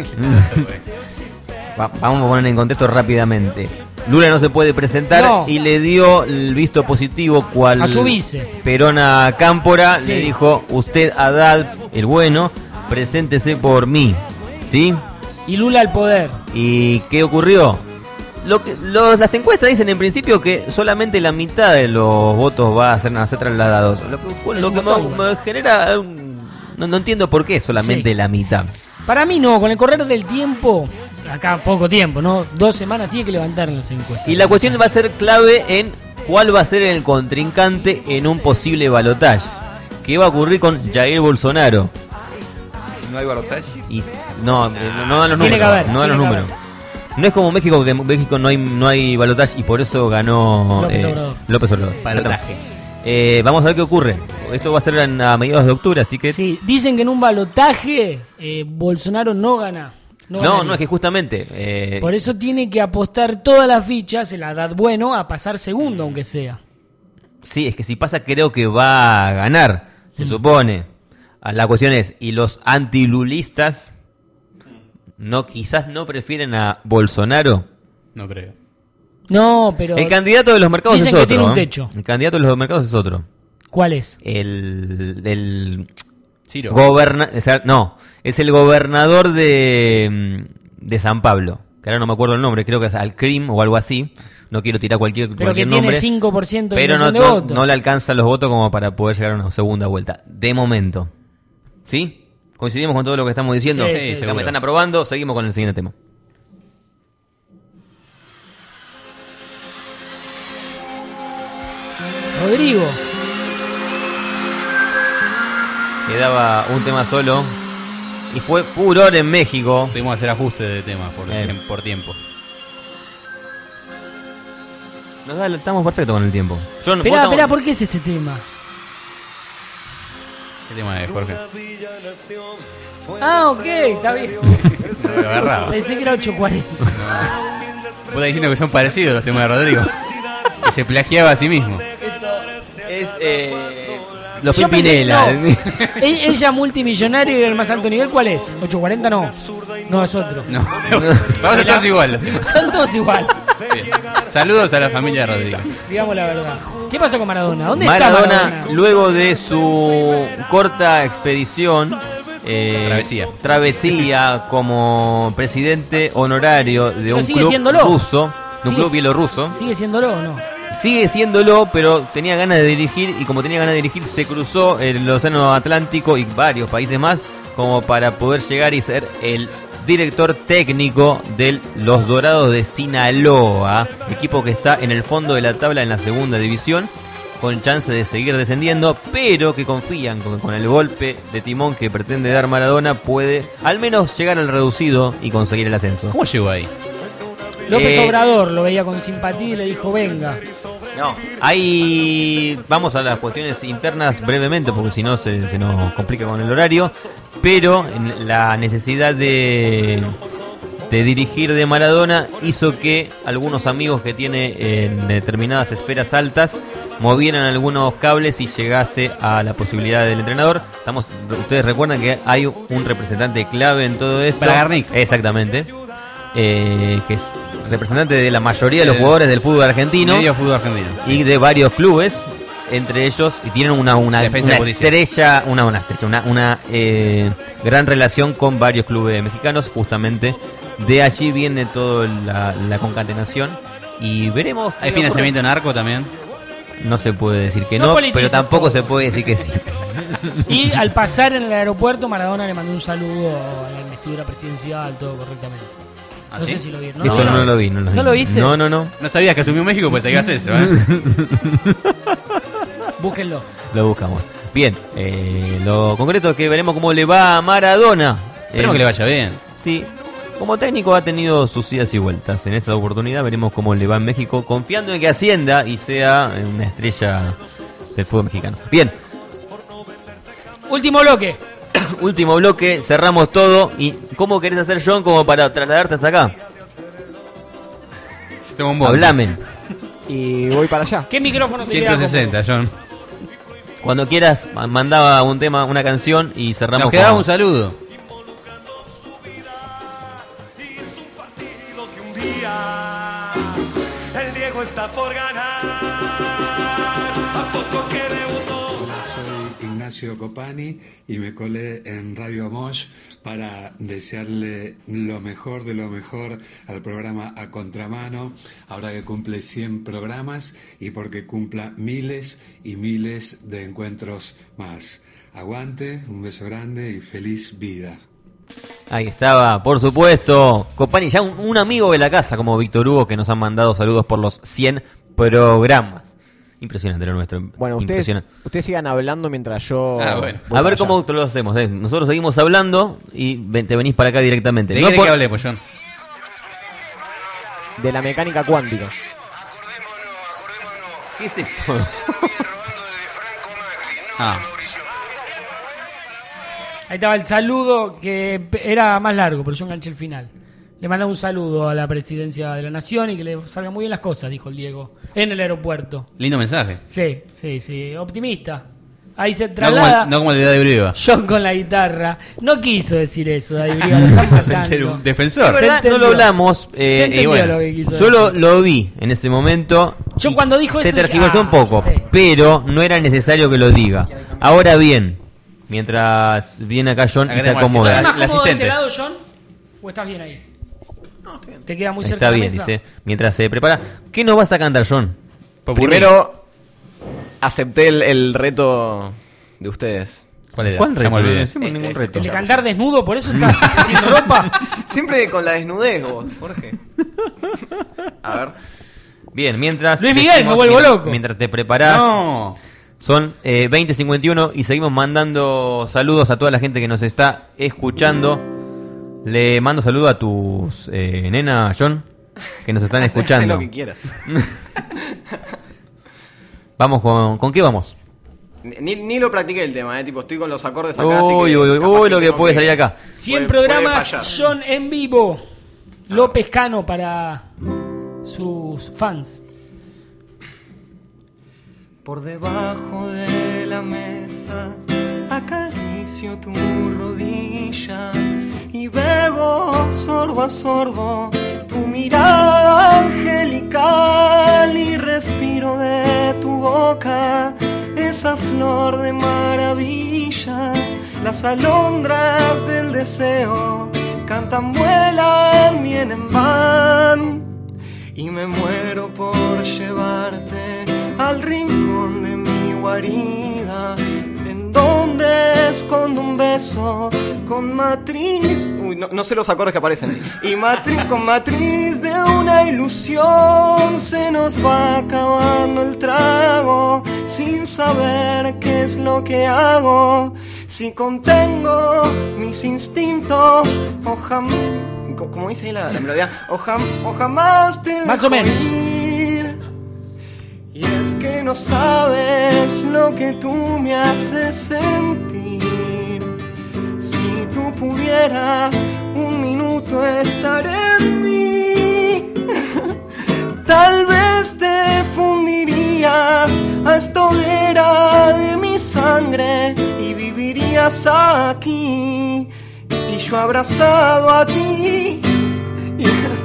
Va- vamos a poner en contexto rápidamente. Lula no se puede presentar No. y le dio el visto positivo cual A su vice. Perona Cámpora. Sí. Le dijo, usted Haddad, el bueno, preséntese por mí. ¿Sí? Y Lula al poder. ¿Y qué ocurrió? Lo que, los- las encuestas dicen en principio que solamente la mitad de los votos va a ser, a ser trasladados. Lo que, Es lo un que me, montón, me genera... un- No, no entiendo por qué solamente Sí. la mitad. Para mí no, con el correr del tiempo, acá poco tiempo, ¿no? Dos semanas tiene que levantar en las encuestas. Y la cuestión va a ser clave en cuál va a ser el contrincante en un posible balotaje. ¿Qué va a ocurrir con Jair Bolsonaro? ¿No hay balotaje? Y no, eh, no, no dan los Tiene números. que haber, no dan los tiene que números. No es como México, que en México no hay, no hay balotaje y por eso ganó López eh, Obrador. López Obrador. Balotaje. Eh, vamos a ver qué ocurre. Esto va a ser en- a mediados de octubre, así que... Sí, dicen que en un balotaje eh, Bolsonaro no gana. No, No, ganaría. no, es que justamente... eh, Por eso tiene que apostar todas las fichas, el Haddad bueno, a pasar segundo, aunque sea. Sí, es que si pasa creo que va a ganar, se supone. Ah, la cuestión es, ¿y los antilulistas no quizás no prefieren a Bolsonaro? No creo. No, pero... El candidato de los mercados dicen es que otro. tiene un ¿eh? techo. El candidato de los mercados es otro. ¿Cuál es? El... el Ciro. goberna, o sea, no, es el gobernador de, de San Pablo, que ahora no me acuerdo el nombre, creo que es Alcrim o algo así. No quiero tirar cualquier, Pero que cualquier tiene nombre. cinco por ciento de Pero no, intención de no- voto. no le alcanzan los votos como para poder llegar a una segunda vuelta. De momento. ¿Sí? ¿Coincidimos con todo lo que estamos diciendo? Sí, Sí, sí, ya seguro. me están aprobando. Seguimos con el siguiente tema. Rodrigo. quedaba un tema solo. Y fue furor en México. Tuvimos que hacer ajustes de temas por, Eh. por tiempo. Nos da- estamos perfectos con el tiempo. Yo no- Esperá, vos esperá, estamos- ¿por qué es este tema? ¿Qué tema es, Jorge? Ah, ok, está bien. No lo agarraba. Pensé que era ocho cuarenta. Vos estás diciendo que son parecidos los temas de Rodrigo. Que se plagiaba a sí mismo. Es eh, los Yo pensé- Pimpinela. no. E- Ella multimillonario y del más alto nivel, ¿cuál es? ¿ocho cuarenta no? No, es otro. No, vamos a todos igual los temas. Son todos igual. Bien. Saludos a la familia de Rodrigo. Digamos la verdad. ¿Qué pasó con Maradona? ¿Dónde Maradona, está Maradona? luego de su corta expedición, eh, Travesía. travesía como presidente honorario de Pero un sigue club siéndolo. ruso, de un Sigue- club bielorruso. ¿Sigue siéndolo o no? Sigue siéndolo, pero tenía ganas de dirigir y como tenía ganas de dirigir se cruzó el Océano Atlántico y varios países más como para poder llegar y ser el director técnico de los Dorados de Sinaloa, equipo que está en el fondo de la tabla en la segunda división, con chance de seguir descendiendo, pero que confían con, con el golpe de timón que pretende dar Maradona puede al menos llegar al reducido y conseguir el ascenso. ¿Cómo llegó ahí? López Eh, Obrador lo veía con simpatía y le dijo, venga. No, ahí vamos a las cuestiones internas brevemente, porque si no se, se nos complica con el horario. Pero en la necesidad de, de dirigir de Maradona hizo que algunos amigos que tiene en determinadas esferas altas movieran algunos cables y llegase a la posibilidad del entrenador. Estamos, ustedes recuerdan que hay un representante clave en todo esto. Bragarnik. Exactamente. Eh, que es representante de la mayoría de los Eh, jugadores del fútbol argentino Medio fútbol argentino. y de varios clubes, entre ellos, y tienen una, una, Defensa una y justicia. estrella, una, una estrella, una, una eh, gran relación con varios clubes mexicanos, justamente de allí viene toda la, la concatenación y veremos. ¿Hay qué financiamiento narco también? ocurre. No se puede decir que No no, politice pero tampoco todo. se puede decir que sí. Y al pasar en el aeropuerto, Maradona le mandó un saludo a la investidura presidencial, todo correctamente. ¿Ah, No sí? sé si lo vieron. Esto no, lo vi, no lo vi. ¿No lo viste? No, no, no. No sabías que asumió México, pues digas eso, ¿eh? Búsquenlo. Lo buscamos. Bien, eh, lo concreto es que veremos cómo le va a Maradona. Esperemos Eh, que le vaya bien. Sí, como técnico ha tenido sus idas y vueltas. En esta oportunidad veremos cómo le va en México, confiando en que ascienda y sea una estrella del fútbol mexicano. Bien, Último bloque. último bloque, cerramos todo. ¿Y cómo querés hacer, John, como para trasladarte hasta acá? Se toma un bondi. Hablame. Y voy para allá. ¿Qué micrófono te queda ciento sesenta, John. Cuando quieras, ma- mandaba un tema, una canción y cerramos. Nos quedaba con- un saludo. El Diego está por ganar. A poco que debutó. Hola, soy Ignacio Copani y me colé en Radio Mosh para desearle lo mejor de lo mejor al programa A Contramano, ahora que cumple cien programas y porque cumpla miles y miles de encuentros más. Aguante, un beso grande y feliz vida. Ahí estaba, por supuesto. Copani, ya un, un amigo de la casa como Víctor Hugo que nos han mandado saludos por los cien programas. Impresionante lo nuestro. Bueno, ustedes, impresionante. ustedes sigan hablando mientras yo... Ah, bueno. voy A ver para cómo allá. lo hacemos. eh. Nosotros seguimos hablando y ven- te venís para acá directamente. ¿De No qué por- que hablemos, John? De la mecánica cuántica. ¿Qué es eso? Ah, Ahí estaba el saludo que pe- era más largo, pero yo enganché el final. Le mandaba un saludo a la presidencia de la nación y que le salgan muy bien las cosas, dijo el Diego, en el aeropuerto. lindo mensaje. Sí, sí, sí, optimista. Ahí se No como, traslada. el, no como el de Daddy Brieva. John con la guitarra. No quiso decir eso, David Brieva, lo están sacando. Un defensor. Es verdad, no entendió. lo hablamos. eh, Se entendió y bueno, lo que quiso yo lo, decir. lo vi en ese momento. Yo y cuando dijo se eso, tergiversó ah, un poco, sí. pero no era necesario que lo diga. Ahora bien, mientras viene acá John y Acá se tenemos acomoda. ¿Estás más La cómodo de asistente. este lado, John? ¿O estás bien ahí? ¿Te queda muy cerca Está de la bien, mesa? dice. Mientras se prepara. ¿Qué nos vas a cantar, John? Primero, acepté el, el reto de ustedes. ¿Cuál era? ¿Cuál Ya reto? me olvidé. No hicimos ningún reto. ¿El de cantar desnudo? ¿Por eso estás sin ropa? Siempre con la desnudez vos, Jorge. A ver. Bien, mientras. Luis Miguel, me vuelvo mientras- loco. Mientras te preparás. No. Son eh, veinte cincuenta y uno y seguimos mandando saludos a toda la gente que nos está escuchando. Le mando saludos a tus eh, nena, John, que nos están escuchando. Lo que quieras. Vamos con... ¿Con qué vamos? Ni, ni lo practiqué el tema, eh, tipo, estoy con los acordes acá. Uy, así que uy, uy, uy, lo que puede salir acá. cien puede- programas puede fallar. John en vivo. López Cano para sus fans. Por debajo de la mesa acaricio tu rodilla y bebo sorbo a sorbo tu mirada angelical y respiro de tu boca esa flor de maravilla. Las alondras del deseo cantan, vuelan, vienen, van y me muero por llevarte al rincón de mi guarida, en donde escondo un beso con matriz. Uy, no, no sé los acordes que aparecen. Y matriz con matriz de una ilusión. Se nos va acabando el trago sin saber qué es lo que hago. Si contengo mis instintos o jamás, como dice ahí la, la melodía, o, jam, o jamás te dejo Más o menos. ir. Y es que no sabes lo que tú me haces sentir. Si tú pudieras un minuto estar en mí, tal vez te fundirías a esta hoguera de mi sangre y vivirías aquí y yo abrazado a ti. Y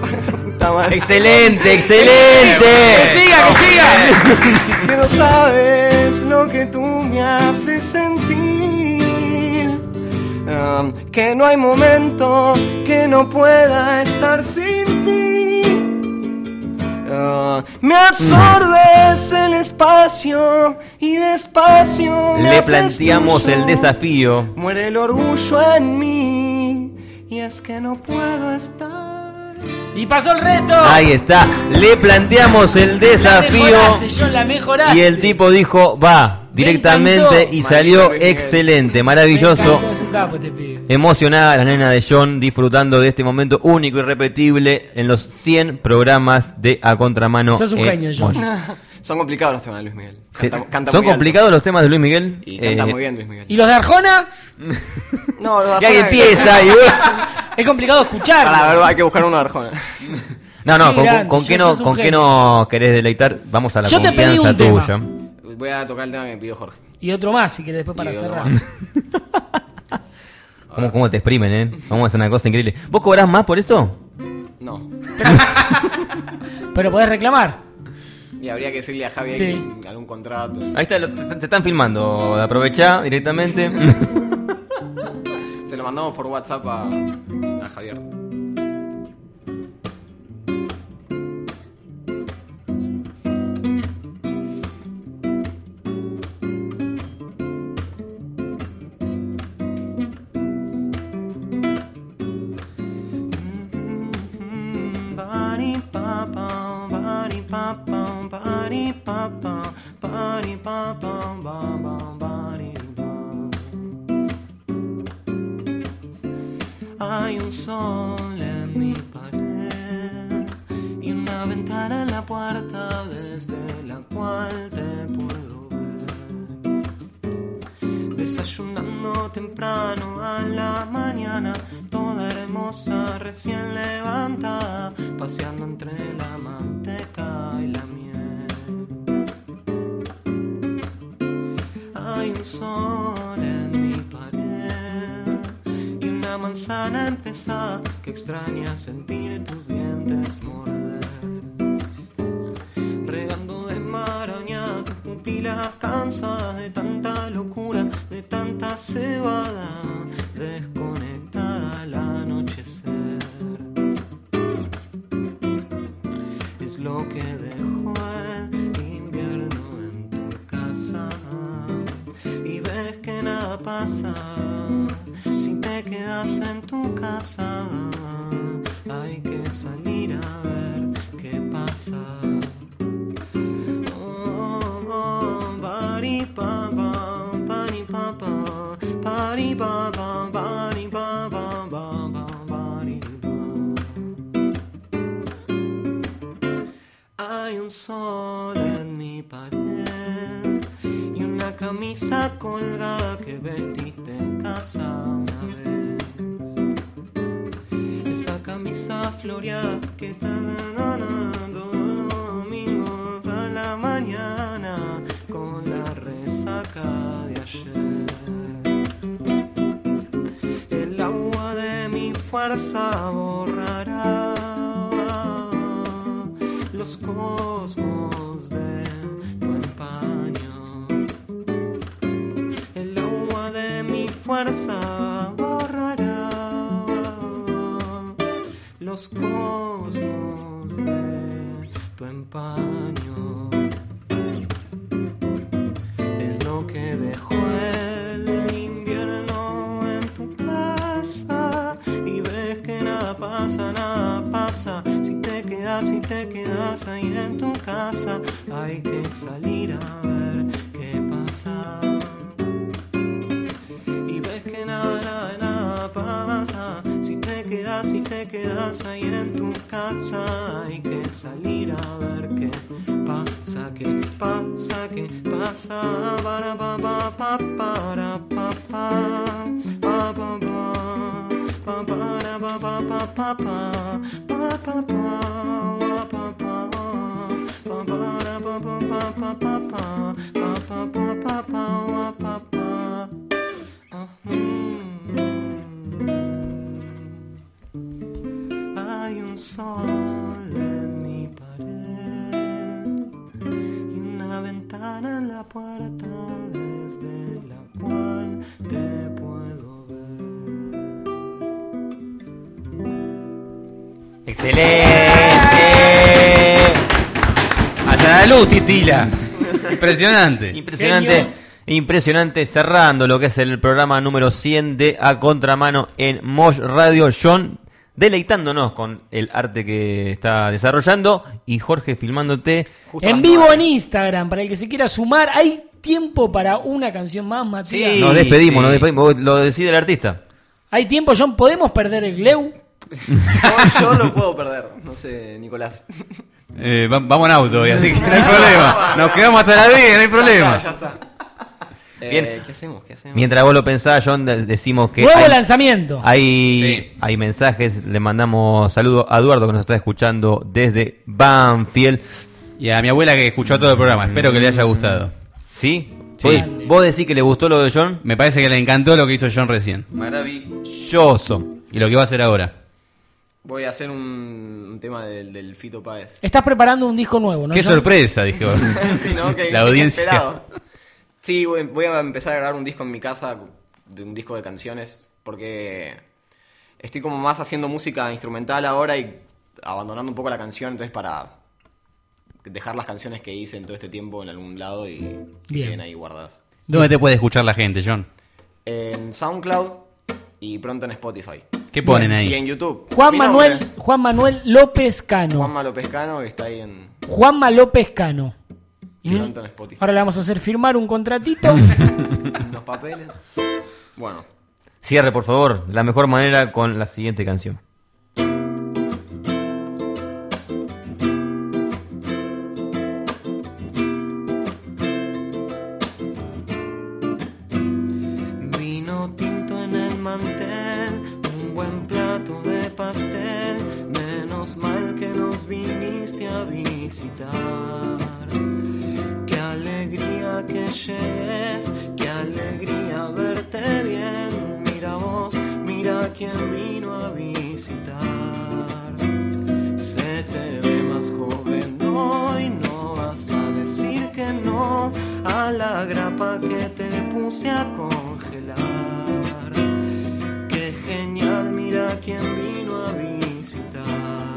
¡Excelente, excelente! ¡Que siga, que siga! Que no sabes lo que tú me haces sentir. Um, que no hay momento que no pueda estar sin ti. Uh, me absorbes el espacio y despacio me Le haces planteamos tuyo. el desafío. Muere el orgullo en mí y es que no puedo estar. Y pasó el reto. Ahí está. Le planteamos el La desafío. mejoraste, John, la mejoraste. Y el tipo dijo, va, directamente encantó. y salió excelente, maravilloso. Es un capo, te pido. Emocionada la nena de John disfrutando de este momento único y irrepetible en los cien programas de A Contramano. Sos un en genio, John. Mosh. Son complicados los temas de Luis Miguel. Canta, canta ¿Son muy complicados alto. los temas de Luis Miguel? Y canta Eh, muy bien Luis Miguel. ¿Y los de Arjona? No, los de Y ahí Arjona- empieza. y- Es complicado escuchar. Para ver, hay que buscar uno de Arjona. No, no, Qué con, grande, con John, qué no, sos un con qué genio. no querés deleitar. Vamos a la Yo te pedí confianza un tema. tuya. Voy a tocar el tema que me pidió Jorge. Y otro más, si querés, después para Y otro cerrar. más. ¿Cómo, ¿Cómo te exprimen, eh? Vamos a hacer una cosa increíble. ¿Vos cobrás más por esto? No. Pero podés reclamar. Y habría que decirle a Javi Sí. que algún contrato. Ahí está, lo- se están filmando. Aprovechá directamente. Se lo mandamos por WhatsApp a, a Javier. Bari pa pa, bari pa pa, bari pa pa, bari pa pa, ba ba, bari pa. Hay un sol en mi pared y una ventana en la puerta desde la cual te puedo ver. Desayunando temprano a la mañana, toda hermosa, recién levantada, paseando entre la manteca y la miel. Hay un sol en mi pared y una manzana empezada que extraña sentir tus dientes morder. Regando de maraña tus pupilas cansadas de tanta locura, de tanta cebada, desconectada al anochecer. Es lo que dejó el invierno en tu casa y ves que nada pasa si te quedas en tu casa. Hay que salir a ver qué pasa. Oh, oh, bari pa camisa colgada que vestiste en casa una vez. Esa camisa floreada que está ganando los domingos a la mañana con la resaca de ayer. El agua de mi fuerza borrará los cosmos de tu empaño. El agua de mi fuerza borrará los cosmos de tu empaño. Es lo que dejó el invierno en tu casa y ves que nada pasa, nada pasa. Si te quedas, si te quedas ahí en tu casa, hay que salir a ver qué pasa. Y ves que nada, nada, nada pasa. Si te quedas, si te quedas ahí en tu casa, hay que salir a ver qué pasa, qué pasa, qué pasa. Para pa pa pa para pa pa pa pa pa para pa pa pa pa pa pa pa pa pa para pa pa pa pa pa pa pa pa pa pa. Hay un sol en mi pared y una ventana en la puerta desde la cual te puedo ver. ¡Excelente! Hasta la luz titila. Impresionante. Impresionante. Impresionante, cerrando lo que es el programa número cien de A Contramano en Mosh Radio. John deleitándonos con el arte que está desarrollando y Jorge filmándote en vivo en Instagram. Para el que se quiera sumar, hay tiempo para una canción más, Matías. Sí, nos despedimos, sí. nos despedimos. Lo decide el artista. Hay tiempo, John. ¿Podemos perder el Gleu? No, yo lo puedo perder, no sé, Nicolás. Eh, va, vamos en auto hoy, así que no hay problema. Nos quedamos hasta las diez, no hay problema. Ya está. Bien. Eh, ¿Qué hacemos? ¿Qué hacemos? Mientras vos lo pensás, John, decimos que nuevo hay, lanzamiento. Hay, sí. hay mensajes. Le mandamos saludos a Eduardo, que nos está escuchando desde Banfield. Y a mi abuela, que escuchó todo el programa. Espero que le haya gustado. ¿Sí? Sí. ¿Vos, ¿Vos decís que le gustó lo de John? Me parece que le encantó lo que hizo John recién. Maravilloso. Y lo que va a hacer ahora. Voy a hacer un, un tema del, del Fito Páez. Estás preparando un disco nuevo, ¿no? Qué John? sorpresa, dije. Sí, ¿no? Que, la audiencia. Esperado. Sí, voy, voy a empezar a grabar un disco en mi casa, de un disco de canciones, porque estoy como más haciendo música instrumental ahora y abandonando un poco la canción, entonces para dejar las canciones que hice en todo este tiempo en algún lado y que queden ahí guardadas. ¿Dónde te puede escuchar la gente, John? En SoundCloud y pronto en Spotify. ¿Qué ponen ahí? Y en YouTube. Juan Manuel, Juan Manuel López Cano. Juanma López Cano, que está ahí en... Juanma López Cano. Y ¿Mm? pronto en Spotify. Ahora le vamos a hacer firmar un contratito. Unos papeles. Bueno. Cierre, por favor, la mejor manera con la siguiente canción. Vino tinto en el mantel, un buen plato de pastel. Menos mal que nos viniste a visitar. Qué alegría que llegues, qué alegría verte bien. Mira vos, mira quién vino a visitar. Se te ve más joven hoy, no vas a decir que no a la grapa que te puse a congelar. Qué genial, mira quién vino a visitar.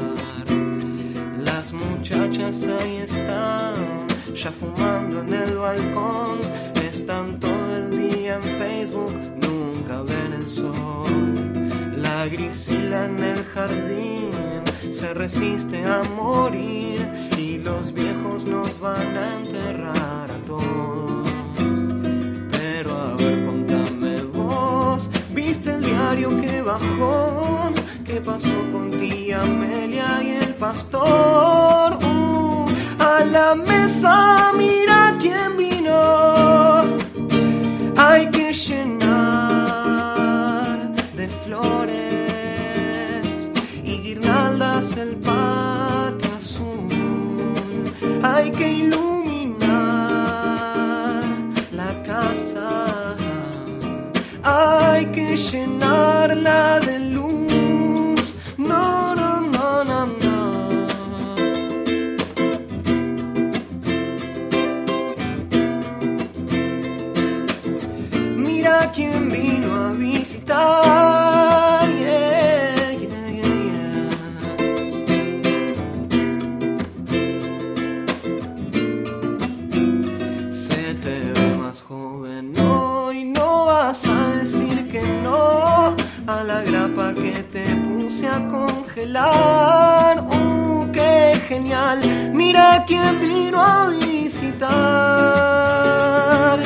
Las muchachas ahí están, ya fumando en el balcón. Están todo el día en Facebook, nunca ven el sol. La grisila en el jardín se resiste a morir y los viejos nos van a enterrar a todos. Pero a ver, contame vos, ¿viste el diario que bajó? ¿Qué pasó con tía Amelia y el pastor? Uh, a la mesa mira quién vino. flores y guirnaldas el patio azul. Hay que iluminar la casa, hay que llenarla de luz. No, no, no, no, no. Mira quién vino a visitar. Yeah, yeah, yeah, yeah. Se te ve más joven hoy, no vas a decir que no a la grapa que te puse a congelar. ¡Uh, qué genial! Mira quién vino a visitar.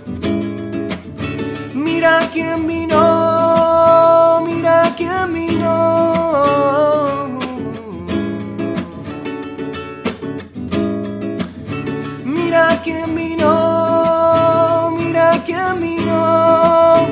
Mira quién vino, mira quién vino. Mira quién vino, mira quién vino.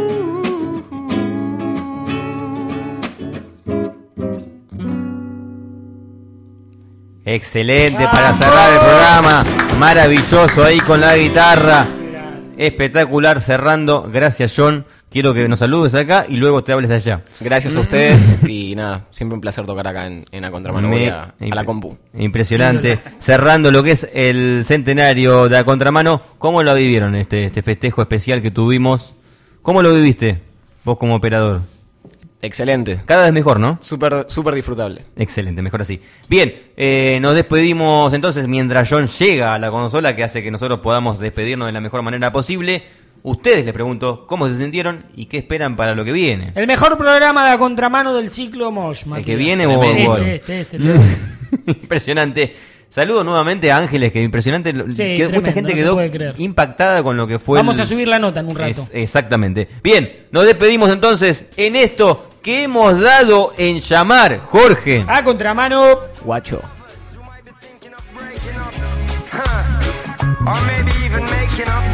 Excelente para cerrar el programa. Maravilloso ahí con la guitarra. Espectacular cerrando. Gracias, John. Quiero que nos saludes acá y luego te hables allá. Gracias a ustedes y nada, siempre un placer tocar acá en, en A Contramano. Voy a, a la compu. Impresionante. Cerrando lo que es el centenario de A Contramano, ¿cómo lo vivieron este, este festejo especial que tuvimos? ¿Cómo lo viviste vos como operador? Excelente. Cada vez mejor, ¿no? Súper súper disfrutable. Excelente, mejor así. Bien, eh, nos despedimos entonces mientras John llega a la consola, que hace que nosotros podamos despedirnos de la mejor manera posible. Ustedes, les pregunto, ¿cómo se sintieron y qué esperan para lo que viene? El mejor programa de A Contramano del ciclo Mosh, Matías. ¿El que viene o este, este, este, este, este. Impresionante. Saludo nuevamente a Ángeles, que impresionante. Sí, que mucha gente no quedó impactada con lo que fue. Vamos el... a subir la nota en un rato. Es, exactamente. Bien, nos despedimos entonces en esto que hemos dado en llamar, Jorge. A Contramano. Guacho. Or maybe even making up